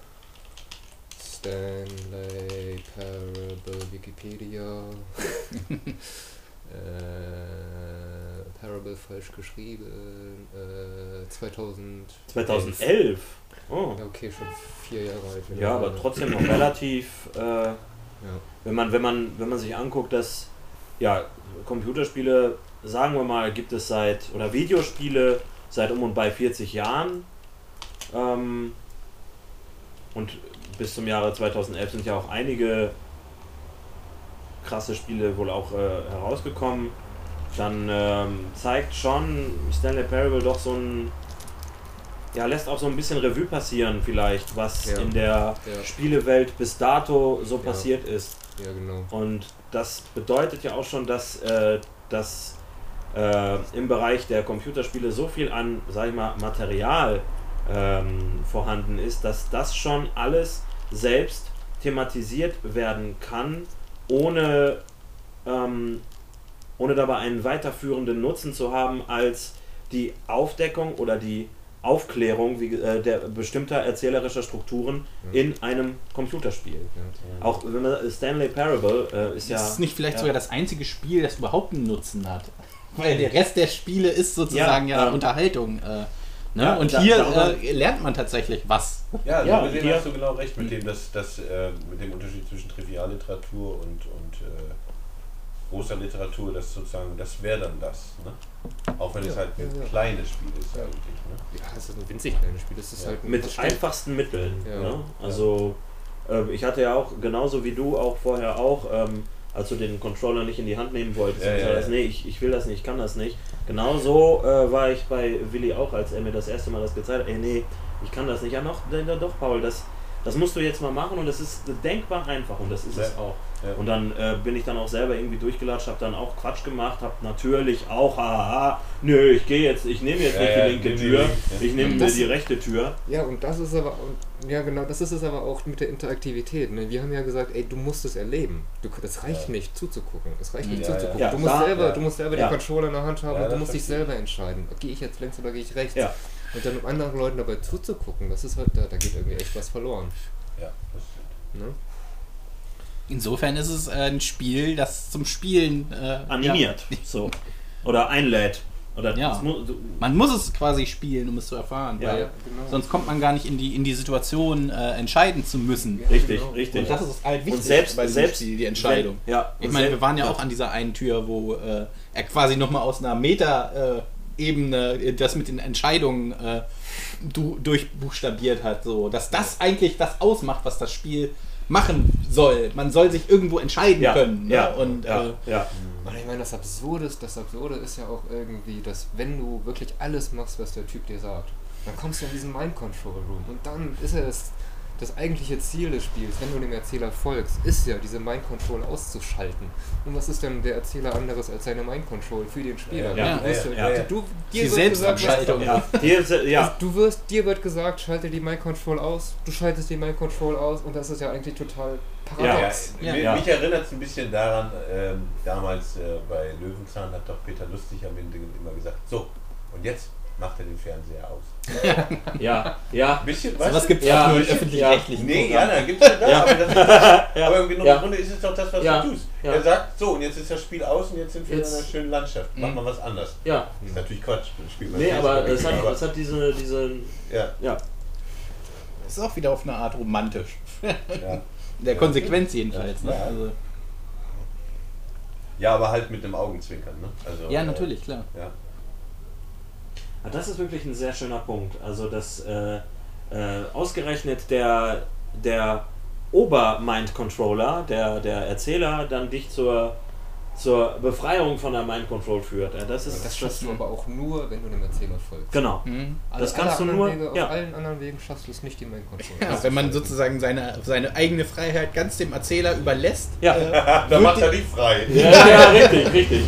Stanley Parable Wikipedia. äh, Parable falsch geschrieben. Äh, zweitausend. zweitausendelf. Oh. Ja, okay, schon vier Jahre alt. Ja, aber trotzdem noch relativ, äh, Ja. wenn man, wenn man, wenn man sich anguckt, dass ja, Computerspiele, sagen wir mal, gibt es seit, oder Videospiele seit um und bei vierzig Jahren, ähm, und bis zum Jahre zweitausendelf sind ja auch einige krasse Spiele wohl auch äh, herausgekommen, dann ähm, zeigt schon Stanley Parable doch so ein, ja, lässt auch so ein bisschen Revue passieren vielleicht, was Ja. in der Ja. Spielewelt bis dato so Ja. passiert ist. Ja, genau. Und das bedeutet ja auch schon, dass, äh, dass äh, im Bereich der Computerspiele so viel an, sag ich mal, Material ähm, vorhanden ist, dass das schon alles selbst thematisiert werden kann, ohne, ähm, ohne dabei einen weiterführenden Nutzen zu haben als die Aufdeckung oder die Aufklärung wie, äh, der bestimmter erzählerischer Strukturen Ja. in einem Computerspiel. Ja. Auch wenn man Stanley Parable äh, ist ja. Das ist nicht vielleicht ja. sogar das einzige Spiel, das überhaupt einen Nutzen hat. Weil der Rest der Spiele ist sozusagen ja, Ja, ähm, Unterhaltung. Äh, ne? ja, Und da- hier darüber- äh, lernt man tatsächlich was. Ja, also Ja, gesehen die- hast du genau recht mit dem, dass, dass, äh, mit dem Unterschied zwischen Trivialliteratur und, und äh, großer Literatur, das sozusagen, das wäre dann das. Ne? Auch wenn es Ja, halt ein ja, ja. kleines Spiel ist eigentlich. Ne? Ja, es ist ein winzig kleines Spiel. Das ist Ja. halt ein Mit Versteck. einfachsten Mitteln. Ja. Ne? Also äh, ich hatte ja auch, genauso wie du auch vorher auch, ähm, als du den Controller nicht in die Hand nehmen wolltest, Ja, und ja, gesagt hast, ja. nee, ich, ich will das nicht, ich kann das nicht. Genauso äh, war ich bei Willi auch, als er mir das erste Mal das gezeigt hat, ey nee, ich kann das nicht. Ja noch, nee, doch Paul, das, das musst du jetzt mal machen und das ist denkbar einfach und das ist Ja. es auch. Ja. Und dann äh, bin ich dann auch selber irgendwie durchgelatscht, habe dann auch Quatsch gemacht, habe natürlich auch, haha, nö, ich gehe jetzt, ich nehme jetzt Ja, nicht ja, die linke nimm die Tür, linke, ja. ich nehme Und mir das- die rechte Tür. Ja, und das ist aber, und, ja genau, das ist es aber auch mit der Interaktivität. Ne? Wir haben ja gesagt, ey, du musst es erleben. Du, das reicht Ja. nicht zuzugucken. Es reicht nicht Ja, ja. zuzugucken. Ja, du, musst da- selber, ja. du musst selber Ja. den Controller in der Hand haben Ja, und du das musst dich verstehe ich. selber entscheiden. Gehe ich jetzt links oder gehe ich rechts? Ja. Und dann um anderen Leuten dabei zuzugucken, das ist halt, da, da geht irgendwie echt was verloren. Ja, das stimmt. Ne? Insofern ist es äh, ein Spiel, das zum Spielen äh, Animiert, so. Oder einlädt. Oder Ja. das mu- du- Man muss es quasi spielen, um es zu erfahren. Ja, weil Ja, genau. sonst kommt man gar nicht in die, in die Situation, äh, entscheiden zu müssen. richtig, genau. richtig. Und das ist halt wichtig Und selbst, bei diesem selbst Spiel, die Entscheidung. Wenn, ja, Ich und meine, selbst- wir waren ja ja. auch an dieser einen Tür, wo äh, er quasi nochmal aus einer Meta-Ebene äh, das mit den Entscheidungen äh, du, durchbuchstabiert hat. So. Dass das eigentlich das ausmacht, was das Spiel machen soll. Man soll sich irgendwo entscheiden ja, können. Ne? ja, Und ja, äh, ja. Und ich meine, das Absurde ist, das Absurde ist ja auch irgendwie, dass wenn du wirklich alles machst, was der Typ dir sagt, dann kommst du in diesen Mind-Control-Room und dann ist ja das, das eigentliche Ziel des Spiels, wenn du dem Erzähler folgst, ist ja, diese Mind-Control auszuschalten. Und was ist denn der Erzähler anderes als seine Mind-Control für den Spieler? Ja, du wirst, ja, ja. Du, dir die wird gesagt, Selbstabschaltung. Ja, hier ist, ja. Du wirst, dir wird gesagt, schalte die Mind-Control aus, du schaltest die Mind-Control aus und das ist ja eigentlich total paradox. Ja, mi- ja. Mich erinnert es ein bisschen daran, ähm, damals äh, bei Löwenzahn hat doch Peter Lustig am Ende immer gesagt, so, und jetzt macht er den Fernseher aus. ja, ja. Ein bisschen, sowas weißt du? gibt es Ja, auch nur in bisschen- öffentlich-rechtlichen Nee, Programmen. ja, dann gibt es ja das, Ja. aber, das ist das, Ja. aber im Grunde Ja. Grunde ist es doch das, was Ja. du tust. Ja. Er sagt, so, und jetzt ist das Spiel aus und jetzt sind wir Jetzt- in einer schönen Landschaft. Mach Mhm. mal was anderes. Ja. Das ist natürlich Quatsch. Das Spiel Nee, aber es hat, es hat diese, diese, ja. ja. ist auch wieder auf eine Art romantisch. Ja. In der Ja. Konsequenz jedenfalls. Ne? Ja. Also, Ja, aber halt mit einem Augenzwinkern, ne? Also, ja, äh, natürlich, klar. Ja. Ah, das ist wirklich ein sehr schöner Punkt. Also, dass äh, äh, ausgerechnet der, der Ober-Mind-Controller, der, der Erzähler, dann dich zur, zur Befreiung von der Mind-Control führt. Ja, das ist Das schaffst du aber auch nur, wenn du dem Erzähler folgst. Genau. Mhm. Das Alle kannst du anderen nur. Wege, Ja. Auf allen anderen Wegen schaffst du es nicht, die Mind Control. Ja, wenn man sozusagen seine, seine eigene Freiheit ganz dem Erzähler überlässt, Ja. äh, Da wird macht die- er dich frei. Ja, ja, richtig, richtig.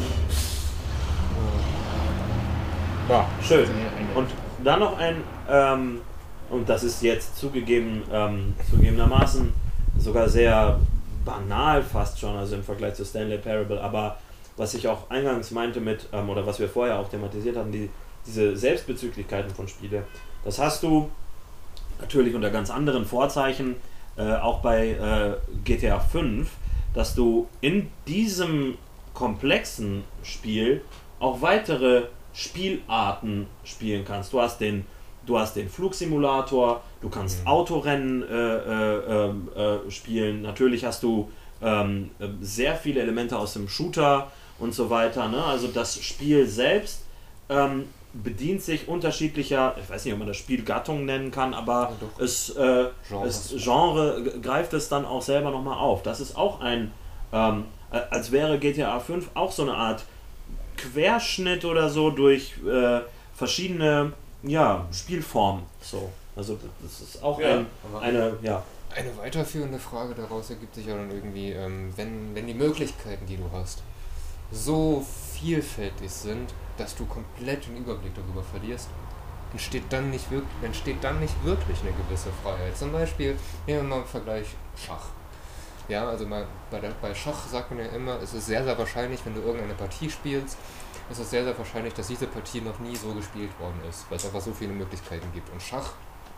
Boah, Schön. sind hier einge- Und dann noch ein, ähm, und das ist jetzt zugegeben, ähm, zugegebenermaßen sogar sehr banal fast schon, also im Vergleich zu Stanley Parable, aber was ich auch eingangs meinte mit, ähm, oder was wir vorher auch thematisiert haben, die, diese Selbstbezüglichkeiten von Spiele, das hast du natürlich unter ganz anderen Vorzeichen, äh, auch bei äh, G T A fünf, dass du in diesem komplexen Spiel auch weitere Spielarten spielen kannst. Du hast den, du hast den Flugsimulator, du kannst Mhm. Autorennen äh, äh, äh, spielen, natürlich hast du ähm, sehr viele Elemente aus dem Shooter und so weiter. Ne? Also das Spiel selbst ähm, bedient sich unterschiedlicher, ich weiß nicht, ob man das Spiel Gattung nennen kann, aber Ja, doch. es, äh, Genres. es Genre g- greift es dann auch selber nochmal auf. Das ist auch ein, ähm, äh, als wäre G T A fünf auch so eine Art Querschnitt oder so durch äh, verschiedene ja, Spielformen. So. Also das ist auch Ja, ein, eine, ja. Eine weiterführende Frage daraus ergibt sich ja dann irgendwie, ähm, wenn, wenn die Möglichkeiten, die du hast, so vielfältig sind, dass du komplett den Überblick darüber verlierst, entsteht dann nicht wirklich, entsteht dann nicht wirklich eine gewisse Freiheit. Zum Beispiel, nehmen wir mal im Vergleich Schach. Ja, also mal bei, der, bei Schach sagt man ja immer, es ist sehr, sehr wahrscheinlich, wenn du irgendeine Partie spielst, ist es sehr, sehr wahrscheinlich, dass diese Partie noch nie so gespielt worden ist, weil es einfach so viele Möglichkeiten gibt. Und Schach,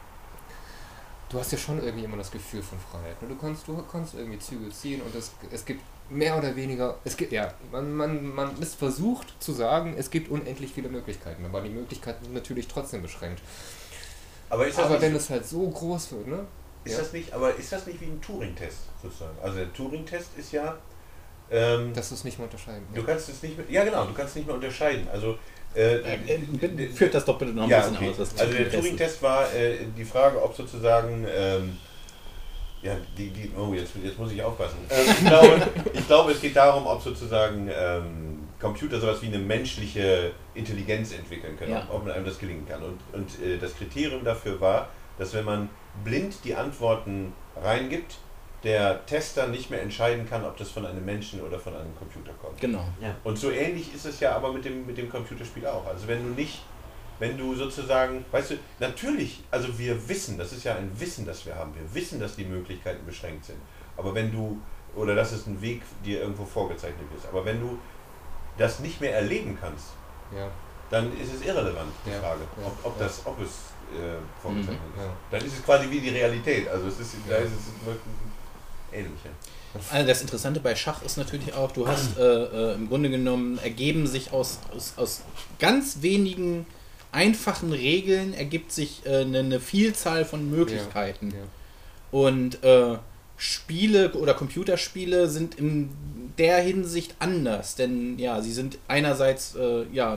du hast ja schon irgendwie immer das Gefühl von Freiheit. Ne? Du kannst, du kannst irgendwie Züge ziehen und es, es gibt mehr oder weniger, es gibt, ja, man, man, man ist versucht zu sagen, es gibt unendlich viele Möglichkeiten, aber die Möglichkeiten sind natürlich trotzdem beschränkt. Aber ist das, Aber nicht, wenn es halt so groß wird, ne? ist ja. das nicht, aber ist das nicht wie ein Turing-Test sozusagen? Also der Turing-Test ist ja, ähm, Das ist nicht mehr unterscheiden. du kannst es nicht mehr, ja genau, du kannst nicht mehr unterscheiden. Also äh, Äh, äh, führt das doch bitte noch ein ja, bisschen okay. aus. Was Also der Turing-Test ist. Turing-Test war äh, die Frage, ob sozusagen, ähm, ja, die, die, oh, jetzt, jetzt muss ich aufpassen. Ähm, ich, glaube, ich glaube, es geht darum, ob sozusagen ähm, Computer sowas wie eine menschliche Intelligenz entwickeln können, Ja. ob man einem das gelingen kann. Und, und äh, das Kriterium dafür war, dass wenn man blind die Antworten reingibt, der Tester nicht mehr entscheiden kann, ob das von einem Menschen oder von einem Computer kommt. Genau. Und so ähnlich ist es ja aber mit dem, mit dem Computerspiel auch. Also wenn du nicht, wenn du sozusagen, weißt du, natürlich, also wir wissen, das ist ja ein Wissen, das wir haben, wir wissen, dass die Möglichkeiten beschränkt sind. Aber wenn du, oder dass es ein Weg dir irgendwo vorgezeichnet ist, aber wenn du das nicht mehr erleben kannst, Ja. dann ist es irrelevant, die Ja, Frage, ja, ob, ob, ja. das, ob es äh, vorgezeichnet Mhm, ist. ja. Dann ist es quasi wie die Realität, also es ist, da Ja. ist es wirklich ähnlich. Ja. Also das Interessante bei Schach ist natürlich auch, du hast äh, äh, im Grunde genommen ergeben sich aus, aus, aus ganz wenigen einfachen Regeln ergibt sich äh, eine, eine Vielzahl von Möglichkeiten. Ja. Und äh, Spiele oder Computerspiele sind in der Hinsicht anders, denn ja, sie sind einerseits äh, ja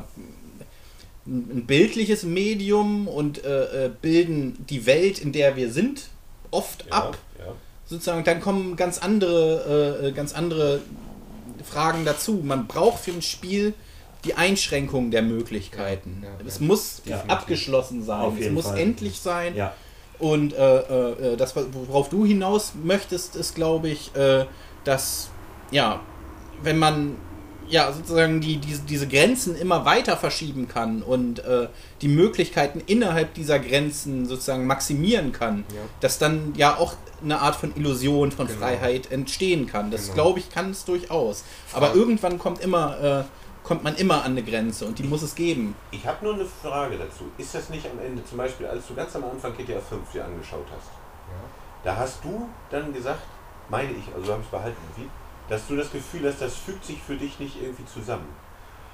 ein ein bildliches Medium und äh, äh, bilden die Welt, in der wir sind, oft ab. Ja. Sozusagen, dann kommen ganz andere, äh, ganz andere Fragen dazu. Man braucht für ein Spiel die Einschränkung der Möglichkeiten. Ja, ja, es ja. muss Definitiv. abgeschlossen sein, Auf es jeden muss Fall. endlich sein. Ja. Und äh, äh, das, worauf du hinaus möchtest, ist, glaube ich, äh, dass, ja, wenn man ja sozusagen die, die, diese Grenzen immer weiter verschieben kann und äh, die Möglichkeiten innerhalb dieser Grenzen sozusagen maximieren kann, Ja. dass dann ja auch eine Art von Illusion von Genau. Freiheit entstehen kann. Das Genau. glaube ich, kann es durchaus. Aber Frage- irgendwann kommt immer, äh, kommt man immer an eine Grenze und die muss es geben. Ich habe nur eine Frage dazu. Ist das nicht am Ende, zum Beispiel, als du ganz am Anfang G T A fünf dir angeschaut hast, Ja. da hast du dann gesagt, meine ich, also habe ich es behalten irgendwie, dass du das Gefühl hast, das fügt sich für dich nicht irgendwie zusammen.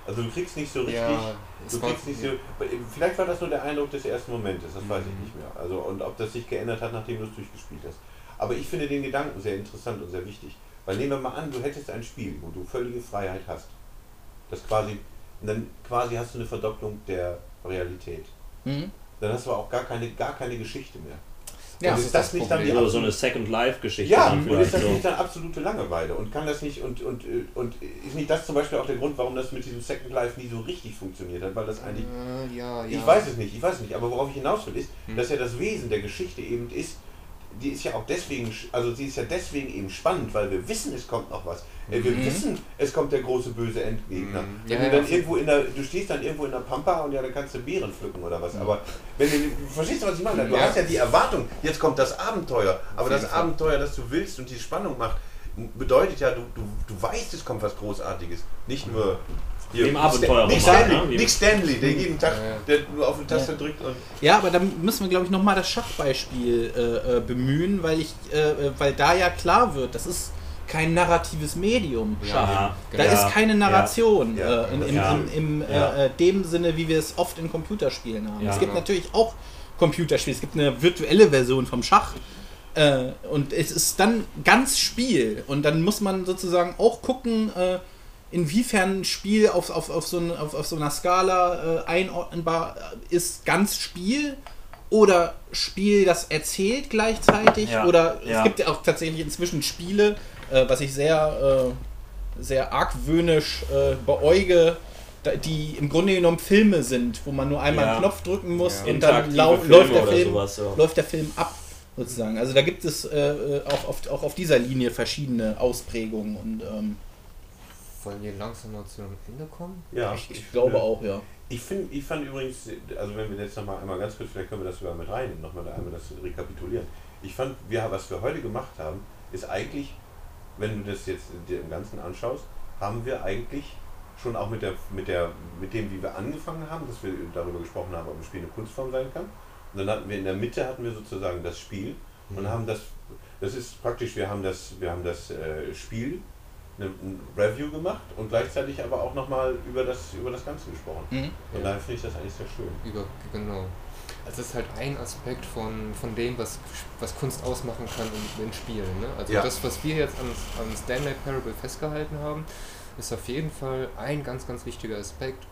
Also du kriegst nicht so richtig, Ja, es du war- kriegst nicht so, vielleicht war das nur der Eindruck des ersten Momentes, das weiß ich nicht mehr. Also und ob das sich geändert hat, nachdem du es durchgespielt hast. Aber ich finde den Gedanken sehr interessant und sehr wichtig. Weil nehmen wir mal an, du hättest ein Spiel, wo du völlige Freiheit hast. Das quasi, und dann quasi hast du eine Verdopplung der Realität. Mhm. Dann hast du auch gar keine, gar keine Geschichte mehr. Ja, und das ist ist das das nicht dann die Oder so absolute- eine Second Life-Geschichte. ja, dann und ist vielleicht das so. nicht dann absolute Langeweile und kann das nicht und, und, und ist nicht das zum Beispiel auch der Grund, warum das mit diesem Second Life nie so richtig funktioniert hat, weil das eigentlich, Äh, ja, ja. ich weiß es nicht, ich weiß es nicht, aber worauf ich hinaus will ist, Hm. dass ja das Wesen der Geschichte eben ist, die ist ja auch deswegen, also sie ist ja deswegen eben spannend, weil wir wissen, es kommt noch was. Äh, Wir Mhm. wissen, es kommt der große böse Endgegner. Mhm. Wenn Ja, du dann ja. irgendwo in der, du stehst dann irgendwo in der Pampa und ja, dann kannst du Beeren pflücken oder was. Aber wenn du, verstehst du, was ich meine? Du Ja. hast ja die Erwartung, jetzt kommt das Abenteuer. Aber jeden das Fall. Abenteuer, das du willst und die Spannung macht, bedeutet ja, du, du, du weißt, es kommt was Großartiges. Nicht nur hier, Wie im Nick Stan- Abenteuerroman, Nick Stanley, ne? Wie- Nick Stanley, der jeden Tag Ja, ja. der nur auf die Taste Ja. drückt und Ja, aber da müssen wir, glaube ich, nochmal das Schachbeispiel äh, äh, bemühen, weil ich, äh, äh, weil da ja klar wird, das ist kein narratives Medium. Schach. Ja, Da ja, ist keine Narration Ja. äh, in, in, Ja. in, im Ja. äh, äh, dem Sinne, wie wir es oft in Computerspielen haben. Ja, es gibt genau. natürlich auch Computerspiele, es gibt eine virtuelle Version vom Schach äh, und es ist dann ganz Spiel und dann muss man sozusagen auch gucken, äh, inwiefern ein Spiel auf, auf, auf, so, ein, auf, auf so einer Skala äh, einordnbar ist, ganz Spiel oder Spiel, das erzählt gleichzeitig Ja, oder ja. es gibt ja auch tatsächlich inzwischen Spiele, äh, was ich sehr, äh, sehr argwöhnisch äh, beäuge, da- die im Grunde genommen Filme sind, wo man nur einmal Ja. einen Knopf drücken muss Ja. und dann Interaktive lau Filme läuft, der oder Film, sowas, ja. läuft der Film ab, sozusagen. Also da gibt es äh, auch, auf, auch auf dieser Linie verschiedene Ausprägungen und ähm, Wollen wir langsam mal zu einem Ende kommen? ja. ich, ich glaube auch, ja. Ich, find, ich fand übrigens, also wenn wir jetzt nochmal einmal ganz kurz, vielleicht können wir das sogar mit reinnehmen, nochmal da einmal das rekapitulieren. Ich fand, wir, was wir heute gemacht haben, ist eigentlich, wenn du das jetzt dir im Ganzen anschaust, haben wir eigentlich schon auch mit, der, mit, der, mit dem, wie wir angefangen haben, dass wir darüber gesprochen haben, ob ein Spiel eine Kunstform sein kann. Und dann hatten wir in der Mitte hatten wir sozusagen das Spiel und haben das, das ist praktisch, wir haben das, wir haben das äh, Spiel, eine, ein Review gemacht und gleichzeitig aber auch nochmal über das, über das Ganze gesprochen. Mhm. Und Ja. daher finde ich das eigentlich sehr schön. Über, genau. Also es ist halt ein Aspekt von, von dem, was, was Kunst ausmachen kann in, in Spielen. Ne? Also Ja. das, was wir jetzt an, an Stanley Parable festgehalten haben, ist auf jeden Fall ein ganz, ganz wichtiger Aspekt.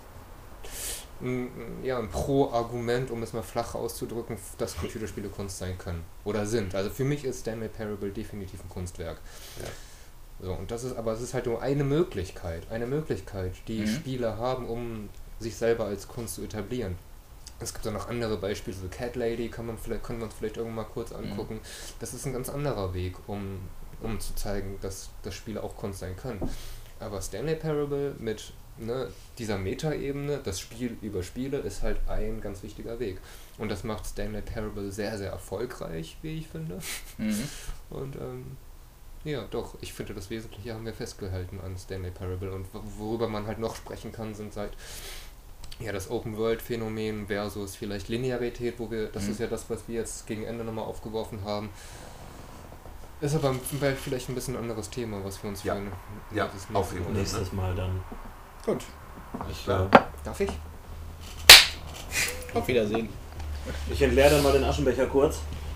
Ein, ja, ein Pro-Argument, um es mal flach auszudrücken, dass Computerspiele Kunst sein können oder sind. Also für mich ist Stanley Parable definitiv ein Kunstwerk. Ja. So, und das ist, aber es ist halt nur eine Möglichkeit, eine Möglichkeit, die Mhm. Spieler haben, um sich selber als Kunst zu etablieren. Es gibt auch noch andere Beispiele, so Cat Lady kann man vielleicht, können wir uns vielleicht irgendwann mal kurz angucken. Das ist ein ganz anderer Weg, um, um zu zeigen, dass, dass Spiele auch Kunst sein können. Aber Stanley Parable mit ne, dieser Meta-Ebene, das Spiel über Spiele, ist halt ein ganz wichtiger Weg. Und das macht Stanley Parable sehr, sehr erfolgreich, wie ich finde. Mhm. Und ähm, ja, doch, ich finde, das Wesentliche haben wir festgehalten an Stanley Parable. Und wo- worüber man halt noch sprechen kann, sind halt ja, das Open-World-Phänomen versus vielleicht Linearität, wo wir, das Mhm. ist ja das, was wir jetzt gegen Ende nochmal aufgeworfen haben. Ist aber vielleicht ein bisschen ein anderes Thema, was wir uns Ja. für ein, Ja, das nächste auf jeden Mal- Fall. Nächstes Mal dann. Gut, Ich, Klar. äh, Darf ich? auf Wiedersehen. ich entleere dann mal den Aschenbecher kurz.